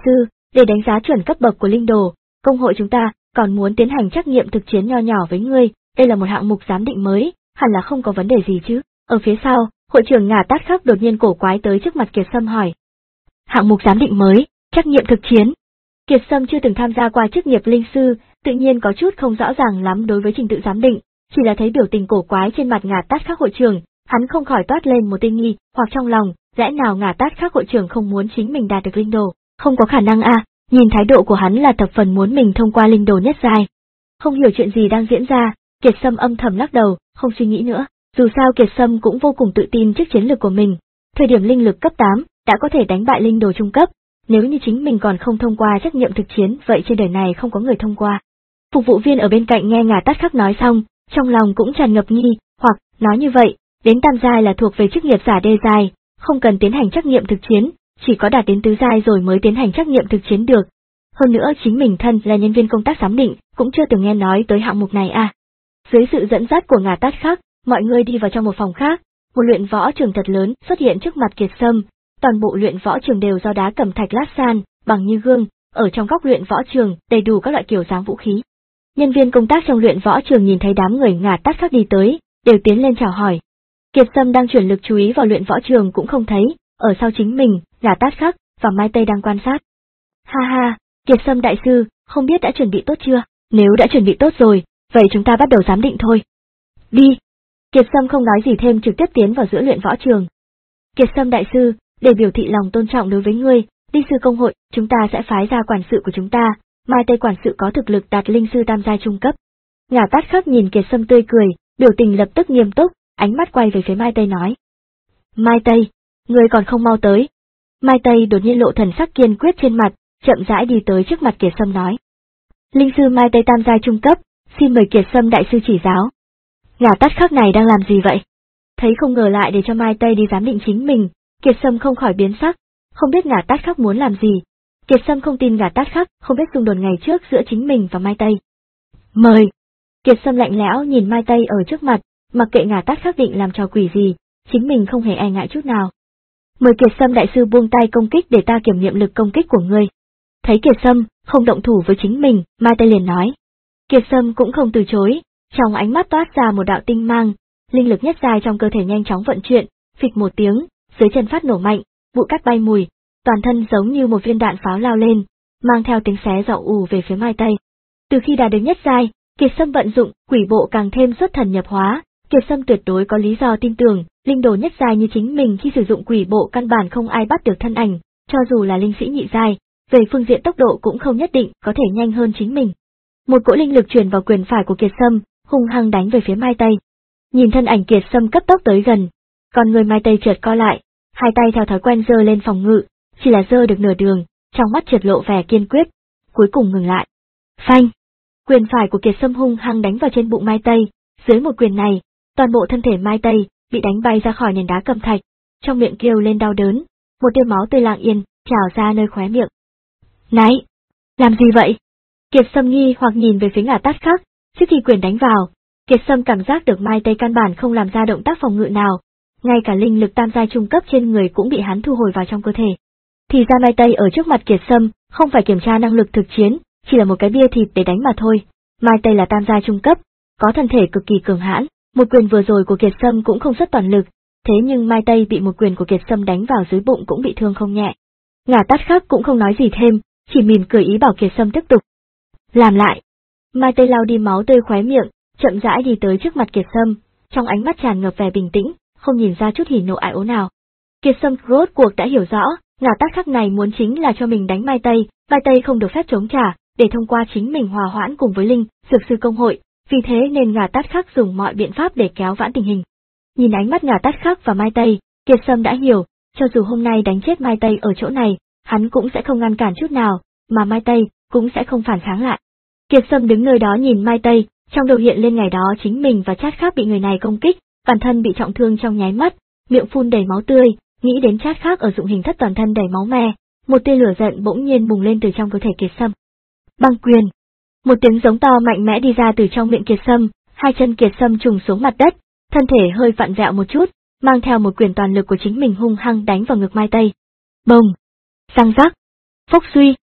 Để đánh giá chuẩn cấp bậc của linh đồ, công hội chúng ta còn muốn tiến hành trắc nghiệm thực chiến nho nhỏ với ngươi, đây là một hạng mục giám định mới, hẳn là không có vấn đề gì chứ. Ở phía sau, hội trưởng Ngả Tát Khắc đột nhiên cổ quái tới trước mặt Kiệt Sâm hỏi. Hạng mục giám định mới, trắc nghiệm thực chiến. Kiệt Sâm chưa từng tham gia qua chức nghiệp linh sư, tự nhiên có chút không rõ ràng lắm đối với trình tự giám định, chỉ là thấy biểu tình cổ quái trên mặt Ngả Tát Khắc hội trưởng, hắn không khỏi toát lên một tia nghi hoặc trong lòng, lẽ nào Ngả Tát Khắc hội trưởng không muốn chính mình đạt được linh đồ, không có khả năng à, nhìn thái độ của hắn là thập phần muốn mình thông qua linh đồ nhất giai. Không hiểu chuyện gì đang diễn ra, Kiệt Sâm âm thầm lắc đầu, không suy nghĩ nữa, dù sao Kiệt Sâm cũng vô cùng tự tin trước chiến lược của mình, thời điểm linh lực cấp tám, đã có thể đánh bại linh đồ trung cấp, nếu như chính mình còn không thông qua trắc nghiệm thực chiến vậy trên đời này không có người thông qua. Phục vụ viên ở bên cạnh nghe Ngả Tát Khắc nói xong, trong lòng cũng tràn ngập nghi, hoặc, nói như vậy, đến tam giai là thuộc về chức nghiệp giả đê giai, không cần tiến hành trắc nghiệm thực chiến, chỉ có đạt đến tứ giai rồi mới tiến hành trắc nghiệm thực chiến được. Hơn nữa chính mình thân là nhân viên công tác giám định, cũng chưa từng nghe nói tới hạng mục này à. Dưới sự dẫn dắt của Ngả Tát Khắc, mọi người đi vào trong một phòng khác, một luyện võ trường thật lớn xuất hiện trước mặt Kiệt Sâm, toàn bộ luyện võ trường đều do đá cẩm thạch lát san, bằng như gương, ở trong góc luyện võ trường đầy đủ các loại kiểu dáng vũ khí. Nhân viên công tác trong luyện võ trường nhìn thấy đám người Ngả Tát Khắc đi tới, đều tiến lên chào hỏi. Kiệt Sâm đang chuyển lực chú ý vào luyện võ trường cũng không thấy, ở sau chính mình, Ngả Tát Khắc và Mai Tây đang quan sát. Ha ha, Kiệt Sâm đại sư, không biết đã chuẩn bị tốt chưa? Nếu đã chuẩn bị tốt rồi, vậy chúng ta bắt đầu giám định thôi. Đi. Kiệt Sâm không nói gì thêm trực tiếp tiến vào giữa luyện võ trường. Kiệt Sâm đại sư, để biểu thị lòng tôn trọng đối với ngươi, linh sư công hội, chúng ta sẽ phái ra quản sự của chúng ta, Mai Tây quản sự có thực lực đạt linh sư tam giai trung cấp. Ngả Tát Khắc nhìn Kiệt Sâm tươi cười, biểu tình lập tức nghiêm túc, ánh mắt quay về phía Mai Tây nói. Mai Tây, ngươi còn không mau tới. Mai Tây đột nhiên lộ thần sắc kiên quyết trên mặt, chậm rãi đi tới trước mặt Kiệt Sâm nói. Linh sư Mai Tây tam giai trung cấp, xin mời Kiệt Sâm đại sư chỉ giáo. Ngả Tát Khắc này đang làm gì vậy? Thấy không ngờ lại để cho Mai Tây đi giám định chính mình, Kiệt Sâm không khỏi biến sắc, không biết Ngả Tát Khắc muốn làm gì. Kiệt Sâm không tin Ngả Tát Khắc không biết xung đột ngày trước giữa chính mình và Mai Tây. Mời! Kiệt Sâm lạnh lẽo nhìn Mai Tây ở trước mặt, mặc kệ Ngả Tát Khắc định làm trò quỷ gì, chính mình không hề e ngại chút nào. Mời Kiệt Sâm đại sư buông tay công kích để ta kiểm nghiệm lực công kích của ngươi. Thấy Kiệt Sâm không động thủ với chính mình, Mai Tây liền nói. Kiệt Sâm cũng không từ chối, trong ánh mắt toát ra một đạo tinh mang, linh lực nhất giai trong cơ thể nhanh chóng vận chuyển, phịch một tiếng, dưới chân phát nổ mạnh, bụi cát bay mùi, toàn thân giống như một viên đạn pháo lao lên, mang theo tiếng xé gió ù về phía Mai Tây. Từ khi đạt đến nhất giai, Kiệt Sâm vận dụng quỷ bộ càng thêm xuất thần nhập hóa, Kiệt Sâm tuyệt đối có lý do tin tưởng, linh đồ nhất giai như chính mình khi sử dụng quỷ bộ căn bản không ai bắt được thân ảnh, cho dù là linh sĩ nhị giai, về phương diện tốc độ cũng không nhất định có thể nhanh hơn chính mình. Một cỗ linh lực truyền vào quyền phải của Kiệt Sâm, hung hăng đánh về phía Mai Tây. Nhìn thân ảnh Kiệt Sâm cấp tốc tới gần, còn người Mai Tây chợt co lại, hai tay theo thói quen giơ lên phòng ngự, chỉ là giơ được nửa đường, trong mắt chợt lộ vẻ kiên quyết, cuối cùng ngừng lại. Phanh! Quyền phải của Kiệt Sâm hung hăng đánh vào trên bụng Mai Tây, dưới một quyền này, toàn bộ thân thể Mai Tây bị đánh bay ra khỏi nền đá cẩm thạch, trong miệng kêu lên đau đớn, một tia máu tươi lặng yên trào ra nơi khóe miệng. Này, làm gì vậy? Kiệt Sâm nghi hoặc nhìn về phía Ngả Tát Khắc, trước khi quyền đánh vào, Kiệt Sâm cảm giác được Mai Tây căn bản không làm ra động tác phòng ngự nào, ngay cả linh lực tam giai trung cấp trên người cũng bị hắn thu hồi vào trong cơ thể. Thì ra Mai Tây ở trước mặt Kiệt Sâm không phải kiểm tra năng lực thực chiến, chỉ là một cái bia thịt để đánh mà thôi. Mai Tây là tam giai trung cấp, có thân thể cực kỳ cường hãn, một quyền vừa rồi của Kiệt Sâm cũng không xuất toàn lực, thế nhưng Mai Tây bị một quyền của Kiệt Sâm đánh vào dưới bụng cũng bị thương không nhẹ. Ngả Tát Khắc cũng không nói gì thêm, chỉ mỉm cười ý bảo Kiệt Sâm tiếp tục. Làm lại. Mai Tây lau đi máu tươi khóe miệng, chậm rãi đi tới trước mặt Kiệt Sâm, trong ánh mắt tràn ngập vẻ bình tĩnh, không nhìn ra chút hỉ nộ ái ố nào. Kiệt Sâm rốt cuộc đã hiểu rõ, Ngả Tát Khắc này muốn chính là cho mình đánh Mai Tây, Mai Tây không được phép chống trả, để thông qua chính mình hòa hoãn cùng với Linh, Dược sư công hội, vì thế nên Ngả Tát Khắc dùng mọi biện pháp để kéo vãn tình hình. Nhìn ánh mắt Ngả Tát Khắc và Mai Tây, Kiệt Sâm đã hiểu, cho dù hôm nay đánh chết Mai Tây ở chỗ này, hắn cũng sẽ không ngăn cản chút nào, mà Mai Tây cũng sẽ không phản kháng lại. Kiệt Sâm đứng nơi đó nhìn Mai Tây, trong đầu hiện lên ngày đó chính mình và Chát Khác bị người này công kích, bản thân bị trọng thương trong nháy mắt, miệng phun đầy máu tươi, nghĩ đến Chát Khác ở dụng hình thất toàn thân đầy máu me, một tia lửa giận bỗng nhiên bùng lên từ trong cơ thể Kiệt Sâm. Băng quyền. Một tiếng giống to mạnh mẽ đi ra từ trong miệng Kiệt Sâm, hai chân Kiệt Sâm trùng xuống mặt đất, thân thể hơi vặn vẹo một chút, mang theo một quyền toàn lực của chính mình hung hăng đánh vào ngực Mai Tây. Bồng! Răng rắc! Phốc suy!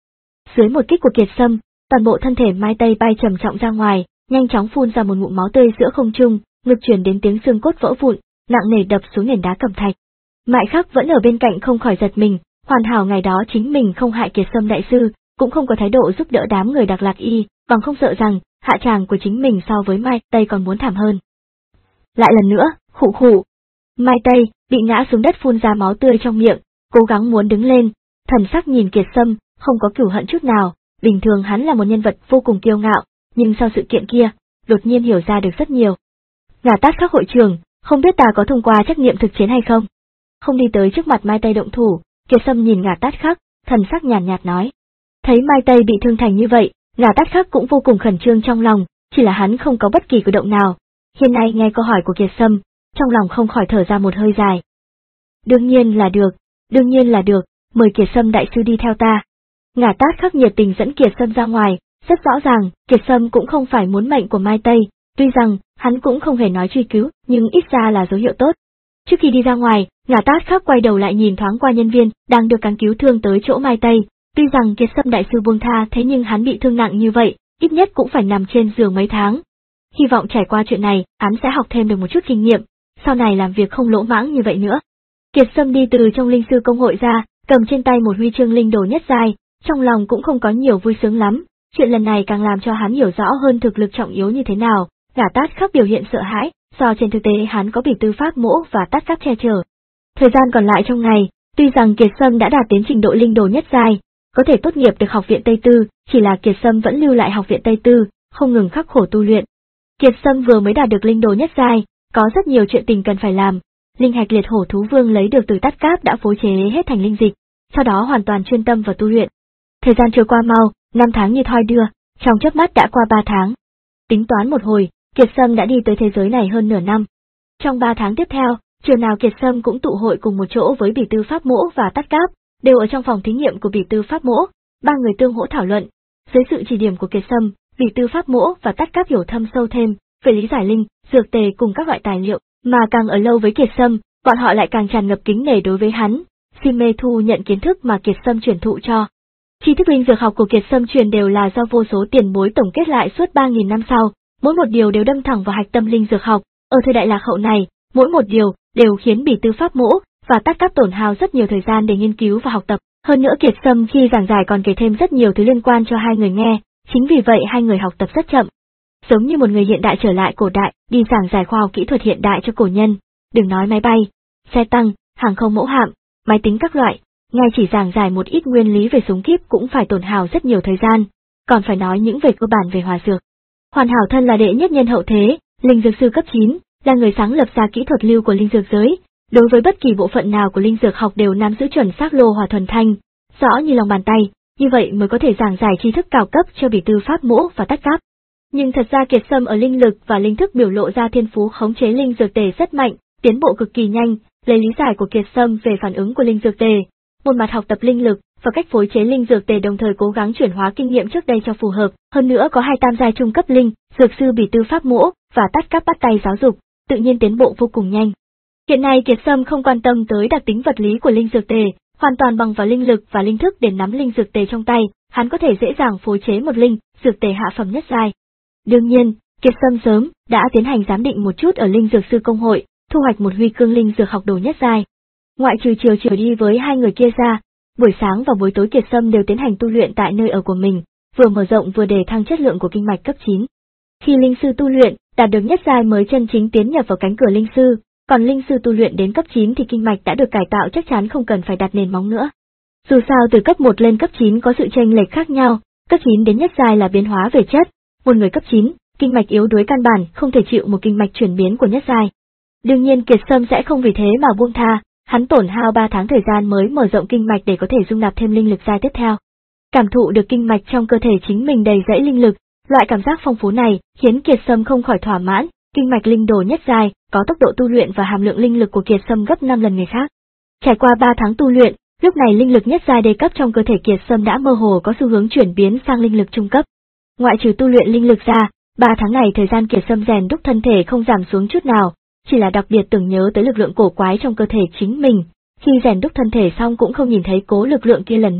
Dưới một kích của Kiệt Sâm, toàn bộ thân thể Mai Tây bay trầm trọng ra ngoài, nhanh chóng phun ra một ngụm máu tươi giữa không trung, ngực truyền đến tiếng xương cốt vỡ vụn, nặng nề đập xuống nền đá cẩm thạch. Mại Khắc vẫn ở bên cạnh không khỏi giật mình, hoàn hảo ngày đó chính mình không hại Kiệt Sâm đại sư, cũng không có thái độ giúp đỡ đám người Đặc Lạc Y, bằng không sợ rằng hạ tràng của chính mình so với Mai Tây còn muốn thảm hơn. Lại lần nữa, khụ khụ. Mai Tây bị ngã xuống đất phun ra máu tươi trong miệng, cố gắng muốn đứng lên, thần sắc nhìn Kiệt Sâm, không có cửu hận chút nào, bình thường hắn là một nhân vật vô cùng kiêu ngạo, nhưng sau sự kiện kia, đột nhiên hiểu ra được rất nhiều. Ngả Tát Khắc hội trưởng, không biết ta có thông qua trắc nghiệm thực chiến hay không? Không đi tới trước mặt Mai Tây động thủ, Kiệt Sâm nhìn Ngả Tát Khắc, thần sắc nhàn nhạt, nhạt nói. Thấy Mai Tây bị thương thành như vậy, Ngả Tát Khắc cũng vô cùng khẩn trương trong lòng, chỉ là hắn không có bất kỳ cử động nào. Hiện nay nghe câu hỏi của Kiệt Sâm, trong lòng không khỏi thở ra một hơi dài. Đương nhiên là được, đương nhiên là được, mời Kiệt Sâm đại sư đi theo ta. Ngả Tát Khắc nhiệt tình dẫn Kiệt Sâm ra ngoài, rất rõ ràng, Kiệt Sâm cũng không phải muốn mệnh của Mai Tây, tuy rằng, hắn cũng không hề nói truy cứu, nhưng ít ra là dấu hiệu tốt. Trước khi đi ra ngoài, Ngả Tát Khắc quay đầu lại nhìn thoáng qua nhân viên, đang được cáng cứu thương tới chỗ Mai Tây, tuy rằng Kiệt Sâm đại sư buông tha thế nhưng hắn bị thương nặng như vậy, ít nhất cũng phải nằm trên giường mấy tháng. Hy vọng trải qua chuyện này, hắn sẽ học thêm được một chút kinh nghiệm, sau này làm việc không lỗ mãng như vậy nữa. Kiệt Sâm đi từ trong linh sư công hội ra, cầm trên tay một huy chương linh đồ nhất giai, trong lòng cũng không có nhiều vui sướng lắm, chuyện lần này càng làm cho hắn hiểu rõ hơn thực lực trọng yếu như thế nào. Ngả Tát Khắc biểu hiện sợ hãi, do trên thực tế hắn có Bỉ Tư Pháp Mỗ và Tát Cáp che chở. Thời gian còn lại trong ngày, tuy rằng Kiệt Sâm đã đạt đến trình độ linh đồ nhất giai, có thể tốt nghiệp được học viện Tây Tư, chỉ là Kiệt Sâm vẫn lưu lại học viện Tây Tư, không ngừng khắc khổ tu luyện. Kiệt Sâm vừa mới đạt được linh đồ nhất giai, có rất nhiều chuyện tình cần phải làm. Linh hạch liệt hổ thú vương lấy được từ Tát Cáp đã phối chế hết thành linh dịch, sau đó hoàn toàn chuyên tâm vào tu luyện. Thời gian trôi qua mau, năm tháng như thoi đưa, trong chớp mắt đã qua ba tháng. Tính toán một hồi, Kiệt Sâm đã đi tới thế giới này hơn nửa năm. Trong ba tháng tiếp theo, chiều nào Kiệt Sâm cũng tụ hội cùng một chỗ với Bỉ Tư Pháp Mỗ và Tát Cáp, đều ở trong phòng thí nghiệm của Bỉ Tư Pháp Mỗ, ba người tương hỗ thảo luận. Dưới sự chỉ điểm của Kiệt Sâm, Bỉ Tư Pháp Mỗ và Tát Cáp hiểu thâm sâu thêm về lý giải linh, dược tề cùng các loại tài liệu, mà càng ở lâu với Kiệt Sâm, bọn họ lại càng tràn ngập kính nể đối với hắn, si mê thu nhận kiến thức mà Kiệt Sâm truyền thụ cho. Tri thức linh dược học của Kiệt Sâm truyền đều là do vô số tiền bối tổng kết lại suốt ba nghìn năm sau, mỗi một điều đều đâm thẳng vào hạch tâm linh dược học. Ở thời đại lạc hậu này, mỗi một điều đều khiến Bỉ Tư Pháp Mỗ và Tát Cáp tổn hao rất nhiều thời gian để nghiên cứu và học tập. Hơn nữa Kiệt Sâm khi giảng giải còn kể thêm rất nhiều thứ liên quan cho hai người nghe, chính vì vậy hai người học tập rất chậm. Giống như một người hiện đại trở lại cổ đại, đi giảng giải khoa học kỹ thuật hiện đại cho cổ nhân, đừng nói máy bay, xe tăng, hàng không mẫu hạm, máy tính các loại, ngay chỉ giảng giải một ít nguyên lý về súng kíp cũng phải tổn hao rất nhiều thời gian, còn phải nói những về cơ bản về hòa dược. Hoàn Hảo thân là đệ nhất nhân hậu thế, linh dược sư cấp chín, là người sáng lập ra kỹ thuật lưu của linh dược giới, đối với bất kỳ bộ phận nào của linh dược học đều nắm giữ chuẩn xác lô hòa thuần thanh, rõ như lòng bàn tay, như vậy mới có thể giảng giải tri thức cao cấp cho Bỉ Tư Pháp Mỗ và Tát Cáp. Nhưng thật ra Kiệt Sâm ở linh lực và linh thức biểu lộ ra thiên phú khống chế linh dược tề rất mạnh, tiến bộ cực kỳ nhanh, lấy lý giải của Kiệt Sâm về phản ứng của linh dược tề, một mặt học tập linh lực và cách phối chế linh dược tề đồng thời cố gắng chuyển hóa kinh nghiệm trước đây cho phù hợp, hơn nữa có hai tam giai trung cấp linh, dược sư Bỉ Tư Pháp Mỗ và Tát Cáp bắt tay giáo dục, tự nhiên tiến bộ vô cùng nhanh. Hiện nay Kiệt Sâm không quan tâm tới đặc tính vật lý của linh dược tề, hoàn toàn bằng vào linh lực và linh thức để nắm linh dược tề trong tay, hắn có thể dễ dàng phối chế một linh dược tề hạ phẩm nhất giai. Đương nhiên, Kiệt Sâm sớm đã tiến hành giám định một chút ở linh dược sư công hội, thu hoạch một huy cương linh dược học đồ nhất giai. Ngoại trừ chiều chiều đi với hai người kia ra, buổi sáng và buổi tối Kiệt Sâm đều tiến hành tu luyện tại nơi ở của mình, vừa mở rộng vừa đề thăng chất lượng của kinh mạch cấp chín. Khi linh sư tu luyện, đạt được nhất giai mới chân chính tiến nhập vào cánh cửa linh sư, còn linh sư tu luyện đến cấp chín thì kinh mạch đã được cải tạo chắc chắn không cần phải đặt nền móng nữa. Dù sao từ cấp một lên cấp chín có sự chênh lệch khác nhau, cấp chín đến nhất giai là biến hóa về chất, một người cấp chín, kinh mạch yếu đuối căn bản không thể chịu một kinh mạch chuyển biến của nhất giai. Đương nhiên Kiệt Sâm sẽ không vì thế mà buông tha, hắn tổn hao ba tháng thời gian mới mở rộng kinh mạch để có thể dung nạp thêm linh lực giai tiếp theo. Cảm thụ được kinh mạch trong cơ thể chính mình đầy rẫy linh lực, loại cảm giác phong phú này khiến Kiệt Sâm không khỏi thỏa mãn, kinh mạch linh đồ nhất giai, có tốc độ tu luyện và hàm lượng linh lực của Kiệt Sâm gấp năm lần người khác. Trải qua ba tháng tu luyện, lúc này linh lực nhất giai đề cấp trong cơ thể Kiệt Sâm đã mơ hồ có xu hướng chuyển biến sang linh lực trung cấp. Ngoại trừ tu luyện linh lực ra, ba tháng này thời gian Kiệt Sâm rèn đúc thân thể không giảm xuống chút nào, chỉ là đặc biệt tưởng nhớ tới lực lượng cổ quái trong cơ thể chính mình. Khi rèn đúc thân thể xong cũng không nhìn thấy cố lực lượng kia lần nữa,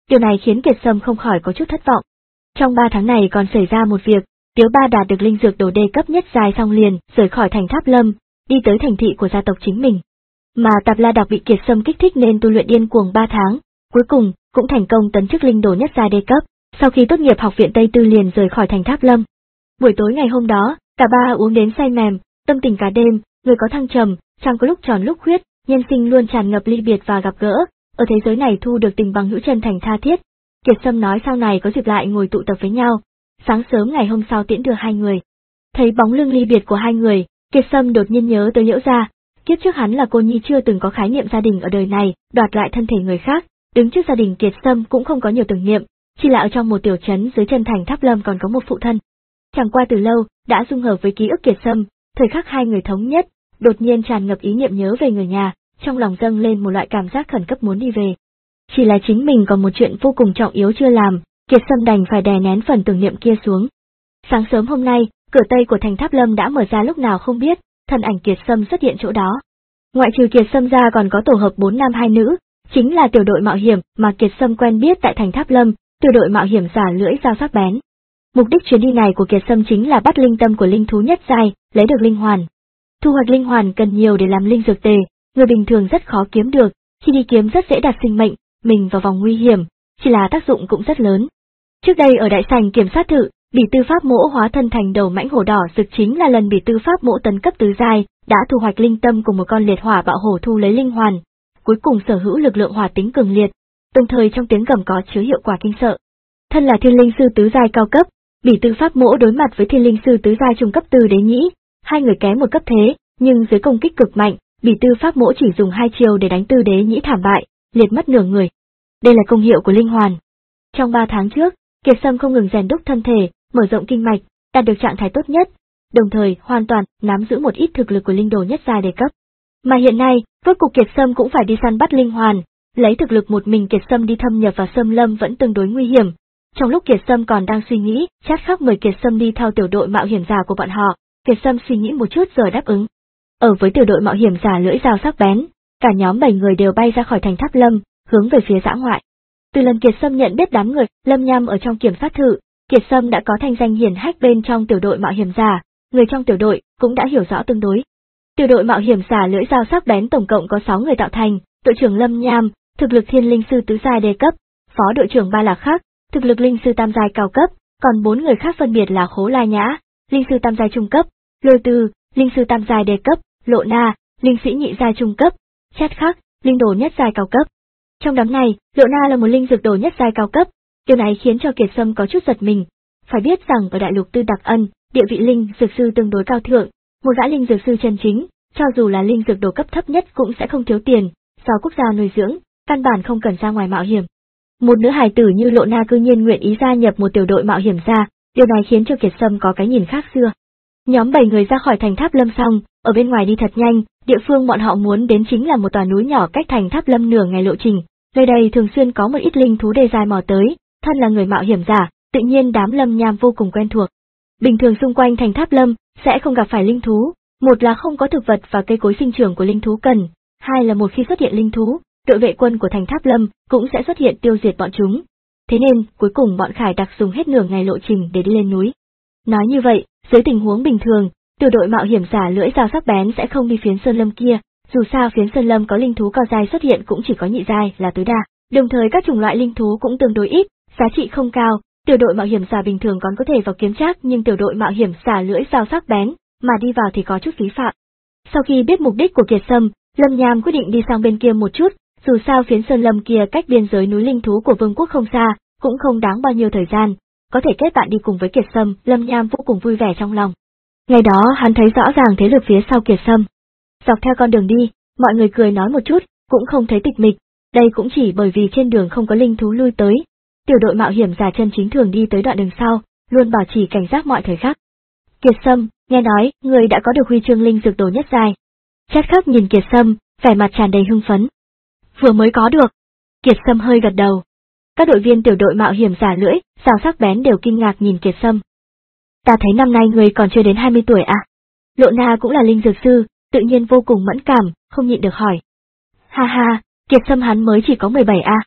Điều này khiến Kiệt Sâm không khỏi có chút thất vọng. Trong ba tháng này còn xảy ra một việc, Tiếu Ba đạt được linh dược đồ đê cấp nhất giai xong liền rời khỏi thành Tháp Lâm, đi tới thành thị của gia tộc chính mình. Mà Tạp La Đọc bị Kiệt Sâm kích thích nên tu luyện điên cuồng ba tháng, cuối cùng cũng thành công tấn chức linh đồ nhất giai đê cấp. Sau khi tốt nghiệp học viện Tây Tư liền rời khỏi thành Tháp Lâm. Buổi tối ngày hôm đó, cả ba uống đến say mềm, tâm tình cả đêm, người có thăng trầm, trăng có lúc tròn lúc khuyết, nhân sinh luôn tràn ngập ly biệt và gặp gỡ. Ở thế giới này thu được tình bằng hữu chân thành tha thiết. Kiệt Sâm nói sau này có dịp lại ngồi tụ tập với nhau. Sáng sớm ngày hôm sau tiễn đưa hai người. Thấy bóng lưng ly biệt của hai người, Kiệt Sâm đột nhiên nhớ tới Liễu gia. Kiếp trước hắn là cô nhi chưa từng có khái niệm gia đình ở đời này, đoạt lại thân thể người khác, đứng trước gia đình Kiệt Sâm cũng không có nhiều tưởng niệm, chỉ là ở trong một tiểu trấn dưới chân thành Tháp Lâm còn có một phụ thân. Chẳng qua từ lâu đã dung hợp với ký ức Kiệt Sâm, thời khắc hai người thống nhất, đột nhiên tràn ngập ý niệm nhớ về người nhà, trong lòng dâng lên một loại cảm giác khẩn cấp muốn đi về. Chỉ là chính mình còn một chuyện vô cùng trọng yếu chưa làm, Kiệt Sâm đành phải đè nén phần tưởng niệm kia xuống. Sáng sớm hôm nay, cửa tây của thành Tháp Lâm đã mở ra lúc nào không biết, thân ảnh Kiệt Sâm xuất hiện chỗ đó. Ngoại trừ Kiệt Sâm ra còn có tổ hợp bốn nam hai nữ, chính là tiểu đội mạo hiểm mà Kiệt Sâm quen biết tại thành Tháp Lâm, tiểu đội mạo hiểm giả lưỡi dao sắc bén. Mục đích chuyến đi này của Kiệt Sâm chính là bắt linh tâm của linh thú nhất giai, lấy được linh hoàn. Thu hoạch linh hoàn cần nhiều để làm linh dược tề, người bình thường rất khó kiếm được, khi đi kiếm rất dễ đặt sinh mệnh mình vào vòng nguy hiểm, chỉ là tác dụng cũng rất lớn. Trước đây ở đại sảnh kiểm sát thự, Bỉ Tư Pháp Mỗ hóa thân thành đầu mãnh hổ đỏ rực chính là lần Bỉ Tư Pháp Mỗ tấn cấp tứ giai, đã thu hoạch linh tâm của một con liệt hỏa bạo hổ thu lấy linh hoàn, cuối cùng sở hữu lực lượng hỏa tính cường liệt, đồng thời trong tiếng gầm có chứa hiệu quả kinh sợ. Thân là thiên linh sư tứ giai cao cấp, Bỉ Tư Pháp Mỗ đối mặt với thiên linh sư tứ giai trung cấp Tư Đế Nhĩ, hai người kém một cấp thế, nhưng dưới công kích cực mạnh, Bỉ Tư Pháp Mỗ chỉ dùng hai chiều để đánh Tư Đế Nhĩ thảm bại, liệt mất nửa người. Đây là công hiệu của linh hoàn. Trong ba tháng trước, Kiệt Sâm không ngừng rèn đúc thân thể, mở rộng kinh mạch, đạt được trạng thái tốt nhất, đồng thời hoàn toàn nắm giữ một ít thực lực của linh đồ nhất giai đề cấp. Mà hiện nay, rốt cục Kiệt Sâm cũng phải đi săn bắt linh hoàn, lấy thực lực một mình Kiệt Sâm đi thâm nhập vào xâm lâm vẫn tương đối nguy hiểm. Trong lúc Kiệt Sâm còn đang suy nghĩ, Chát Khắc mời Kiệt Sâm đi theo tiểu đội mạo hiểm giả của bọn họ, Kiệt Sâm suy nghĩ một chút rồi đáp ứng. Ở với tiểu đội mạo hiểm giả lưỡi dao sắc bén, cả nhóm bảy người đều bay ra khỏi thành Tháp Lâm, hướng về phía dã ngoại. Từ lần Kiệt Sâm nhận biết đám người Lâm Nham ở trong kiểm sát thự, Kiệt Sâm đã có thanh danh hiển hách bên trong tiểu đội mạo hiểm giả, người trong tiểu đội cũng đã hiểu rõ tương đối. Tiểu đội mạo hiểm giả lưỡi dao sắc bén tổng cộng có sáu người tạo thành, đội trưởng Lâm Nham, thực lực thiên linh sư tứ giai đề cấp, phó đội trưởng Ba Lạc Khắc, thực lực linh sư tam giai cao cấp, còn bốn người khác phân biệt là Khố La Nhã, linh sư tam giai trung cấp, Lôi Tư, linh sư tam giai đề cấp, Lộ Na, linh sĩ nhị giai trung cấp, Chát Khắc, linh đồ nhất giai cao cấp. Trong đám này, Lộ Na là một linh dược đồ nhất giai cao cấp, điều này khiến cho Kiệt Sâm có chút giật mình. Phải biết rằng ở đại lục Tư Đặc Ân, địa vị linh dược sư tương đối cao thượng, một gã linh dược sư chân chính, cho dù là linh dược đồ cấp thấp nhất cũng sẽ không thiếu tiền, do quốc gia nuôi dưỡng, căn bản không cần ra ngoài mạo hiểm. Một nữ hài tử như Lộ Na cư nhiên nguyện ý gia nhập một tiểu đội mạo hiểm ra, điều này khiến cho Kiệt Sâm có cái nhìn khác xưa. Nhóm bảy người ra khỏi thành Tháp Lâm xong, ở bên ngoài đi thật nhanh, địa phương bọn họ muốn đến chính là một tòa núi nhỏ cách thành Tháp Lâm nửa ngày lộ trình. Nơi đây thường xuyên có một ít linh thú đê giai mò tới, thân là người mạo hiểm giả, tự nhiên đám Lâm Nham vô cùng quen thuộc. Bình thường xung quanh thành Tháp Lâm sẽ không gặp phải linh thú, một là không có thực vật và cây cối sinh trưởng của linh thú cần, hai là một khi xuất hiện linh thú, đội vệ quân của thành Tháp Lâm cũng sẽ xuất hiện tiêu diệt bọn chúng. Thế nên, cuối cùng bọn Khải Đặc dùng hết nửa ngày lộ trình để đi lên núi. Nói như vậy, dưới tình huống bình thường, tiểu đội mạo hiểm giả lưỡi dao sắc bén sẽ không đi phiến sơn lâm kia, dù sao phiến sơn lâm có linh thú cao giai xuất hiện cũng chỉ có nhị giai là tối đa, đồng thời các chủng loại linh thú cũng tương đối ít, giá trị không cao, tiểu đội mạo hiểm giả bình thường còn có thể vào kiếm trác nhưng tiểu đội mạo hiểm giả lưỡi dao sắc bén, mà đi vào thì có chút phí phạm. Sau khi biết mục đích của Kiệt Sâm, Lâm Nham quyết định đi sang bên kia một chút, dù sao phiến sơn lâm kia cách biên giới núi linh thú của vương quốc không xa, cũng không đáng bao nhiêu thời gian, có thể kết bạn đi cùng với Kiệt Sâm, Lâm Nham vô cùng vui vẻ trong lòng. Ngày đó hắn thấy rõ ràng thế lực phía sau Kiệt Sâm. Dọc theo con đường đi, mọi người cười nói một chút, cũng không thấy tịch mịch, đây cũng chỉ bởi vì trên đường không có linh thú lui tới. Tiểu đội mạo hiểm giả chân chính thường đi tới đoạn đường sau, luôn bảo trì cảnh giác mọi thời khắc. Kiệt Sâm, nghe nói, người đã có được huy chương linh dược đồ nhất giai. Chát Khắc nhìn Kiệt Sâm, vẻ mặt tràn đầy hưng phấn. Vừa mới có được. Kiệt Sâm hơi gật đầu. Các đội viên tiểu đội mạo hiểm giả lưỡi, dao sắc bén đều kinh ngạc nhìn Kiệt Sâm. Ta thấy năm nay người còn chưa đến hai mươi tuổi à? Lộ Na cũng là linh dược sư, tự nhiên vô cùng mẫn cảm, không nhịn được hỏi. Ha ha, Kiệt Sâm hắn mới chỉ có mười bảy à?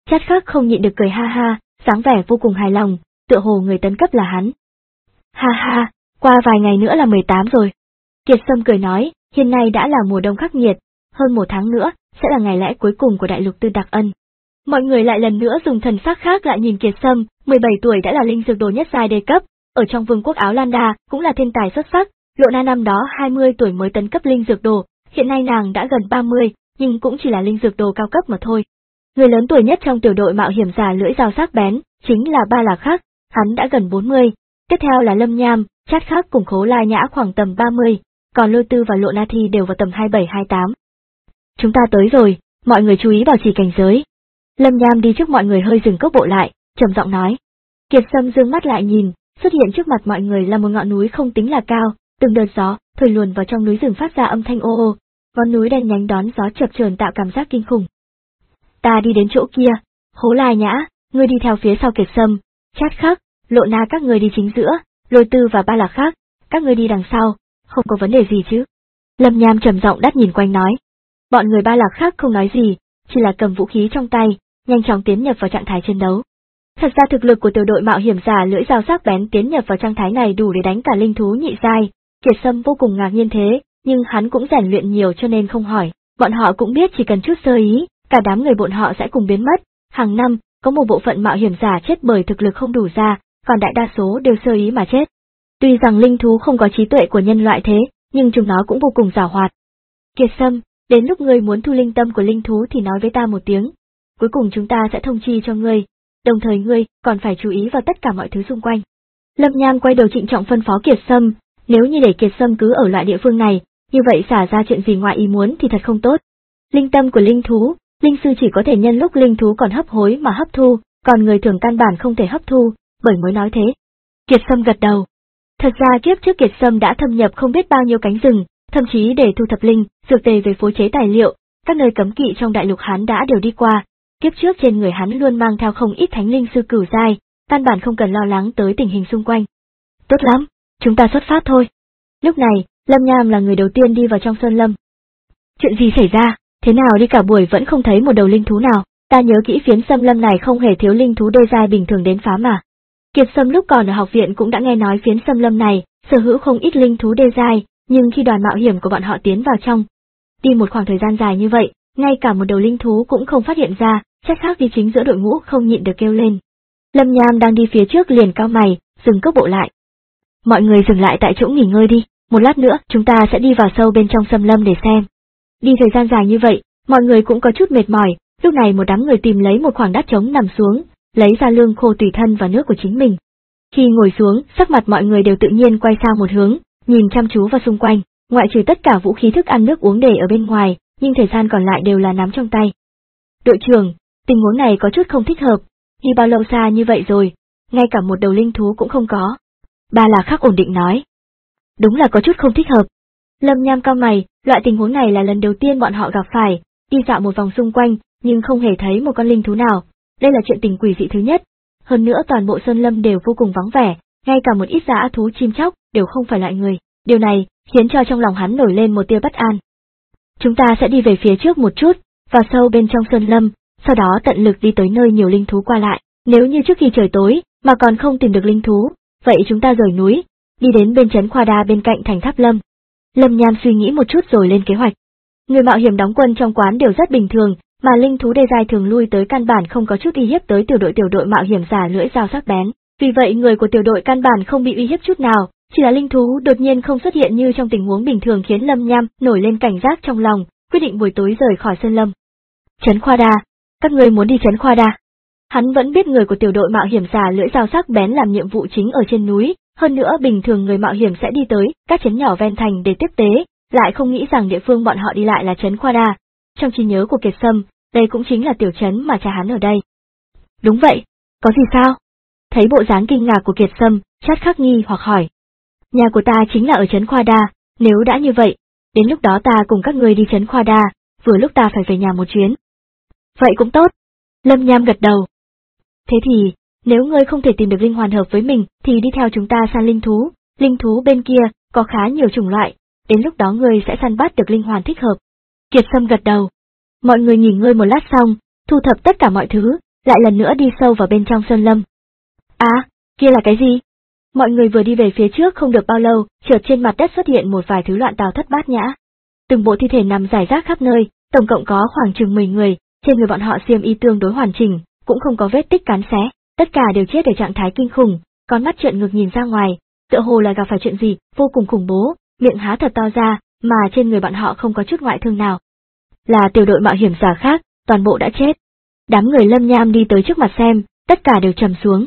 Chát Khắc không nhịn được cười ha ha, dáng vẻ vô cùng hài lòng, tựa hồ người tấn cấp là hắn. Ha ha, qua vài ngày nữa là mười tám rồi. Kiệt Sâm cười nói, hiện nay đã là mùa đông khắc nghiệt, hơn một tháng nữa, sẽ là ngày lễ cuối cùng của đại lục Tư Đặc Ân. Mọi người lại lần nữa dùng thần sắc khác lại nhìn Kiệt Sâm, mười bảy tuổi đã là linh dược đồ nhất giai đề cấp, ở trong vương quốc Áo Lan Đa cũng là thiên tài xuất sắc, Lộ Na năm đó hai mươi tuổi mới tấn cấp linh dược đồ, hiện nay nàng đã gần ba mươi, nhưng cũng chỉ là linh dược đồ cao cấp mà thôi. Người lớn tuổi nhất trong tiểu đội mạo hiểm giả lưỡi dao sắc bén, chính là Ba Lạc Khắc, hắn đã gần bốn mươi, tiếp theo là Lâm Nham, Chát Khắc cùng Khố La Nhã khoảng tầm ba mươi, còn Lôi Tư và Lộ Na Thi đều vào tầm hai mươi bảy hai mươi tám. Chúng ta tới rồi, mọi người chú ý bảo trì cảnh giới. Lâm Nham đi trước mọi người hơi dừng cốc bộ lại, trầm giọng nói. Kiệt Sâm dương mắt lại nhìn, xuất hiện trước mặt mọi người là một ngọn núi không tính là cao, từng đợt gió thổi luồn vào trong núi rừng phát ra âm thanh ô ô, ngọn núi đen nhánh đón gió chập chờn tạo cảm giác kinh khủng. Ta đi đến chỗ kia, Khố La Nhã, ngươi đi theo phía sau Kiệt Sâm, Chát Khắc, Lộ Na các ngươi đi chính giữa, Lôi Tư và Ba Lạc Khắc, các ngươi đi đằng sau, không có vấn đề gì chứ? Lâm Nham trầm giọng đắt nhìn quanh nói. Bọn người Ba Lạc Khắc không nói gì, chỉ là cầm vũ khí trong tay, nhanh chóng tiến nhập vào trạng thái chiến đấu. Thật ra thực lực của tiểu đội mạo hiểm giả lưỡi dao sắc bén tiến nhập vào trạng thái này đủ để đánh cả linh thú nhị giai. Kiệt Sâm vô cùng ngạc nhiên thế, nhưng hắn cũng rèn luyện nhiều cho nên không hỏi, bọn họ cũng biết chỉ cần chút sơ ý, cả đám người bọn họ sẽ cùng biến mất. Hàng năm, có một bộ phận mạo hiểm giả chết bởi thực lực không đủ ra, còn đại đa số đều sơ ý mà chết. Tuy rằng linh thú không có trí tuệ của nhân loại thế, nhưng chúng nó cũng vô cùng giàu hoạt. Kiệt Sâm, đến lúc ngươi muốn thu linh tâm của linh thú thì nói với ta một tiếng. Cuối cùng chúng ta sẽ thông chi cho ngươi, đồng thời ngươi còn phải chú ý vào tất cả mọi thứ xung quanh. Lâm Nham quay đầu trịnh trọng phân phó Kiệt Sâm, nếu như để Kiệt Sâm cứ ở loại địa phương này, như vậy xả ra chuyện gì ngoài ý muốn thì thật không tốt. Linh tâm của linh thú, linh sư chỉ có thể nhân lúc linh thú còn hấp hối mà hấp thu, còn người thường căn bản không thể hấp thu, bởi mới nói thế. Kiệt Sâm gật đầu. Thật ra kiếp trước Kiệt Sâm đã thâm nhập không biết bao nhiêu cánh rừng, thậm chí để thu thập linh, dược tề về phối chế tài liệu, các nơi cấm kỵ trong đại lục hắn đã đều đi qua. Kiếp trước trên người hắn luôn mang theo không ít thánh linh sư cửu giai, căn bản không cần lo lắng tới tình hình xung quanh. Tốt lắm, chúng ta xuất phát thôi. Lúc này, Lâm Nham là người đầu tiên đi vào trong sơn lâm. Chuyện gì xảy ra, thế nào đi cả buổi vẫn không thấy một đầu linh thú nào, ta nhớ kỹ phiến xâm lâm này không hề thiếu linh thú đê giai bình thường đến phá mà. Kiệt Sâm lúc còn ở học viện cũng đã nghe nói phiến xâm lâm này, sở hữu không ít linh thú đê giai, nhưng khi đoàn mạo hiểm của bọn họ tiến vào trong, đi một khoảng thời gian dài như vậy, ngay cả một đầu linh thú cũng không phát hiện ra, Chát Khắc đi chính giữa đội ngũ không nhịn được kêu lên. Lâm Nham đang đi phía trước liền cao mày, dừng cước bộ lại. Mọi người dừng lại tại chỗ nghỉ ngơi đi, một lát nữa chúng ta sẽ đi vào sâu bên trong xâm lâm để xem. Đi thời gian dài như vậy, mọi người cũng có chút mệt mỏi, lúc này một đám người tìm lấy một khoảng đất trống nằm xuống, lấy ra lương khô tùy thân và nước của chính mình. Khi ngồi xuống, sắc mặt mọi người đều tự nhiên quay sang một hướng, nhìn chăm chú vào xung quanh, ngoại trừ tất cả vũ khí thức ăn nước uống để ở bên ngoài, nhưng thời gian còn lại đều là nắm trong tay. Đội trưởng, tình huống này có chút không thích hợp, đi bao lâu xa như vậy rồi, ngay cả một đầu linh thú cũng không có. Ba Lạc Khắc ổn định nói. Đúng là có chút không thích hợp. Lâm Nham cau mày, loại tình huống này là lần đầu tiên bọn họ gặp phải, đi dạo một vòng xung quanh, nhưng không hề thấy một con linh thú nào, đây là chuyện tình quỷ dị thứ nhất. Hơn nữa toàn bộ sơn lâm đều vô cùng vắng vẻ, ngay cả một ít dã thú chim chóc đều không phải loại người, điều này khiến cho trong lòng hắn nổi lên một tia bất an. Chúng ta sẽ đi về phía trước một chút, vào sâu bên trong sơn lâm, sau đó tận lực đi tới nơi nhiều linh thú qua lại, nếu như trước khi trời tối mà còn không tìm được linh thú, vậy chúng ta rời núi, đi đến bên trấn Khoa Đa bên cạnh thành Tháp Lâm. Lâm Nham suy nghĩ một chút rồi lên kế hoạch. Người mạo hiểm đóng quân trong quán đều rất bình thường, mà linh thú đê giai thường lui tới căn bản không có chút uy hiếp tới tiểu đội tiểu đội mạo hiểm giả lưỡi dao sắc bén, vì vậy người của tiểu đội căn bản không bị uy hiếp chút nào, chỉ là linh thú đột nhiên không xuất hiện như trong tình huống bình thường khiến Lâm Nham nổi lên cảnh giác trong lòng, quyết định buổi tối rời khỏi sơn lâm. Trấn Khoa Đa, các ngươi muốn đi trấn Khoa Đa? Hắn vẫn biết người của tiểu đội mạo hiểm giả lưỡi dao sắc bén làm nhiệm vụ chính ở trên núi, hơn nữa bình thường người mạo hiểm sẽ đi tới các trấn nhỏ ven thành để tiếp tế, lại không nghĩ rằng địa phương bọn họ đi lại là trấn Khoa Đa. Trong trí nhớ của Kiệt Sâm, đây cũng chính là tiểu trấn mà cha hắn ở đây. Đúng vậy, có gì sao? Thấy bộ dáng kinh ngạc của Kiệt Sâm, Chát Khắc nghi hoặc hỏi. Nhà của ta chính là ở trấn Khoa Đa, nếu đã như vậy, đến lúc đó ta cùng các ngươi đi trấn Khoa Đa, vừa lúc ta phải về nhà một chuyến. Vậy cũng tốt. Lâm Nham gật đầu. Thế thì, nếu ngươi không thể tìm được linh hoàn hợp với mình, thì đi theo chúng ta săn linh thú, linh thú bên kia có khá nhiều chủng loại, đến lúc đó ngươi sẽ săn bắt được linh hoàn thích hợp. Kiệt Sâm gật đầu. Mọi người nghỉ ngơi một lát xong, thu thập tất cả mọi thứ, lại lần nữa đi sâu vào bên trong sơn lâm. À, kia là cái gì? Mọi người vừa đi về phía trước không được bao lâu, chợt trên mặt đất xuất hiện một vài thứ loạn tào thất bát nhã. Từng bộ thi thể nằm rải rác khắp nơi, tổng cộng có khoảng chừng mười người, trên người bọn họ xiêm y tương đối hoàn chỉnh, cũng không có vết tích cắn xé, tất cả đều chết ở trạng thái kinh khủng, con mắt trợn ngược nhìn ra ngoài, tựa hồ là gặp phải chuyện gì vô cùng khủng bố, miệng há thật to ra, mà trên người bọn họ không có chút ngoại thương nào. Là tiểu đội mạo hiểm giả khác, toàn bộ đã chết. Đám người Lâm Nham đi tới trước mặt xem, tất cả đều trầm xuống.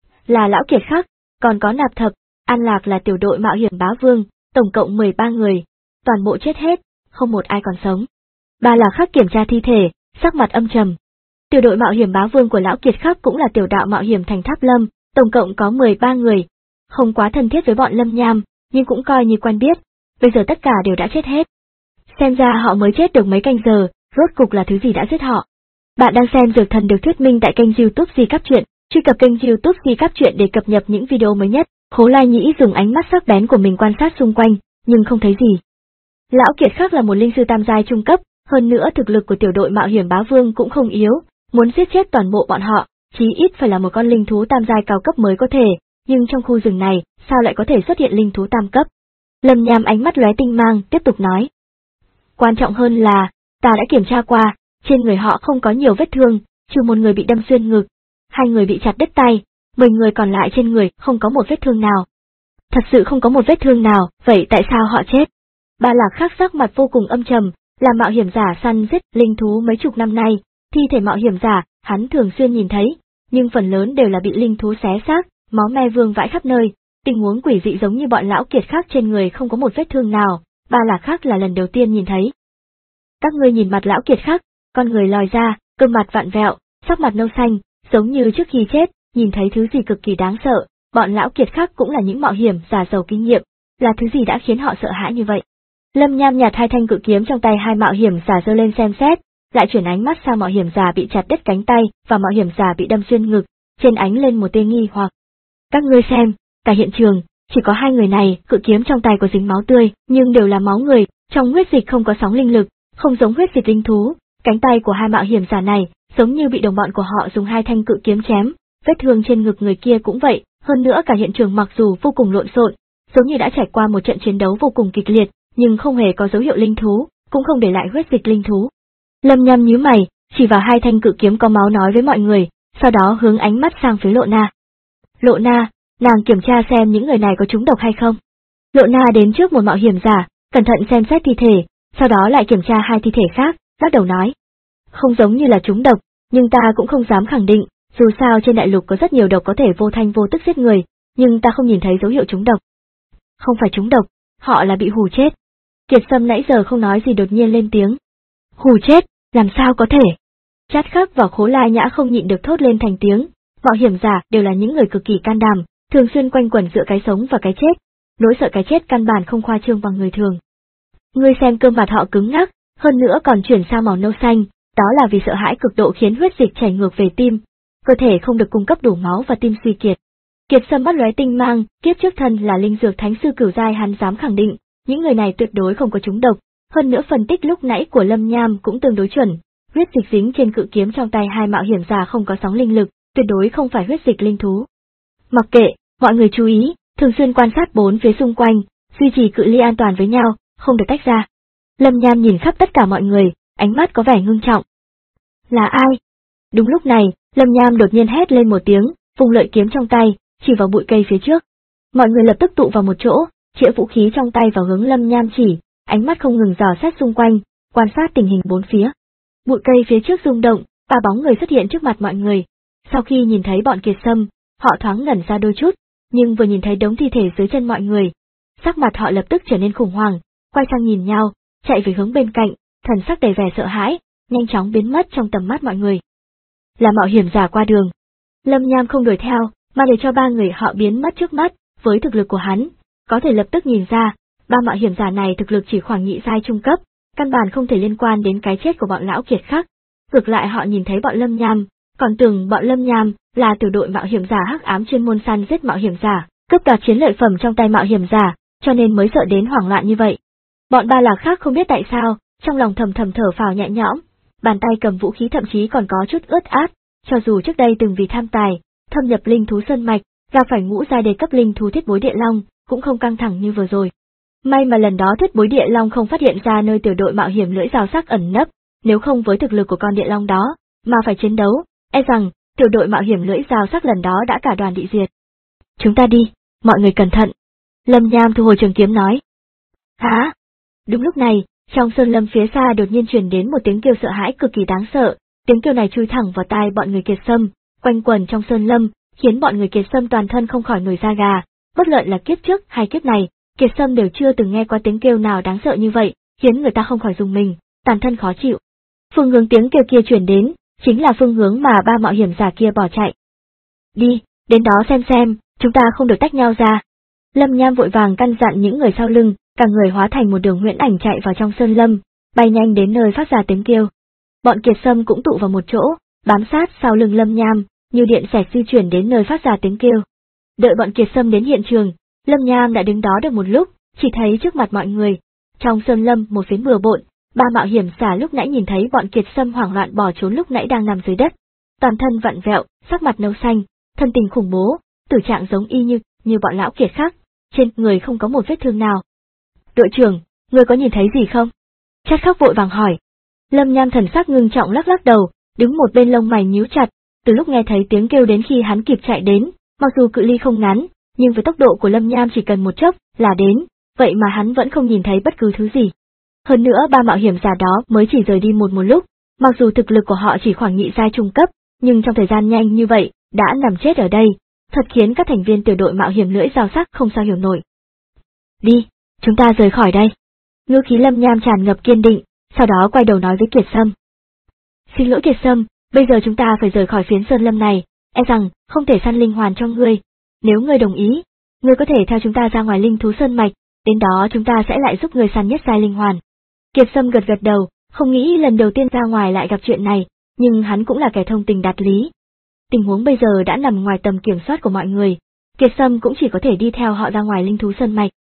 Là Lão Kiệt Khắc, còn có Nạp Thập, An Lạc là tiểu đội mạo hiểm bá vương, tổng cộng mười ba người, toàn bộ chết hết, không một ai còn sống. Ba Lạc Khắc kiểm tra thi thể, sắc mặt âm trầm. Tiểu đội mạo hiểm bá vương của Lão Kiệt Khắc cũng là tiểu đạo mạo hiểm thành Tháp Lâm, tổng cộng có mười ba người, không quá thân thiết với bọn Lâm Nham, nhưng cũng coi như quen biết, bây giờ tất cả đều đã chết hết. Xem ra họ mới chết được mấy canh giờ, rốt cục là thứ gì đã giết họ. Bạn đang xem Dược Thần được thuyết minh tại kênh YouTube Di Cáp Truyện, truy cập kênh YouTube Di Cáp Truyện để cập nhật những video mới nhất. Khố Lai Nhĩ dùng ánh mắt sắc bén của mình quan sát xung quanh, nhưng không thấy gì. Lão Kiệt Khắc là một linh sư tam giai trung cấp, hơn nữa thực lực của tiểu đội mạo hiểm bá vương cũng không yếu, muốn giết chết toàn bộ bọn họ, chí ít phải là một con linh thú tam giai cao cấp mới có thể, nhưng trong khu rừng này, sao lại có thể xuất hiện linh thú tam cấp? Lâm Nham ánh mắt lóe tinh mang, tiếp tục nói. Quan trọng hơn là, ta đã kiểm tra qua, trên người họ không có nhiều vết thương, trừ một người bị đâm xuyên ngực, hai người bị chặt đứt tay, mười người còn lại trên người không có một vết thương nào. Thật sự không có một vết thương nào, vậy tại sao họ chết? Ba Lạc Khắc sắc mặt vô cùng âm trầm, là mạo hiểm giả săn giết linh thú mấy chục năm nay, thi thể mạo hiểm giả, hắn thường xuyên nhìn thấy, nhưng phần lớn đều là bị linh thú xé xác, máu me vương vãi khắp nơi, tình huống quỷ dị giống như bọn Lão Kiệt Khắc trên người không có một vết thương nào, Ba Lạc Khắc là lần đầu tiên nhìn thấy. Các ngươi nhìn mặt Lão Kiệt Khắc, con người lòi ra, cơ mặt vặn vẹo, sắc mặt nâu xanh, giống như trước khi chết, nhìn thấy thứ gì cực kỳ đáng sợ, bọn Lão Kiệt Khắc cũng là những mạo hiểm giả giàu kinh nghiệm, là thứ gì đã khiến họ sợ hãi như vậy? Lâm Nham nhặt hai thanh cự kiếm trong tay hai mạo hiểm giả giơ lên xem xét, lại chuyển ánh mắt sang mạo hiểm giả bị chặt đứt cánh tay và mạo hiểm giả bị đâm xuyên ngực, trên ánh lên một tia nghi hoặc. Các ngươi xem, cả hiện trường, chỉ có hai người này, cự kiếm trong tay có dính máu tươi, nhưng đều là máu người, trong huyết dịch không có sóng linh lực, không giống huyết dịch linh thú, cánh tay của hai mạo hiểm giả này, giống như bị đồng bọn của họ dùng hai thanh cự kiếm chém, vết thương trên ngực người kia cũng vậy, hơn nữa cả hiện trường mặc dù vô cùng lộn xộn, giống như đã trải qua một trận chiến đấu vô cùng kịch liệt, nhưng không hề có dấu hiệu linh thú, cũng không để lại huyết dịch linh thú. Lâm Nham nhíu mày, chỉ vào hai thanh cự kiếm có máu nói với mọi người, sau đó hướng ánh mắt sang phía Lộ Na. Lộ Na, nàng kiểm tra xem những người này có trúng độc hay không. Lộ Na đến trước một mạo hiểm giả, cẩn thận xem xét thi thể, sau đó lại kiểm tra hai thi thể khác, lắc đầu nói. Không giống như là trúng độc, nhưng ta cũng không dám khẳng định, dù sao trên đại lục có rất nhiều độc có thể vô thanh vô tức giết người, nhưng ta không nhìn thấy dấu hiệu trúng độc. Không phải trúng độc, họ là bị hù chết. Kiệt Sâm nãy giờ không nói gì đột nhiên lên tiếng. Hù chết, làm sao có thể? Chát Khắc và Khố Lai Nhã không nhịn được thốt lên thành tiếng, mạo hiểm giả đều là những người cực kỳ can đảm, thường xuyên quanh quẩn giữa cái sống và cái chết, nỗi sợ cái chết căn bản không khoa trương bằng người thường. Ngươi xem cơ mặt họ cứng ngắc, hơn nữa còn chuyển sang màu nâu xanh, đó là vì sợ hãi cực độ khiến huyết dịch chảy ngược về tim, cơ thể không được cung cấp đủ máu và tim suy kiệt. Kiệt Sâm mắt lóe tinh mang, kiếp trước thân là linh dược thánh sư cửu giai, hắn dám khẳng định, những người này tuyệt đối không có trúng độc, hơn nữa phân tích lúc nãy của Lâm Nham cũng tương đối chuẩn, huyết dịch dính trên cự kiếm trong tay hai mạo hiểm giả không có sóng linh lực, tuyệt đối không phải huyết dịch linh thú. Mặc kệ, mọi người chú ý, thường xuyên quan sát bốn phía xung quanh, duy trì cự ly an toàn với nhau, không được tách ra. Lâm Nham nhìn khắp tất cả mọi người, ánh mắt có vẻ ngưng trọng. Là ai? Đúng lúc này, Lâm Nham đột nhiên hét lên một tiếng, vùng lợi kiếm trong tay, chỉ vào bụi cây phía trước. Mọi người lập tức tụ vào một chỗ, chĩa vũ khí trong tay vào hướng Lâm Nham chỉ, ánh mắt không ngừng dò xét xung quanh, quan sát tình hình bốn phía. Bụi cây phía trước rung động, ba bóng người xuất hiện trước mặt mọi người. Sau khi nhìn thấy bọn Kiệt Sâm, họ thoáng ngẩn ra đôi chút, nhưng vừa nhìn thấy đống thi thể dưới chân mọi người, sắc mặt họ lập tức trở nên khủng hoảng, quay sang nhìn nhau, chạy về hướng bên cạnh, thần sắc đầy vẻ sợ hãi, nhanh chóng biến mất trong tầm mắt mọi người. Là mạo hiểm giả qua đường. Lâm Nham không đuổi theo, mà để cho ba người họ biến mất trước mắt, với thực lực của hắn, có thể lập tức nhìn ra, ba mạo hiểm giả này thực lực chỉ khoảng nhị giai trung cấp, căn bản không thể liên quan đến cái chết của bọn Lão Kiệt Khắc. Ngược lại họ nhìn thấy bọn Lâm Nham, còn tưởng bọn Lâm Nham là tiểu đội mạo hiểm giả hắc ám chuyên môn săn giết mạo hiểm giả, cướp đoạt chiến lợi phẩm trong tay mạo hiểm giả, cho nên mới sợ đến hoảng loạn như vậy. Bọn Ba Lạc khác không biết tại sao, trong lòng thầm thầm thở phào nhẹ nhõm, bàn tay cầm vũ khí thậm chí còn có chút ướt át, cho dù trước đây từng vì tham tài, thâm nhập linh thú sơn mạch, gặp phải ngũ giai đề cấp linh thú thiết bối địa long, cũng không căng thẳng như vừa rồi. May mà lần đó thiết bối địa long không phát hiện ra nơi tiểu đội mạo hiểm lưỡi dao sắc ẩn nấp, nếu không với thực lực của con địa long đó, mà phải chiến đấu, e rằng tiểu đội mạo hiểm lưỡi dao sắc lần đó đã cả đoàn bị diệt. Chúng ta đi, mọi người cẩn thận. Lâm Nham thu hồi trường kiếm nói. Hả? Đúng lúc này, trong sơn lâm phía xa đột nhiên truyền đến một tiếng kêu sợ hãi cực kỳ đáng sợ, tiếng kêu này chui thẳng vào tai bọn người Kiệt Sâm, quanh quẩn trong sơn lâm, khiến bọn người Kiệt Sâm toàn thân không khỏi nổi da gà, bất luận là kiếp trước hay kiếp này, Kiệt Sâm đều chưa từng nghe qua tiếng kêu nào đáng sợ như vậy, khiến người ta không khỏi rùng mình, toàn thân khó chịu. Phương hướng tiếng kêu kia chuyển đến, chính là phương hướng mà ba mạo hiểm giả kia bỏ chạy. Đi, đến đó xem xem, chúng ta không được tách nhau ra. Lâm Nham vội vàng căn dặn những người sau lưng, cả người hóa thành một đường huyễn ảnh chạy vào trong sơn lâm, bay nhanh đến nơi phát ra tiếng kêu. Bọn Kiệt Sâm cũng tụ vào một chỗ, bám sát sau lưng Lâm Nham, như điện xẹt di chuyển đến nơi phát ra tiếng kêu. Đợi bọn Kiệt Sâm đến hiện trường, Lâm Nham đã đứng đó được một lúc, chỉ thấy trước mặt mọi người, trong sơn lâm một phiến bừa bộn, ba mạo hiểm giả lúc nãy nhìn thấy bọn Kiệt Sâm hoảng loạn bỏ trốn lúc nãy đang nằm dưới đất, toàn thân vặn vẹo, sắc mặt nâu xanh, thân tình khủng bố, tử trạng giống y như như bọn lão Kiệt khác, trên người không có một vết thương nào. Đội trưởng, ngươi có nhìn thấy gì không? Trát Khắc vội vàng hỏi. Lâm Nham thần sắc ngưng trọng lắc lắc đầu, đứng một bên lông mày nhíu chặt, từ lúc nghe thấy tiếng kêu đến khi hắn kịp chạy đến, mặc dù cự ly không ngắn, nhưng với tốc độ của Lâm Nham chỉ cần một chốc là đến, vậy mà hắn vẫn không nhìn thấy bất cứ thứ gì. Hơn nữa ba mạo hiểm giả đó mới chỉ rời đi một một lúc, mặc dù thực lực của họ chỉ khoảng nhị giai trung cấp, nhưng trong thời gian nhanh như vậy, đã nằm chết ở đây, thật khiến các thành viên tiểu đội mạo hiểm lưỡi dao sắc không sao hiểu nổi. Đi, chúng ta rời khỏi đây. Ngữ khí Lâm Nham tràn ngập kiên định, sau đó quay đầu nói với Kiệt Sâm. Xin lỗi Kiệt Sâm, bây giờ chúng ta phải rời khỏi phiến sơn lâm này, e rằng không thể săn linh hoàn cho ngươi. Nếu ngươi đồng ý, ngươi có thể theo chúng ta ra ngoài linh thú sơn mạch, đến đó chúng ta sẽ lại giúp ngươi săn nhất giai linh hoàn. Kiệt Sâm gật gật đầu, không nghĩ lần đầu tiên ra ngoài lại gặp chuyện này, nhưng hắn cũng là kẻ thông tình đạt lý. Tình huống bây giờ đã nằm ngoài tầm kiểm soát của mọi người, Kiệt Sâm cũng chỉ có thể đi theo họ ra ngoài linh thú sơn mạch.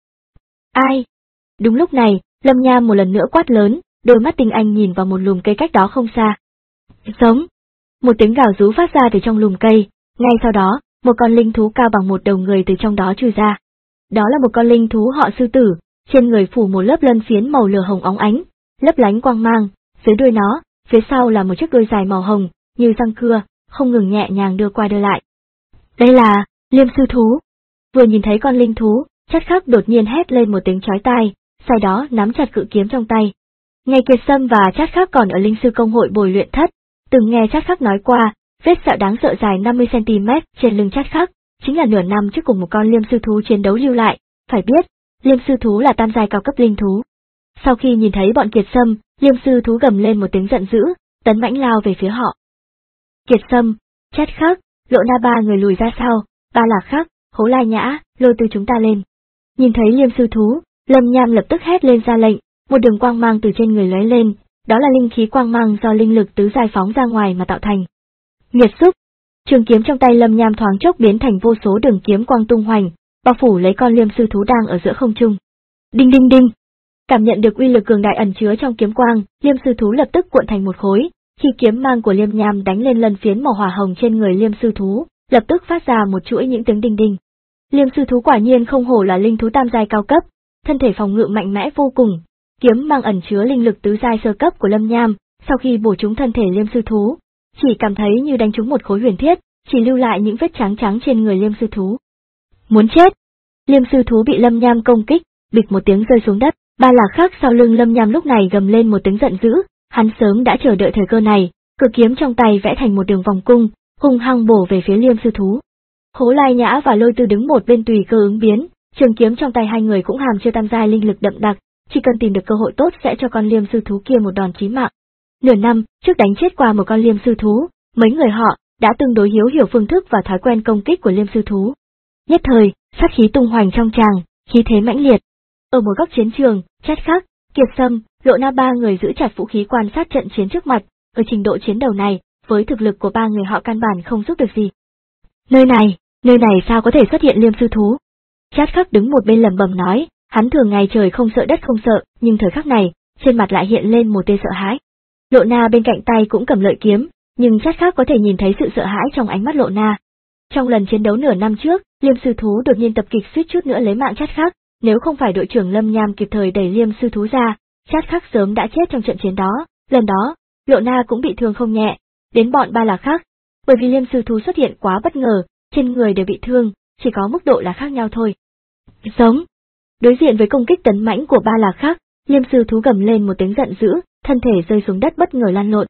Ai? Đúng lúc này, Lâm Nham một lần nữa quát lớn, đôi mắt tinh anh nhìn vào một lùm cây cách đó không xa. Giống! Một tiếng gào rú phát ra từ trong lùm cây, ngay sau đó, một con linh thú cao bằng một đầu người từ trong đó chui ra. Đó là một con linh thú họ sư tử, trên người phủ một lớp lân phiến màu lửa hồng óng ánh, lấp lánh quang mang, dưới đuôi nó, phía sau là một chiếc đuôi dài màu hồng, như răng cưa, không ngừng nhẹ nhàng đưa qua đưa lại. Đây là Liêm sư thú. Vừa nhìn thấy con linh thú, Trát Khắc đột nhiên hét lên một tiếng chói tai, sau đó nắm chặt cự kiếm trong tay. Ngày Kiệt Sâm và Trát Khắc còn ở linh sư công hội bồi luyện thất, từng nghe Trát Khắc nói qua, vết sẹo đáng sợ dài năm mươi xăng ti mét trên lưng Trát Khắc, chính là nửa năm trước cùng một con liêm sư thú chiến đấu lưu lại, phải biết, liêm sư thú là tam giai cao cấp linh thú. Sau khi nhìn thấy bọn Kiệt Sâm, liêm sư thú gầm lên một tiếng giận dữ, tấn mãnh lao về phía họ. Kiệt Sâm, Trát Khắc, Lộ Na ba người lùi ra sau, Ba Lạc Khắc, Hố Lai Nhã, Lôi Tư chúng ta lên. Nhìn thấy liêm sư thú, Lâm Nham lập tức hét lên ra lệnh, một đường quang mang từ trên người lóe lên, đó là linh khí quang mang do linh lực tứ giai phóng ra ngoài mà tạo thành. Nghiệt xúc, trường kiếm trong tay Lâm Nham thoáng chốc biến thành vô số đường kiếm quang tung hoành, bao phủ lấy con liêm sư thú đang ở giữa không trung. Đinh đinh đinh. Cảm nhận được uy lực cường đại ẩn chứa trong kiếm quang, liêm sư thú lập tức cuộn thành một khối, khi kiếm mang của Liêm Nham đánh lên lân phiến màu hỏa hồng trên người liêm sư thú, lập tức phát ra một chuỗi những tiếng đinh đinh. Liêm sư thú quả nhiên không hổ là linh thú tam giai cao cấp, thân thể phòng ngự mạnh mẽ vô cùng, kiếm mang ẩn chứa linh lực tứ giai sơ cấp của Lâm Nham, sau khi bổ trúng thân thể liêm sư thú, chỉ cảm thấy như đánh trúng một khối huyền thiết, chỉ lưu lại những vết trắng trắng trên người liêm sư thú. Muốn chết! Liêm sư thú bị Lâm Nham công kích, bịch một tiếng rơi xuống đất, Ba Lạc Khắc sau lưng Lâm Nham lúc này gầm lên một tiếng giận dữ, hắn sớm đã chờ đợi thời cơ này, cự kiếm trong tay vẽ thành một đường vòng cung, hung hăng bổ về phía liêm sư thú. Hố Lai Nhã và Lôi Tư đứng một bên tùy cơ ứng biến, trường kiếm trong tay hai người cũng hàm chứa tam giai linh lực đậm đặc, chỉ cần tìm được cơ hội tốt sẽ cho con liêm sư thú kia một đòn chí mạng. Nửa năm trước đánh chết qua một con liêm sư thú, mấy người họ đã tương đối hiếu hiểu phương thức và thói quen công kích của liêm sư thú. Nhất thời, sát khí tung hoành trong tràng, khí thế mãnh liệt. Ở một góc chiến trường, Trát Khắc, Kiệt Sâm, Lộ Na ba người giữ chặt vũ khí quan sát trận chiến trước mặt, ở trình độ chiến đấu này, với thực lực của ba người họ căn bản không giúp được gì. Nơi này, nơi này sao có thể xuất hiện liêm sư thú? Trát Khắc đứng một bên lẩm bẩm nói, hắn thường ngày trời không sợ đất không sợ, nhưng thời khắc này, trên mặt lại hiện lên một tia sợ hãi. Lộ Na bên cạnh tay cũng cầm lợi kiếm, nhưng Chát Khắc có thể nhìn thấy sự sợ hãi trong ánh mắt Lộ Na. Trong lần chiến đấu nửa năm trước, Liêm Sư Thú đột nhiên tập kích suýt chút nữa lấy mạng Chát Khắc, nếu không phải đội trưởng Lâm Nham kịp thời đẩy Liêm Sư Thú ra, Chát Khắc sớm đã chết trong trận chiến đó. Lần đó, Lộ Na cũng bị thương không nhẹ, đến bọn Ba Lạc khác, bởi vì Liêm Sư Thú xuất hiện quá bất ngờ, trên người đều bị thương, chỉ có mức độ là khác nhau thôi. Giống. Đối diện với công kích tấn mãnh của Ba Lạc khác, Liêm Sư Thú gầm lên một tiếng giận dữ, thân thể rơi xuống đất bất ngờ lăn lộn.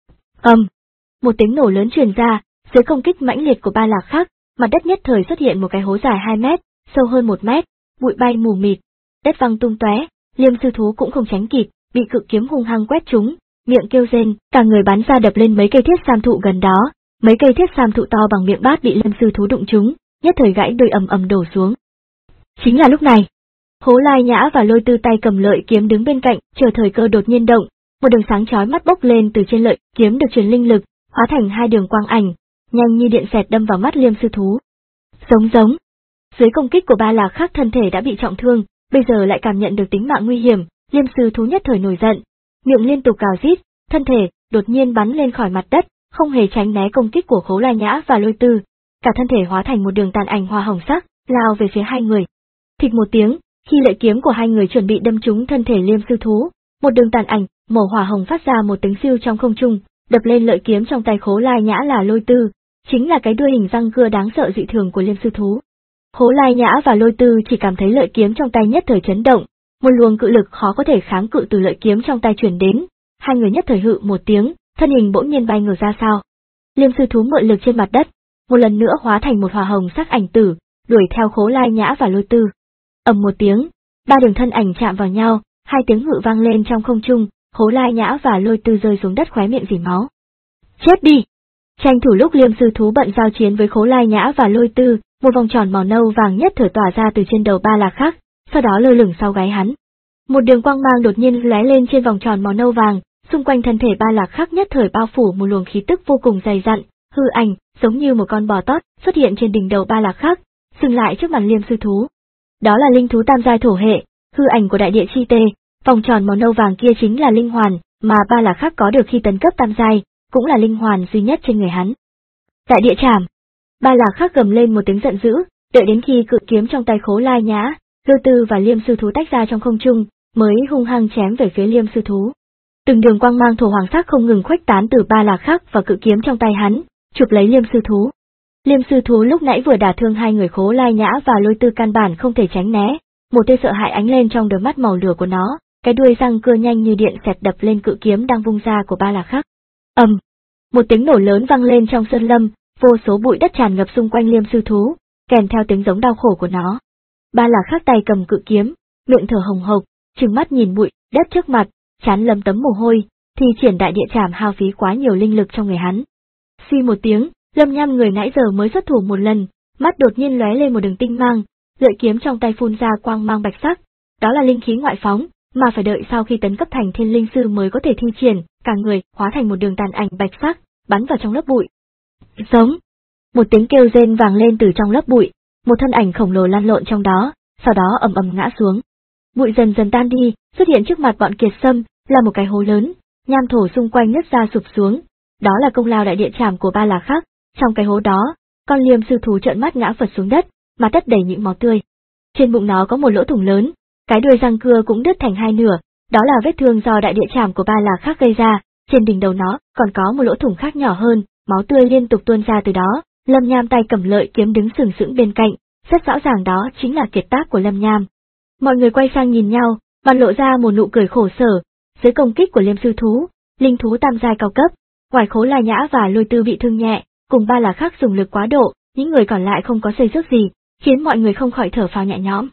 Ầm. Um, một tiếng nổ lớn truyền ra, dưới công kích mãnh liệt của Ba Lạc khác, mặt đất nhất thời xuất hiện một cái hố dài hai mét, sâu hơn một mét, bụi bay mù mịt, đất văng tung tóe, Liêm Sư Thú cũng không tránh kịp, bị cự kiếm hung hăng quét trúng, miệng kêu rên, cả người bắn ra đập lên mấy cây thiết sam thụ gần đó, mấy cây thiết sam thụ to bằng miệng bát bị Liêm Sư Thú đụng trúng, nhất thời gãy đôi ầm ầm đổ xuống. Chính là lúc này, Hố Lai Nhã và Lôi Tư tay cầm lợi kiếm đứng bên cạnh, chờ thời cơ đột nhiên động, một đường sáng chói mắt bốc lên từ trên lợi kiếm được truyền linh lực, hóa thành hai đường quang ảnh, nhanh như điện xẹt đâm vào mắt Liêm Sư Thú. Giống giống. Dưới công kích của Ba Lạc khác thân thể đã bị trọng thương, bây giờ lại cảm nhận được tính mạng nguy hiểm, Liêm Sư Thú nhất thời nổi giận, miệng liên tục gào rít, thân thể đột nhiên bắn lên khỏi mặt đất, không hề tránh né công kích của Khố Lai Nhã và Lôi Tư, cả thân thể hóa thành một đường tàn ảnh hoa hồng sắc, lao về phía hai người. Thịch một tiếng, khi lợi kiếm của hai người chuẩn bị đâm trúng thân thể Liêm Sư Thú, một đường tàn ảnh màu hỏa hồng phát ra một tiếng siêu trong không trung, đập lên lợi kiếm trong tay Khố Lai Nhã là Lôi Tư, chính là cái đuôi hình răng cưa đáng sợ dị thường của Liêm Sư Thú. Khố Lai Nhã và Lôi Tư chỉ cảm thấy lợi kiếm trong tay nhất thời chấn động, một luồng cự lực khó có thể kháng cự từ lợi kiếm trong tay truyền đến, hai người nhất thời hự một tiếng, thân hình bỗng nhiên bay ngược ra sau. Liêm Sư Thú mượn lực trên mặt đất, một lần nữa hóa thành một hỏa hồng sắc ảnh tử, đuổi theo Khố Lai Nhã và Lôi Tư. Ầm một tiếng, ba đường thân ảnh chạm vào nhau, hai tiếng hự vang lên trong không trung, Khố Lai Nhã và Lôi Tư rơi xuống đất khóe miệng rỉ máu. Chết đi! Tranh thủ lúc Liêm Sư Thú bận giao chiến với Khố Lai Nhã và Lôi Tư, một vòng tròn màu nâu vàng nhất thời tỏa ra từ trên đầu Ba Lạc khác, sau đó lơ lửng sau gáy hắn. Một đường quang mang đột nhiên lóe lên trên vòng tròn màu nâu vàng, xung quanh thân thể Ba Lạc khác nhất thời bao phủ một luồng khí tức vô cùng dày dặn, hư ảnh, giống như một con bò tót, xuất hiện trên đỉnh đầu Ba Lạc khác, dừng lại trước mặt Liêm Sư Thú. Đó là linh thú tam giai thổ hệ, hư ảnh của đại địa chi tê, vòng tròn màu nâu vàng kia chính là linh hoàn, mà Ba Lạc khác có được khi tấn cấp tam giai, cũng là linh hoàn duy nhất trên người hắn. Đại địa trảm. Ba Lạc khác gầm lên một tiếng giận dữ, đợi đến khi cự kiếm trong tay Khố Lai Nhã, Lôi Tư và Liêm Sư Thú tách ra trong không trung, mới hung hăng chém về phía Liêm Sư Thú. Từng đường quang mang thổ hoàng sắc không ngừng khuếch tán từ Ba Lạc khác và cự kiếm trong tay hắn, chụp lấy Liêm Sư Thú. Liêm Sư Thú lúc nãy vừa đả thương hai người Khố Lai Nhã và Lôi Tư căn bản không thể tránh né, một tia sợ hãi ánh lên trong đôi mắt màu lửa của nó, cái đuôi răng cưa nhanh như điện xẹt đập lên cự kiếm đang vung ra của Ba Lạc khác. Ầm, um, một tiếng nổ lớn vang lên trong sơn lâm, vô số bụi đất tràn ngập xung quanh Liêm Sư Thú, kèm theo tiếng giống đau khổ của nó. Ba Lạc khác tay cầm cự kiếm, miệng thở hồng hộc, trừng mắt nhìn bụi đất trước mặt, trán lấm tấm mồ hôi, thì triển đại địa trảm hao phí quá nhiều linh lực trong người hắn. Suy một tiếng, Lâm Nham người nãy giờ mới xuất thủ một lần, mắt đột nhiên lóe lên một đường tinh mang, lợi kiếm trong tay phun ra quang mang bạch sắc, đó là linh khí ngoại phóng, mà phải đợi sau khi tấn cấp thành thiên linh sư mới có thể thi triển, cả người hóa thành một đường tàn ảnh bạch sắc, bắn vào trong lớp bụi. Giống. Một tiếng kêu rên vang lên từ trong lớp bụi, một thân ảnh khổng lồ lăn lộn trong đó, sau đó ầm ầm ngã xuống. Bụi dần dần tan đi, xuất hiện trước mặt bọn Kiệt Sâm, là một cái hố lớn, nham thổ xung quanh nứt ra sụp xuống, đó là công lao đại địa trảm của Ba Lạc khác. Trong cái hố đó, con Liêm Sư Thú trợn mắt ngã phật xuống đất, mặt đất đầy những máu tươi. Trên bụng nó có một lỗ thủng lớn, cái đuôi răng cưa cũng đứt thành hai nửa, đó là vết thương do đại địa trảm của Ba Lạc khác gây ra. Trên đỉnh đầu nó còn có một lỗ thủng khác nhỏ hơn, máu tươi liên tục tuôn ra từ đó. Lâm Nham tay cầm lợi kiếm đứng sừng sững bên cạnh, rất rõ ràng đó chính là kiệt tác của Lâm Nham. Mọi người quay sang nhìn nhau, và lộ ra một nụ cười khổ sở. Dưới công kích của Liêm Sư Thú, linh thú tam giai cao cấp, ngoài Khố Lai Nhã và Lôi Tư bị thương nhẹ, cùng Ba Lạc khác dùng lực quá độ, những người còn lại không có xây sức gì, khiến mọi người không khỏi thở phào nhẹ nhõm.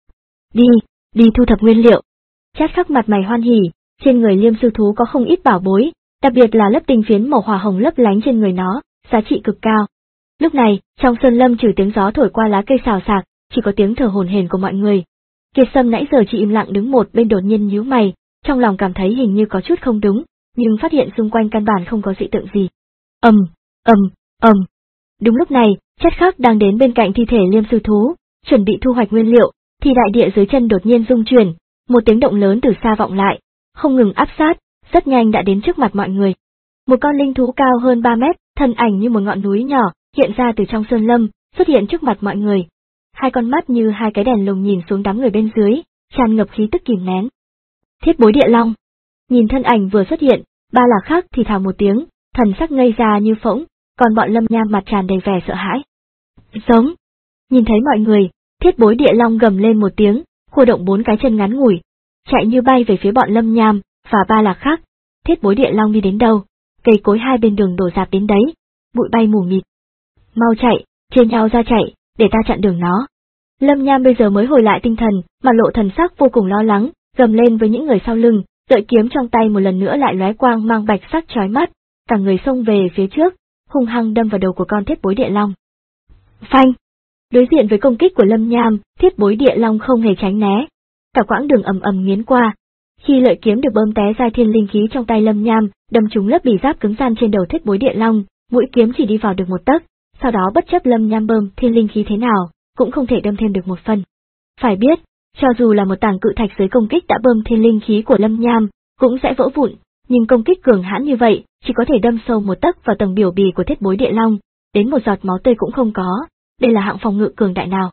Đi, đi thu thập nguyên liệu. Chát Khắc mặt mày hoan hỉ, trên người Liêm Sư Thú có không ít bảo bối, đặc biệt là lớp tinh phiến màu hỏa hồng lấp lánh trên người nó, giá trị cực cao. Lúc này, trong sơn lâm trừ tiếng gió thổi qua lá cây xào xạc, chỉ có tiếng thở hổn hển của mọi người. Kiệt Sâm nãy giờ chỉ im lặng đứng một bên đột nhiên nhíu mày, trong lòng cảm thấy hình như có chút không đúng, nhưng phát hiện xung quanh căn bản không có dị tượng gì. Ầm, ầm, ầm. Đúng lúc này, Chát Khắc đang đến bên cạnh thi thể Liêm Sư Thú, chuẩn bị thu hoạch nguyên liệu, thì đại địa dưới chân đột nhiên rung chuyển, một tiếng động lớn từ xa vọng lại, không ngừng áp sát, rất nhanh đã đến trước mặt mọi người. Một con linh thú cao hơn ba mét, thân ảnh như một ngọn núi nhỏ, hiện ra từ trong sơn lâm, xuất hiện trước mặt mọi người. Hai con mắt như hai cái đèn lồng nhìn xuống đám người bên dưới, tràn ngập khí tức kìm nén. Thiết Bối Địa Long. Nhìn thân ảnh vừa xuất hiện, Ba Lạc Khắc thì thào một tiếng, thần sắc ngây ra như phỗng, còn bọn Lâm Nham mặt tràn đầy vẻ sợ hãi. Giống. Nhìn thấy mọi người, Thiết Bối Địa Long gầm lên một tiếng, khua động bốn cái chân ngắn ngủi, chạy như bay về phía bọn Lâm Nham và Ba Lạc Khắc. Thiết Bối Địa Long đi đến đâu, cây cối hai bên đường đổ rạp đến đấy, bụi bay mù mịt. Mau chạy, chia nhau ra chạy, để ta chặn đường nó. Lâm Nham bây giờ mới hồi lại tinh thần, mà lộ thần sắc vô cùng lo lắng, gầm lên với những người sau lưng, lợi kiếm trong tay một lần nữa lại lóe quang mang bạch sắc chói mắt, cả người xông về phía trước, hung hăng đâm vào đầu của con Thiết Bối Địa Long. Phanh! Đối diện với công kích của Lâm Nham, Thiết Bối Địa Long không hề tránh né, cả quãng đường ầm ầm nghiến qua. Khi lợi kiếm được bơm té ra thiên linh khí trong tay Lâm Nham, đâm trúng lớp bì giáp cứng rắn trên đầu Thiết Bối Địa Long, mũi kiếm chỉ đi vào được một tấc, sau đó bất chấp Lâm Nham bơm thiên linh khí thế nào, cũng không thể đâm thêm được một phần. Phải biết, cho dù là một tảng cự thạch dưới công kích đã bơm thiên linh khí của Lâm Nham, cũng sẽ vỡ vụn, nhưng công kích cường hãn như vậy, chỉ có thể đâm sâu một tấc vào tầng biểu bì của Thiết Bối Địa Long, đến một giọt máu tươi cũng không có, đây là hạng phòng ngự cường đại nào.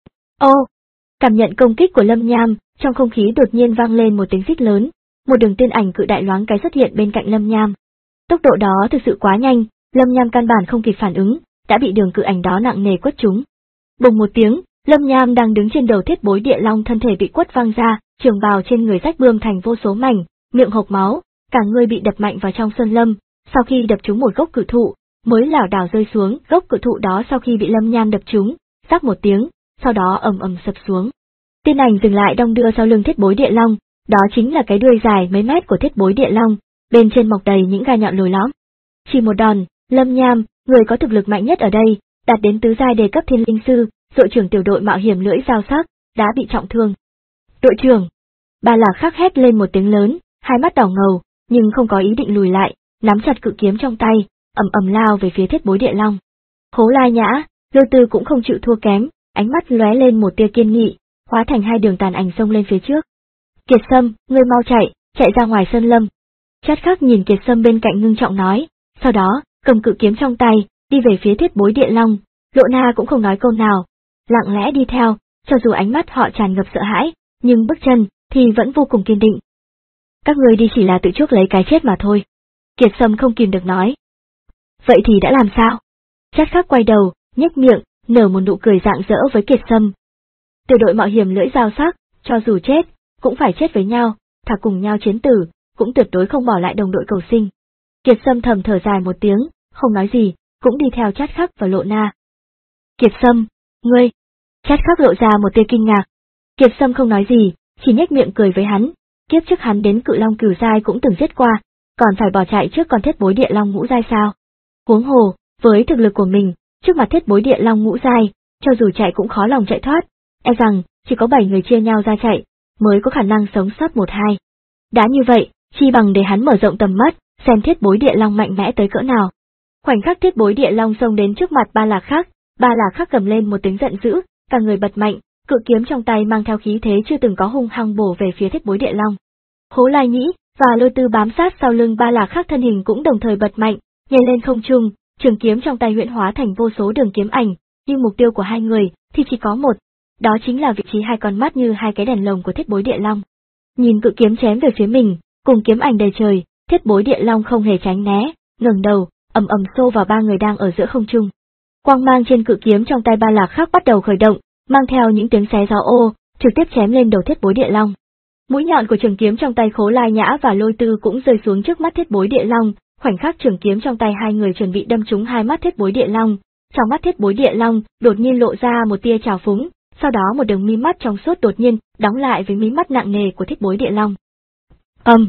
Ô! Cảm nhận công kích của Lâm Nham, trong không khí đột nhiên vang lên một tiếng rít lớn, một đường tiên ảnh cự đại loáng cái xuất hiện bên cạnh Lâm Nham. Tốc độ đó thực sự quá nhanh, Lâm Nham căn bản không kịp phản ứng, đã bị đường cự ảnh đó nặng nề quất trúng. Bùng một tiếng, Lâm Nham đang đứng trên đầu Thiết Bối Địa Long thân thể bị quất văng ra, trường bào trên người rách bươm thành vô số mảnh, miệng hộc máu, cả người bị đập mạnh vào trong sơn lâm, sau khi đập trúng một gốc cự thụ, mới lảo đảo rơi xuống, gốc cự thụ đó sau khi bị Lâm Nham đập trúng, rắc một tiếng, sau đó ầm ầm sập xuống. Tiên ảnh dừng lại đong đưa sau lưng Thiết Bối Địa Long, đó chính là cái đuôi dài mấy mét của Thiết Bối Địa Long, bên trên mọc đầy những gai nhọn lồi lõm. Chỉ một đòn, Lâm Nham, người có thực lực mạnh nhất ở đây, đạt đến tứ giai đề cấp thiên linh sư, đội trưởng tiểu đội mạo hiểm lưỡi dao sắc, đã bị trọng thương. Đội trưởng! Ba Lạc Khắc hét lên một tiếng lớn, hai mắt đỏ ngầu, nhưng không có ý định lùi lại, nắm chặt cự kiếm trong tay, ầm ầm lao về phía Thiết Bối Địa Long. Khố Lai Nhã, Lôi Tư cũng không chịu thua kém, ánh mắt lóe lên một tia kiên nghị, hóa thành hai đường tàn ảnh xông lên phía trước. Kiệt Sâm, ngươi mau chạy, chạy ra ngoài sơn lâm. Chát Khắc nhìn Kiệt Sâm bên cạnh ngưng trọng nói, sau đó, cầm cự kiếm trong tay, đi về phía Thiết Bối Địa Long. Lộ Na cũng không nói câu nào, lặng lẽ đi theo, cho dù ánh mắt họ tràn ngập sợ hãi, nhưng bước chân thì vẫn vô cùng kiên định. Các ngươi đi chỉ là tự chuốc lấy cái chết mà thôi. Kiệt Sâm không kìm được nói. Vậy thì đã làm sao? Chát Khắc quay đầu, nhếch miệng, nở một nụ cười rạng rỡ với Kiệt Sâm. Tiểu đội mạo hiểm lưỡi dao sắc, cho dù chết, cũng phải chết với nhau, thà cùng nhau chiến tử, cũng tuyệt đối không bỏ lại đồng đội cầu sinh. Kiệt Sâm thầm thở dài một tiếng, không nói gì, cũng đi theo Chát Khắc và Lộ Na. Kiệt Sâm, ngươi! Chát Khắc lộ ra một tia kinh ngạc. Kiệt Sâm không nói gì, chỉ nhếch miệng cười với hắn, kiếp trước hắn đến Cự Long Cửu giai cũng từng giết qua, còn phải bỏ chạy trước con Thiết Bối Địa Long ngũ giai sao? Huống hồ, với thực lực của mình, trước mặt Thiết Bối Địa Long ngũ giai, cho dù chạy cũng khó lòng chạy thoát, e rằng chỉ có bảy người chia nhau ra chạy, mới có khả năng sống sót một hai. Đã như vậy, chi bằng để hắn mở rộng tầm mắt, xem Thiết Bối Địa Long mạnh mẽ tới cỡ nào. Khoảnh khắc Thiết Bối Địa Long xông đến trước mặt Ba Lạc Khắc, Ba Lạc Khắc gầm lên một tiếng giận dữ, cả người bật mạnh, cự kiếm trong tay mang theo khí thế chưa từng có hung hăng bổ về phía Thiết Bối Địa Long. Khố Lai Nhĩ và Lôi Tư bám sát sau lưng Ba Lạc Khắc thân hình cũng đồng thời bật mạnh, nhảy lên không trung, trường kiếm trong tay huyễn hóa thành vô số đường kiếm ảnh, nhưng mục tiêu của hai người thì chỉ có một, đó chính là vị trí hai con mắt như hai cái đèn lồng của Thiết Bối Địa Long. Nhìn cự kiếm chém về phía mình, cùng kiếm ảnh đầy trời, Thiết Bối Địa Long không hề tránh né, ngẩng đầu, ầm ầm xô vào ba người đang ở giữa không trung. Quang mang trên cự kiếm trong tay Ba Lạc Khắc bắt đầu khởi động, mang theo những tiếng xé gió ô, trực tiếp chém lên đầu Thiết Bối Địa Long. Mũi nhọn của trường kiếm trong tay Khố Lai Nhã và Lôi Tư cũng rơi xuống trước mắt Thiết Bối Địa Long, khoảnh khắc trường kiếm trong tay hai người chuẩn bị đâm trúng hai mắt Thiết Bối Địa Long, trong mắt Thiết Bối Địa Long đột nhiên lộ ra một tia trào phúng, sau đó một đường mí mắt trong suốt đột nhiên đóng lại với mí mắt nặng nề của Thiết Bối Địa Long. Ầm, um.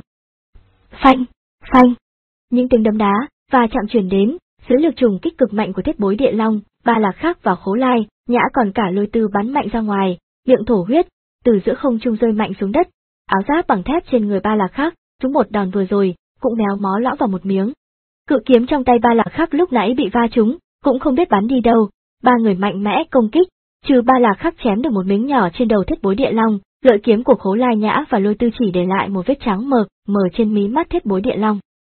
phanh, phanh, những tiếng đấm đá và chạm truyền đến, dưới lực trùng kích cực mạnh của Thiết Bối Địa Long, Ba Lạc Khắc và Khố Lai Nhã còn cả Lôi Tư bắn mạnh ra ngoài, miệng thổ huyết, từ giữa không trung rơi mạnh xuống đất. Áo giáp bằng thép trên người Ba Lạc Khắc, chúng một đòn vừa rồi, cũng méo mó lõm vào một miếng. Cự kiếm trong tay Ba Lạc Khắc lúc nãy bị va trúng, cũng không biết bắn đi đâu. Ba người mạnh mẽ công kích, trừ Ba Lạc Khắc chém được một miếng nhỏ trên đầu Thiết Bối Địa Long, lợi kiếm của Khố Lai Nhã và Lôi Tư chỉ để lại một vết trắng mờ mờ trên mí mắt Thiết Bối Địa Long.